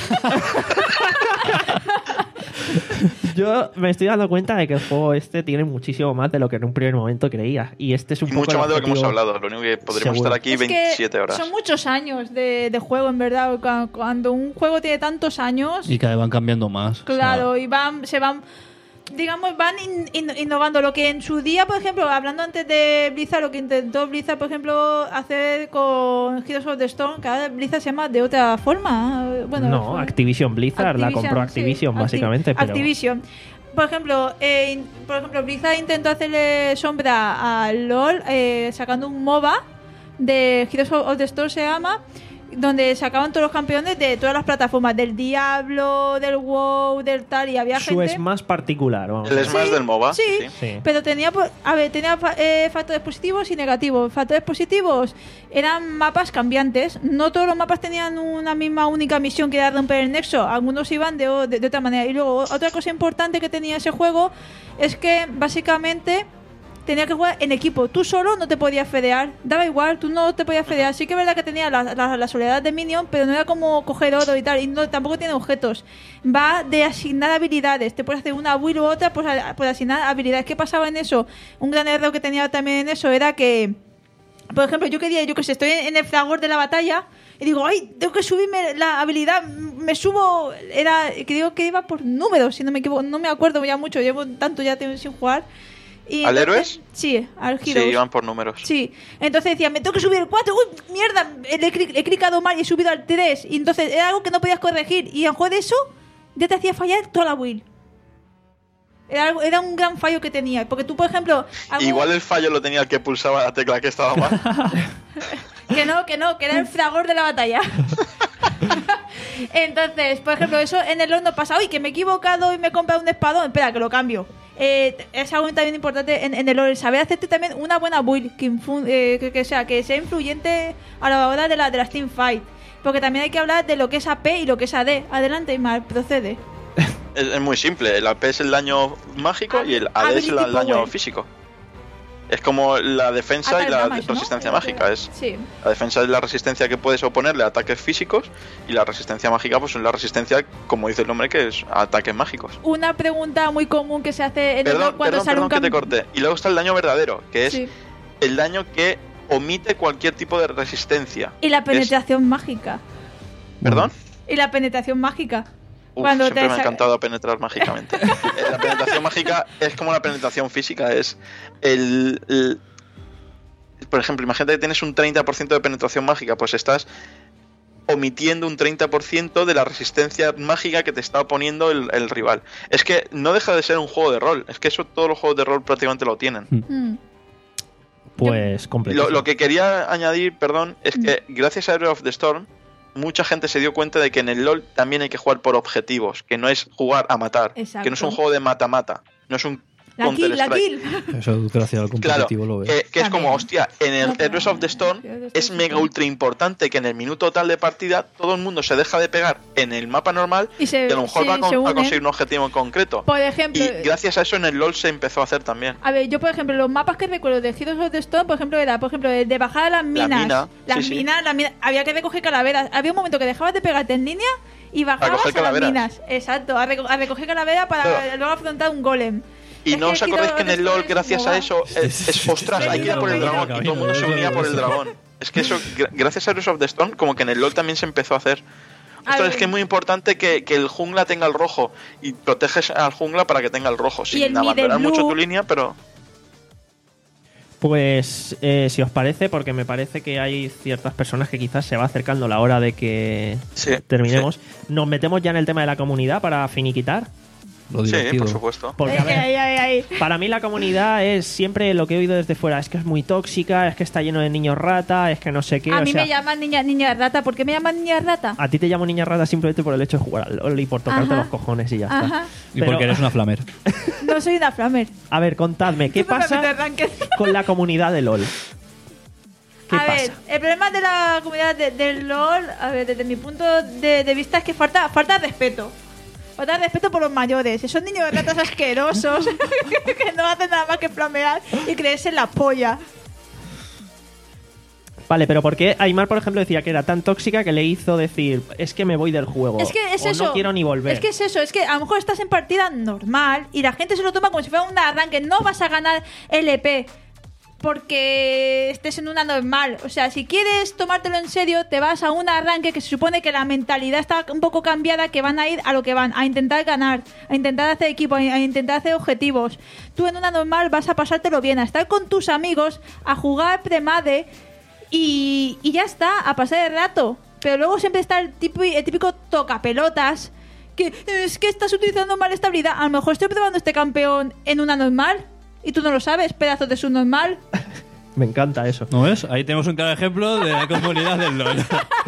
Yo me estoy dando cuenta de que el juego este tiene muchísimo más de lo que en un primer momento creía. Y este es un Y poco mucho el más de lo que hemos objetivo. hablado. Lo único que podríamos Seguro. estar aquí Es que veintisiete horas. son muchos años de, de juego, en verdad. Cu- Cuando un juego tiene tantos años, Y cada vez van cambiando más. claro, O sea, y van, se van, digamos, van in- in- innovando. Lo que en su día, por ejemplo, hablando antes de Blizzard, lo que intentó Blizzard, por ejemplo, hacer con Heroes of the Storm, que ahora Blizzard se llama de otra forma. Bueno, No, fue- Activision Blizzard la compró sí, Activision, Acti- básicamente. Pero... Activision. Por ejemplo, eh, in- por ejemplo, Blizzard intentó hacerle sombra a LoL eh, sacando un MOBA de Heroes of the Storm, se llama, donde sacaban todos los campeones de todas las plataformas, del Diablo, del WoW, del tal, y había Su gente... es más particular, vamos. El Smash Sí, del MOBA. sí. Sí. Pero tenía, po- a ver, tenía fa- eh, factores positivos y negativos. Factores positivos eran mapas cambiantes. No todos los mapas tenían una misma única misión que era romper el nexo. Algunos iban de, o- de- de otra manera. Y luego, otra cosa importante que tenía ese juego es que básicamente tenía que jugar en equipo. Tú solo no te podías fedear. Daba igual, tú no te podías fedear. Sí que es verdad que tenía la, la, la soledad de Minion, pero no era como coger oro y tal. Y no, tampoco tiene objetos. Va de asignar habilidades. Te puedes hacer una build u otra pues, a- por asignar habilidades. ¿Qué pasaba en eso? Un gran error que tenía también en eso era que, por ejemplo, yo quería, yo que sé, estoy en el fragor de la batalla y digo, ay, tengo que subirme la habilidad, me subo, era, creo que iba por números, si no me equivoco, no me acuerdo ya mucho, llevo tanto ya tengo sin jugar. Y ¿Al entonces- Héroes? Sí, al Sí, Heroes. iban por números. Sí, entonces decía, me tengo que subir el cuatro, uy, mierda, le he, cli- he clicado mal y he subido al tres, y entonces era algo que no podías corregir, y en juego de eso ya te hacía fallar toda la build. Era, algo- era un gran fallo que tenía, porque tú, por ejemplo... algún- Igual el fallo lo tenía el que pulsaba la tecla que estaba mal. Que no, que no, que era el fragor de la batalla. Entonces, por ejemplo, eso en el LoL no pasa. Uy, que me he equivocado y me he comprado un espadón. Espera, que lo cambio. Eh, es algo también importante en, en el LoL. Saber hacerte también una buena build que, infu- eh, que, que sea, que sea influyente a la hora de la, de las teamfight. Porque también hay que hablar de lo que es A P y lo que es A D. Adelante, Imar, procede. Es, es muy simple. El A P es el daño mágico y el A D es el, Ability daño power. físico. Es como la defensa y Attack la damage, ¿no? resistencia Era mágica. que- Es, Sí. la defensa es la resistencia que puedes oponerle a ataques físicos y la resistencia mágica pues es la resistencia, como dice el nombre, que es a ataques mágicos. Una pregunta muy común que se hace en el Perdón, LoL cuando perdón, sale perdón un que te cambio. corte. Y luego está el daño verdadero, que es Sí. el daño que omite cualquier tipo de resistencia. Y la Es- penetración mágica. ¿Perdón? Y la penetración mágica. Uf, Cuando siempre te me ha sa- encantado penetrar mágicamente. Eh, la penetración mágica es como la penetración física, es el, el- por ejemplo, imagínate que tienes un treinta por ciento de penetración mágica, pues estás omitiendo un treinta por ciento de la resistencia mágica que te está oponiendo el, el rival. Es que no deja de ser un juego de rol, es que eso todos los juegos de rol prácticamente lo tienen. Mm. Pues completo. Lo, lo que quería añadir, perdón, es que gracias a Heroes of the Storm, mucha gente se dio cuenta de que en el LoL también hay que jugar por objetivos, que no es jugar a matar, Exacto. que no es un juego de mata-mata, no es un La kill, la Counter-Strike. kill. Eso gracias al Claro, competitivo lo veo. que, que es También. como, hostia, en el No, pero- Heroes of the Storm Heroes of the es Storm, mega sí. ultra importante que en el minuto tal de partida todo el mundo se deja de pegar en el mapa normal Y se- y a lo mejor sí, va a, con- se a unen. conseguir un objetivo en concreto. Por ejemplo, Y gracias a eso en el LoL se empezó a hacer también. a ver, yo por ejemplo, los mapas que recuerdo de Heroes of the Storm, por ejemplo, era, por ejemplo, el de bajar a las minas. mina, las sí, sí. minas, las minas, había que recoger calaveras. Había un momento que dejabas de pegarte en línea y bajabas a, coger las calaveras. minas. Exacto, a, reco- a recoger calaveras para Claro. luego afrontar un golem. Y Es no que os acordáis que en el Heroes of LoL, the Storm es gracias como a va. eso, es, es, ostras, hay que ir a por el dragón. Y todo el mundo se unía por el dragón. Es que eso, gra- gracias a Heroes of the Storm, como que en el LoL también se empezó a hacer. A Ostras, ver. es que es muy importante que, que el jungla tenga el rojo y proteges al jungla para que tenga el rojo, Y sin el mid, el abandonar mucho blue. tu línea, pero Pues eh, si os parece, porque me parece que hay ciertas personas que quizás se va acercando la hora de que Sí, terminemos, sí. nos metemos ya en el tema de la comunidad para finiquitar. Lo Sí, divertido. por supuesto. Porque, a Ay, ay, ver, ay, ay. para mí la comunidad es siempre lo que he oído desde fuera, es que es muy tóxica, es que está lleno de niños rata, es que no sé qué. A o mí sea, me llaman niña, niña rata. ¿Por qué me llaman niña rata? a ti te llamo niña rata simplemente por el hecho de jugar al LoL y por tocarte Ajá. los cojones y ya está. Ajá. Y Pero- porque eres una flamer. No soy una flamer. A ver, contadme, ¿qué Tú no me pasa metes ranked. con la comunidad de LoL? ¿Qué A pasa? ver, el problema de la comunidad de- del LOL, a ver, desde mi punto de, de vista es que falta, falta respeto. Falta respeto por los mayores. Esos niños de ratas asquerosos que no hacen nada más que flamear y creerse en la polla. Vale, pero ¿por qué Aymar, por ejemplo, decía que era tan tóxica que le hizo decir, es que me voy del juego? Es que es o eso. no quiero ni volver. Es que es eso. Es que a lo mejor estás en partida normal y la gente se lo toma como si fuera un arranque. No vas a ganar L P porque estés en una normal. O sea, si quieres tomártelo en serio, te vas a un arranque que se supone que la mentalidad está un poco cambiada, que van a ir a lo que van, a intentar ganar, a intentar hacer equipo, a a intentar hacer objetivos. Tú en una normal vas a pasártelo bien, a estar con tus amigos, a jugar premade y, y ya está, a pasar el rato. Pero luego siempre está el, tipo, el típico tocapelotas que es que estás utilizando mal esta habilidad. A lo mejor estoy probando este campeón en una normal y tú no lo sabes, pedazos de subnormal. Me encanta eso. ¿No ves? Ahí tenemos un claro ejemplo de la comunidad del LoL.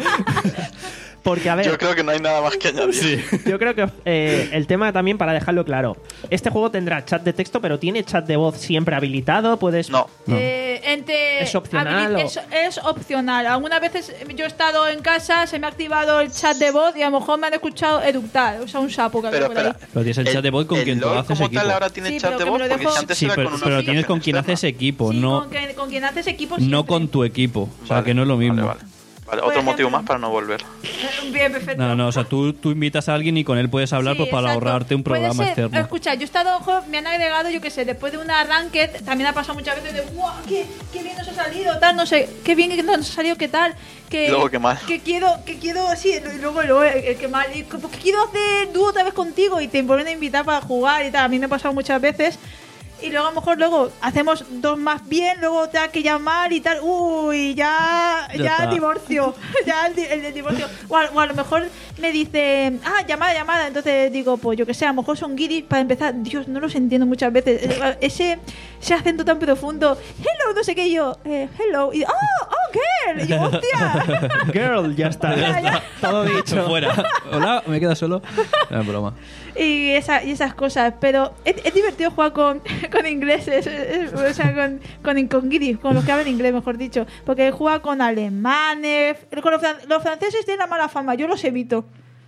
Porque, a ver, Yo creo que no hay nada más que añadir. Sí. yo creo que eh, el tema también, para dejarlo claro, este juego tendrá chat de texto, pero ¿tiene chat de voz siempre habilitado? Puedes... No. Eh, entre ¿Es opcional habili- o- Es, es opcional. Algunas veces yo he estado en casa, se me ha activado el chat de voz y a lo mejor me han escuchado eructar. O sea, un sapo que había Pero por ahí. espera. Pero tienes el chat de voz con el quien tú LOL haces como equipo. tal ahora tiene Sí, chat pero de que voz me lo porque dejo- antes Sí, era pero, con una pero tienes aplicación con quien externa. haces equipo, Sí, no, con, que- con quien haces equipo no siempre. con tu equipo. O sea, Vale, que no es lo mismo. Vale, vale. Vale, Por otro motivo ejemplo. más para no volver. Eh, Bien, perfecto. No, no, o sea, tú, tú invitas a alguien y con él puedes hablar Sí, pues, para exacto. ahorrarte un Puede programa ser- externo. Escucha, yo he estado, ojo, me han agregado, yo qué sé, después de una ranked, también ha pasado muchas veces de, ¡guau! Qué, qué bien nos ha salido! Tal, no sé, qué bien que nos ha salido, qué tal. Que, Y luego qué mal. Que quiero, que quiero, sí, y luego, luego eh, qué mal. Y como que quiero hacer dúo otra vez contigo y te vuelven a invitar para jugar y tal. A mí me ha pasado muchas veces. Y luego a lo mejor luego hacemos dos más bien, luego te hay que llamar y tal. Uy, ya, Ya ya, está. divorcio. Ya el, di- el del divorcio. O a, o a lo mejor me dice, ah, llamada, llamada. Entonces digo, pues yo que sé, a lo mejor son guiris para empezar. Dios, no los entiendo muchas veces. Eh, Ese, ese acento tan profundo. Hello, no sé qué. Y yo, eh, hello. Y, oh, oh, girl. Y yo, hostia. Girl, ya está. Ya, ya. Todo dicho. Fuera. Hola, me queda solo. No, es broma. Y, esa, y esas cosas. Pero es, es divertido jugar con, con ingleses, es- es- o sea, con, con, con guiris, con los que hablan inglés, mejor dicho. Porque juega con alemanes. Con los, fran- los franceses tienen la mala fama, yo los evito.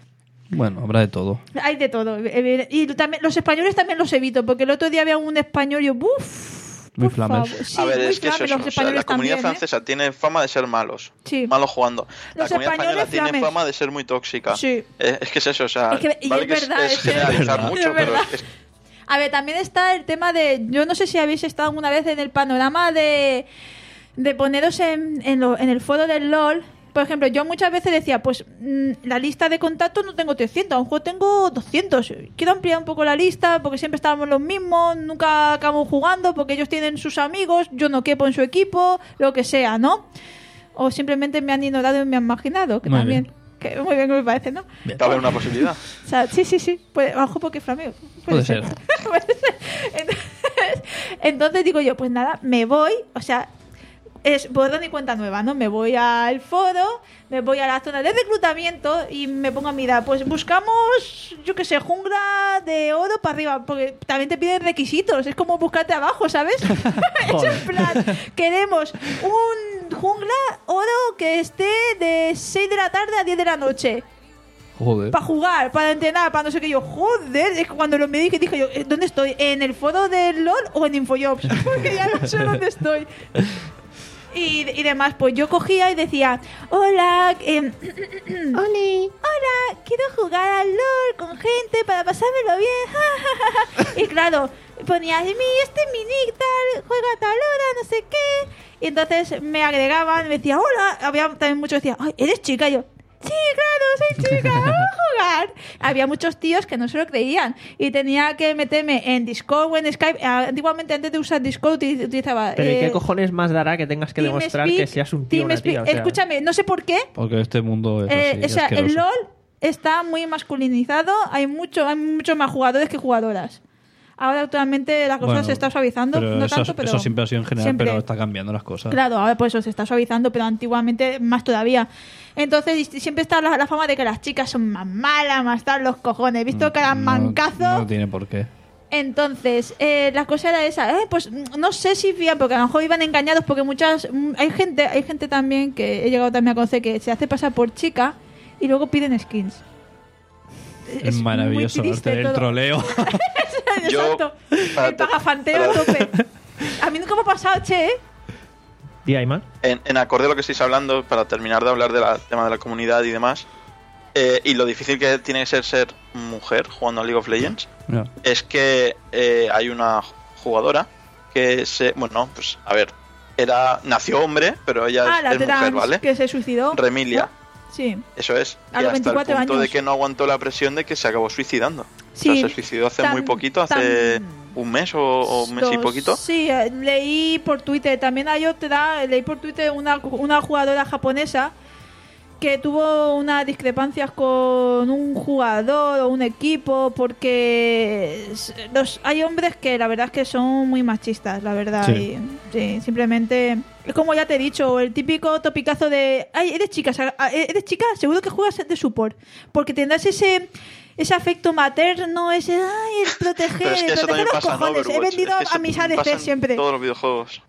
Bueno, habrá de todo. Hay de todo. eh, Y también, los españoles también los evito, porque el otro día había un español y yo, ¡buf! Muy por flamers. favor. Sí, a ver, muy es que es flames, eso. los O sea, la españoles comunidad también, ¿eh? francesa tiene fama de ser malos. Sí. Malos jugando. La Los comunidad española españoles tiene flames. fama de ser muy tóxica. Sí. Eh, es que es eso, o sea, Es que- y vale es que es, verdad, es es que- generalizar Es mucho, verdad. pero es, A ver, también está el tema de... Yo no sé si habéis estado alguna vez en el panorama de, de poneros en, en, lo- en el foro del LOL. Por ejemplo, yo muchas veces decía, pues mm, la lista de contactos no tengo trescientos, a lo mejor tengo doscientos. Quiero ampliar un poco la lista porque siempre estábamos los mismos, nunca acabamos jugando porque ellos tienen sus amigos, yo no quepo en su equipo, lo que sea, ¿no? O simplemente me han ignorado y me han marginado, que Muy también... bien. Que muy bien que me parece, ¿no? cabe una posibilidad. O sea, sí, sí, sí. Pues, ojo porque flameo. Puede ser. Puede ser. Entonces, entonces digo yo, pues nada, me voy, o sea, es borrón y cuenta nueva, ¿no? Me voy al foro, me voy a la zona de reclutamiento y me pongo a mirar, pues buscamos, yo qué sé, jungla de oro para arriba, porque también te piden requisitos, es como buscarte abajo, ¿sabes? Es en plan, queremos un jungla oro que esté de seis de la tarde a diez de la noche. Joder. Para jugar, para entrenar, para no sé qué. Yo, joder, es que cuando lo me dije, dije yo, eh, ¿dónde estoy? ¿En el foro del LOL o en Infojobs? Porque ya no sé dónde estoy. Y, y demás, pues yo cogía y decía, hola, eh, hola, quiero jugar al LOL con gente para pasármelo bien. Y claro, ponía, mi, este es mi nick, tal, juega a tal hora, no sé qué. Y entonces me agregaban, me decía, hola, había también muchos que decían, ay, ¿eres chica? Y yo, sí, claro, soy chica, vamos a jugar. Había muchos tíos que no se lo creían y tenía que meterme en Discord o en Skype. Antiguamente, antes de usar Discord, utilizaba... Pero ¿y qué eh, cojones más dará que tengas que demostrar TeamSpeak, que seas un tío o una TeamSpeak. tía? O sea, Escúchame, no sé por qué. Porque este mundo es Eh, así, o sea, el asqueroso. LOL está muy masculinizado. Hay mucho, hay muchos más jugadores que jugadoras. Ahora actualmente la cosa Bueno, se está suavizando, pero no eso, tanto, pero eso siempre ha sido en general, siempre. pero está cambiando las cosas. Claro, ahora pues eso se está suavizando, pero antiguamente más todavía. Entonces y siempre está la, la fama de que las chicas son más malas, más tal, los cojones. He visto cada No- mancazo. No tiene por qué. Entonces, eh, la cosa era esa, eh, pues no sé si fían, porque a lo mejor iban engañados, porque muchas, mm, hay gente, hay gente también que he llegado también a conocer que se hace pasar por chica y luego piden skins. Es, maravilloso muy triste el todo. troleo. Yo- Exacto. para El te- pagafanteo a para- tope. A mí nunca me ha pasado, che, ¿eh? ¿y Ayman? En, en acorde a lo que estáis hablando, para terminar de hablar del tema de la comunidad y demás, eh, y lo difícil que tiene que ser ser mujer jugando a League of Legends, No. es que eh, hay una jugadora que se... Bueno, pues a ver, era nació hombre, pero ella Ah, es, la es mujer, trans ¿vale? que se suicidó. Remilia, ¿no? Sí. eso es. A y los hasta el veinticuatro punto de años. que no aguantó la presión de que se acabó suicidando. Sí, O sea, se suicidó hace tan- muy poquito, hace tan- un mes o, o un mes y Dos- poquito. Sí, eh, leí por Twitter. También hay otra, leí por Twitter una, una jugadora japonesa que tuvo unas discrepancias con un jugador o un equipo porque s- los, hay hombres que la verdad es que son muy machistas, la verdad. Sí. Y, sí, simplemente es como ya te he dicho, el típico topicazo de, ay, eres chica, sa- eres chica, seguro que juegas de support, porque tendrás ese ese afecto materno, ese, ay, el proteger, Pero es que el eso proteger también los pasa en cojones. He Overwatch. vendido Es que eso a mis pasa A D C en siempre. todos los videojuegos.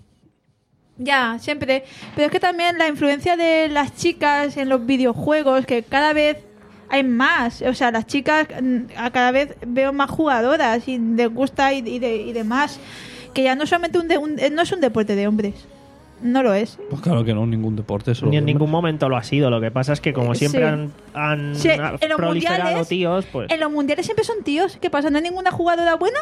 Ya, siempre. Pero es que también la influencia de las chicas en los videojuegos, que cada vez hay más. O sea, las chicas, mm, a cada vez veo más jugadoras y les gusta y, y, de- y demás. Que ya no solamente un, de- un- eh, no es un deporte de hombres. No lo es. Pues claro que no, ningún deporte. Solo Ni en de ningún hombres. momento lo ha sido. Lo que pasa es que como Eh, siempre sí. han, han Sí, en los proliferado mundiales- tíos, pues... En los mundiales siempre son tíos. ¿Qué pasa? ¿No hay ninguna jugadora buena?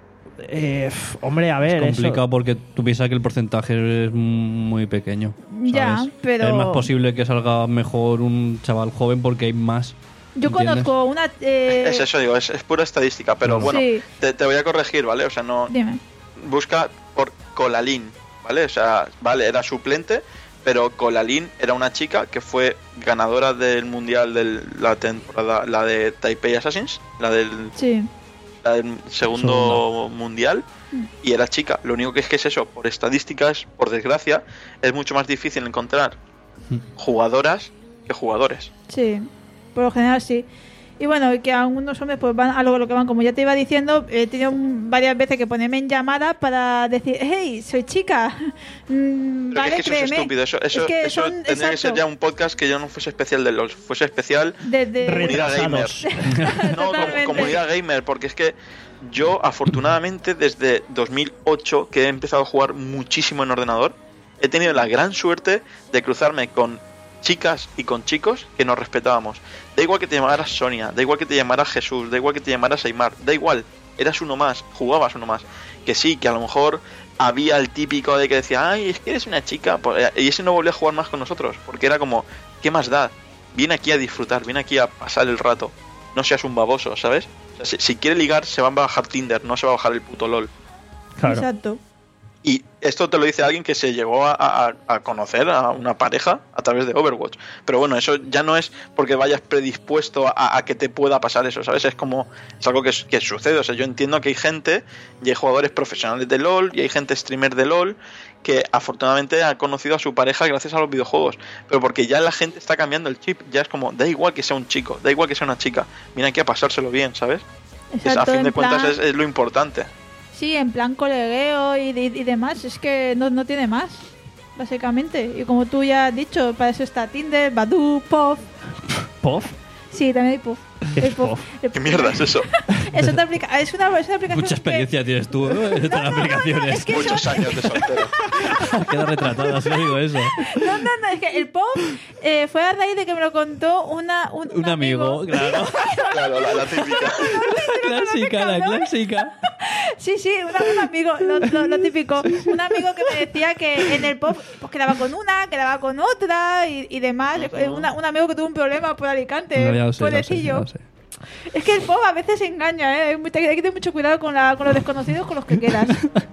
eh, f- hombre, a ver, Es complicado eso... porque tú piensas que el porcentaje es muy pequeño. ¿sabes? Ya, pero- Es más posible que salga mejor un chaval joven porque hay más. Yo ¿entiendes? conozco una... eh, Es eso, digo, es, es pura estadística, pero bueno, Sí. te, te voy a corregir, ¿vale? O sea, no... Dime. Busca por Colalín, ¿vale? O sea, vale, era suplente, pero Colalín era una chica que fue ganadora del mundial de la temporada, la de Taipei Assassins, la del, Sí. la del segundo mundial, y era chica. Lo único que es que es eso, por estadísticas, por desgracia, es mucho más difícil encontrar jugadoras que jugadores. Sí, por lo general sí. Y bueno, y que algunos hombres pues van a lo, lo que van, como ya te iba diciendo, he tenido varias veces que ponerme en llamada para decir, hey, soy chica. Mm, Pero vale, que es que eso es créeme. estúpido, eso, eso, Es que eso son- tendría que ser exacto. ya un podcast que ya no fuese especial de LOL, fuese especial De- de- comunidad gamer. Retrasados. No, como Totalmente. comunidad gamer, porque es que yo afortunadamente desde dos mil ocho que he empezado a jugar muchísimo en ordenador, he tenido la gran suerte de cruzarme con chicas y con chicos que nos respetábamos. Da igual que te llamaras Sonia, da igual que te llamaras Jesús, da igual que te llamaras Aymar, da igual, eras uno más, jugabas uno más. Que sí, que a lo mejor había el típico de que decía, ay, es que eres una chica, pues, y ese no volvía a jugar más con nosotros, porque era como, ¿qué más da? Viene aquí a disfrutar, viene aquí a pasar el rato, no seas un baboso, ¿sabes? O sea, si, si quiere ligar, se va a bajar Tinder, no se va a bajar el puto LOL. Claro. Exacto. Y esto te lo dice alguien que se llegó a, a- a conocer a una pareja a través de Overwatch. Pero bueno, eso ya no es porque vayas predispuesto a, a que te pueda pasar eso, ¿sabes? Es como, es algo que, que sucede. O sea, yo entiendo que hay gente, y hay jugadores profesionales de LOL, y hay gente streamer de LOL, que afortunadamente ha conocido a su pareja gracias a los videojuegos. Pero porque ya la gente está cambiando el chip. Ya es como, da igual que sea un chico, da igual que sea una chica. Viene aquí a pasárselo bien, ¿sabes? Es, a Exacto, fin de en cuentas plan- es, es lo importante. Sí, en plan colegueo y, y, y demás. Es que no, no tiene más, básicamente. Y como tú ya has dicho, para eso está Tinder, Badoo, Puff. ¿Puff? Sí, también hay Puff. ¿Qué El es Puff? el ¿Qué mierda es eso? Es, otra aplica es, una, es una aplicación. Mucha experiencia que... tienes tú, ¿no? En estas no, no, aplicaciones. no, es que Muchos eso... años de soltero. Queda retratada, solo digo eso. No, no, no, es que el pop eh, fue a raíz de que me lo contó una, un, Un amigo, claro. Claro, la, la típica. Clásica, la clásica. Sí, sí, una, un amigo, lo, lo, lo típico. Un amigo que me decía que en el pop pues, quedaba con una, quedaba con otra y, y demás. Uh-huh. Una, un amigo que tuvo un problema por Alicante, no, ya lo sé, pobrecillo. ya sé, ya lo sé. Es que el pop a veces engaña, ¿eh? Hay que tener mucho cuidado con, la, con los desconocidos con los que quedas.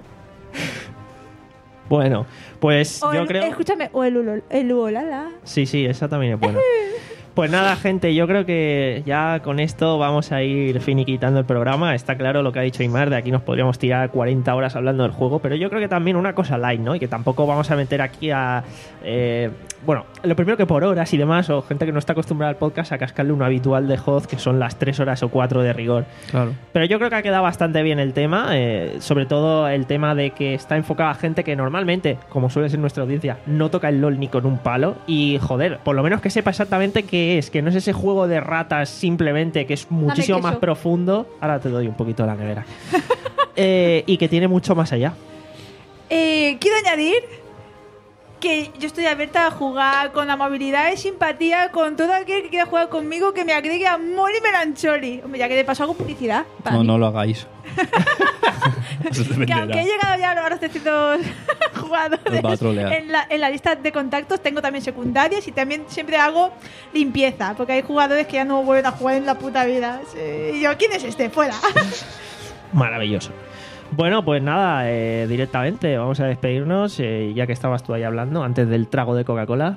Bueno, pues o yo el, creo... Escúchame, o el, el, el Ulolala. Sí, sí, esa también es buena. Pues nada, gente, yo creo que ya con esto vamos a ir finiquitando el programa. Está claro lo que ha dicho Aimar, de aquí nos podríamos tirar cuarenta horas hablando del juego, pero yo creo que también una cosa light, ¿no? Y que tampoco vamos a meter aquí a... Eh, bueno, lo primero que por horas y demás, o gente que no está acostumbrada al podcast, a cascarle uno habitual de Hoz, que son las tres horas o cuatro de rigor. Claro. Pero yo creo que ha quedado bastante bien el tema, eh, sobre todo el tema de que está enfocado a gente que normalmente, como suele ser nuestra audiencia, no toca el LOL ni con un palo. Y joder, por lo menos que sepa exactamente qué es, que no es ese juego de ratas simplemente, que es muchísimo más profundo. Ahora te doy un poquito la nevera. eh, y que tiene mucho más allá. Eh, quiero añadir que yo estoy abierta a jugar con amabilidad y simpatía con todo aquel que quiera jugar conmigo, que me agregue a Molly Melancholi. Hombre, ya que de paso hago publicidad. No, mí. no lo hagáis. Que aunque he llegado ya a los setecientos jugadores en la, en la lista de contactos, tengo también secundarias y también siempre hago limpieza, porque hay jugadores que ya no vuelven a jugar en la puta vida. Sí, y yo, ¿quién es este? Fuera. Maravilloso. Bueno, pues nada, eh, directamente vamos a despedirnos, eh, ya que estabas tú ahí hablando, antes del trago de Coca-Cola.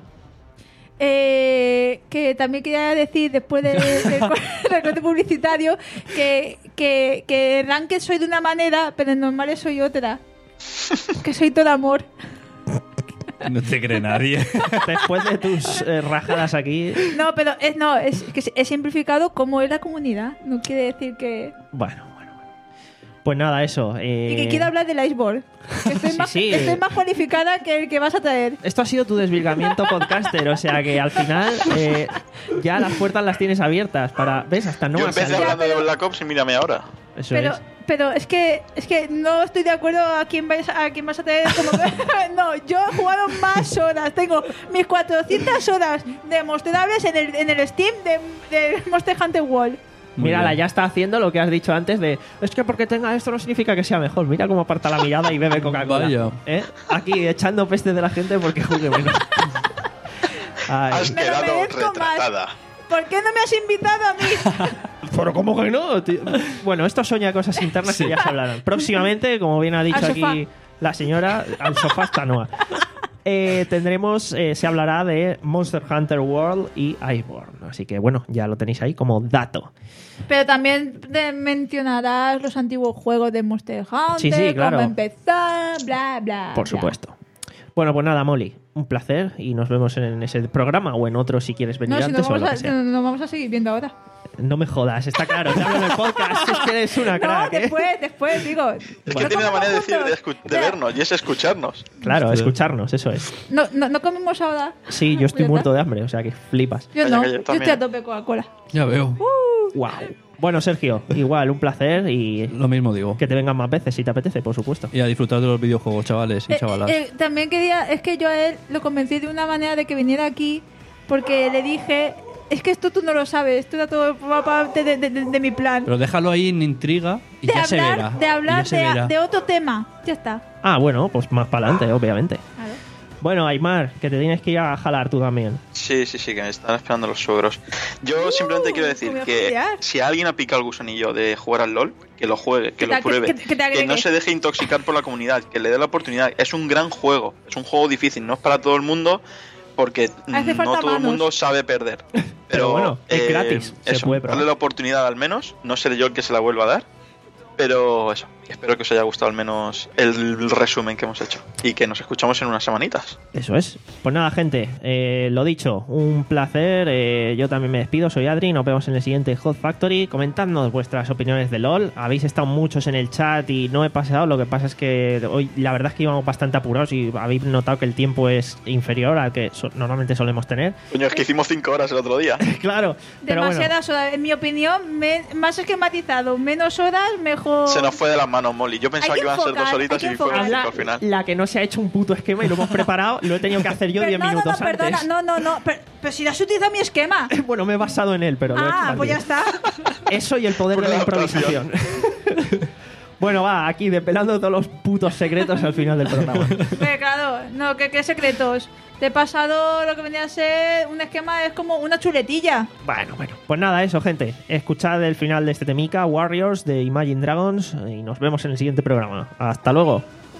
Eh, que también quería decir, después del de, de corte publicitario, que, que, que Ranked soy de una manera, pero en normales soy otra. Que soy todo amor. No te cree nadie. Después de tus eh, rajadas aquí... No, pero es, no, es que he simplificado cómo es la comunidad. No quiere decir que... Bueno, bueno, bueno. Pues nada, eso. Eh... Y que quiero hablar del Iceborne. Que estoy, sí, más, sí. que estoy más cualificada que el que vas a traer. Esto ha sido tu desvirgamiento podcaster, o sea que al final eh, ya las puertas las tienes abiertas para... ¿Ves? Hasta no Yo ha empecé salido. hablando de Black Ops y mírame ahora. Eso Pero... es. Pero es que es que no estoy de acuerdo a quién vais a, a quién vas a traer como... No, yo he jugado más horas. Tengo mis cuatrocientas horas demostrables en el, en el Steam de, de Monster Hunter World. Muy Mírala, bien. ya está haciendo lo que has dicho antes de... Es que porque tenga esto no significa que sea mejor. Mira cómo aparta la mirada y bebe Coca-Cola. Vaya. ¿Eh? Aquí echando peste de la gente porque juegue menos. Ay. Has Me lo quedado merezco retratada. ¿Por qué no me has invitado a mí? Pero ¿cómo que no, tío? Bueno, esto soña cosas internas que ya se hablarán. Próximamente, como bien ha dicho Al aquí sofá. la señora, al sofá está Noah. Eh, tendremos, eh, se hablará de Monster Hunter World y Iceborne. Así que bueno, ya lo tenéis ahí como dato. Pero también te mencionarás los antiguos juegos de Monster Hunter, Sí, sí, claro. cómo empezar, bla, bla. Por bla. supuesto. Bueno, pues nada, Molly, un placer y nos vemos en ese programa o en otro si quieres venir No, si antes nos o lo vamos, que a, sea. nos vamos a seguir viendo ahora. No me jodas, está claro, te hablo en el podcast, es que eres una crack, No, ¿eh? después, después, digo. Es que no tiene una comemos manera de decir de, juntos. escu- de Espera, vernos y es escucharnos. Claro, escucharnos, eso es. No, no, no comemos ahora. Sí, yo estoy Ya muerto está. de hambre, o sea que flipas. Yo Calla, no, calla, yo también. estoy a tope Coca-Cola. Ya veo. Wow. Bueno, Sergio, igual, un placer y Lo mismo digo. que te vengan más veces si te apetece, por supuesto. Y a disfrutar de los videojuegos, chavales y Eh, chavalas. eh, también quería, es que yo a él lo convencí de una manera de que viniera aquí porque le dije, es que esto tú no lo sabes, esto era todo parte de, de, de, de mi plan. Pero déjalo ahí en intriga y de ya se verá. hablar, de, Y hablar ya se de, verá. de otro tema. Ya está. Ah, bueno, pues más para adelante, obviamente. Claro. Bueno, Aymar, que te tienes que ir a jalar tú también. Sí, sí, sí, que me están esperando los suegros. Yo simplemente quiero decir voy a que fastidiar. si alguien ha picado el gusanillo de jugar al LOL, que lo juegue, que Que lo te- pruebe, que- que te que agregue. no se deje intoxicar por la comunidad, que le dé la oportunidad. Es un gran juego, es un juego difícil, no es para todo el mundo, porque Hace mm, falta no todo el manos. mundo sabe perder. Pero, Pero bueno, es eh, gratis, se eso, puede probar. darle la oportunidad al menos, no seré yo el que se la vuelva a dar, pero eso, Espero que os haya gustado al menos el resumen que hemos hecho y que nos escuchamos en unas semanitas. Eso es. Pues nada, gente, eh, lo dicho, un placer. Eh, yo también me despido, soy Adri. Nos vemos en el siguiente Hot Factory. Comentadnos vuestras opiniones de LOL. Habéis estado muchos en el chat y no he pasado. Lo que pasa es que hoy la verdad es que íbamos bastante apurados y habéis notado que el tiempo es inferior al que so- normalmente solemos tener. Coño, es que hicimos cinco horas el otro día. Claro, pero bueno. Demasiadas horas, en mi opinión, me- más esquematizado, menos horas, mejor. Se nos fue de las manos, Molly. Yo pensaba Hay que que iban a ser dos enfocar, horitas hay que y fue enfocar. cinco La, al final. la que no se ha hecho un puto esquema y lo hemos preparado, lo he tenido que hacer yo Pero- diez no, minutos no, no, perdona, antes. no, no, no, pero, pero si has utilizado mi esquema. Bueno, me he basado en él, pero lo he hecho Ah, más pues ya bien. está. Eso y el poder Una de la adaptación. improvisación. Bueno, va, aquí desvelando todos los putos secretos al final del programa. Pero claro, no, ¿qué, qué secretos? Te he pasado lo que venía a ser un esquema, es como una chuletilla. Bueno, bueno. Pues nada, eso, gente. Escuchad el final de este temica, Warriors de Imagine Dragons, y nos vemos en el siguiente programa. Hasta luego.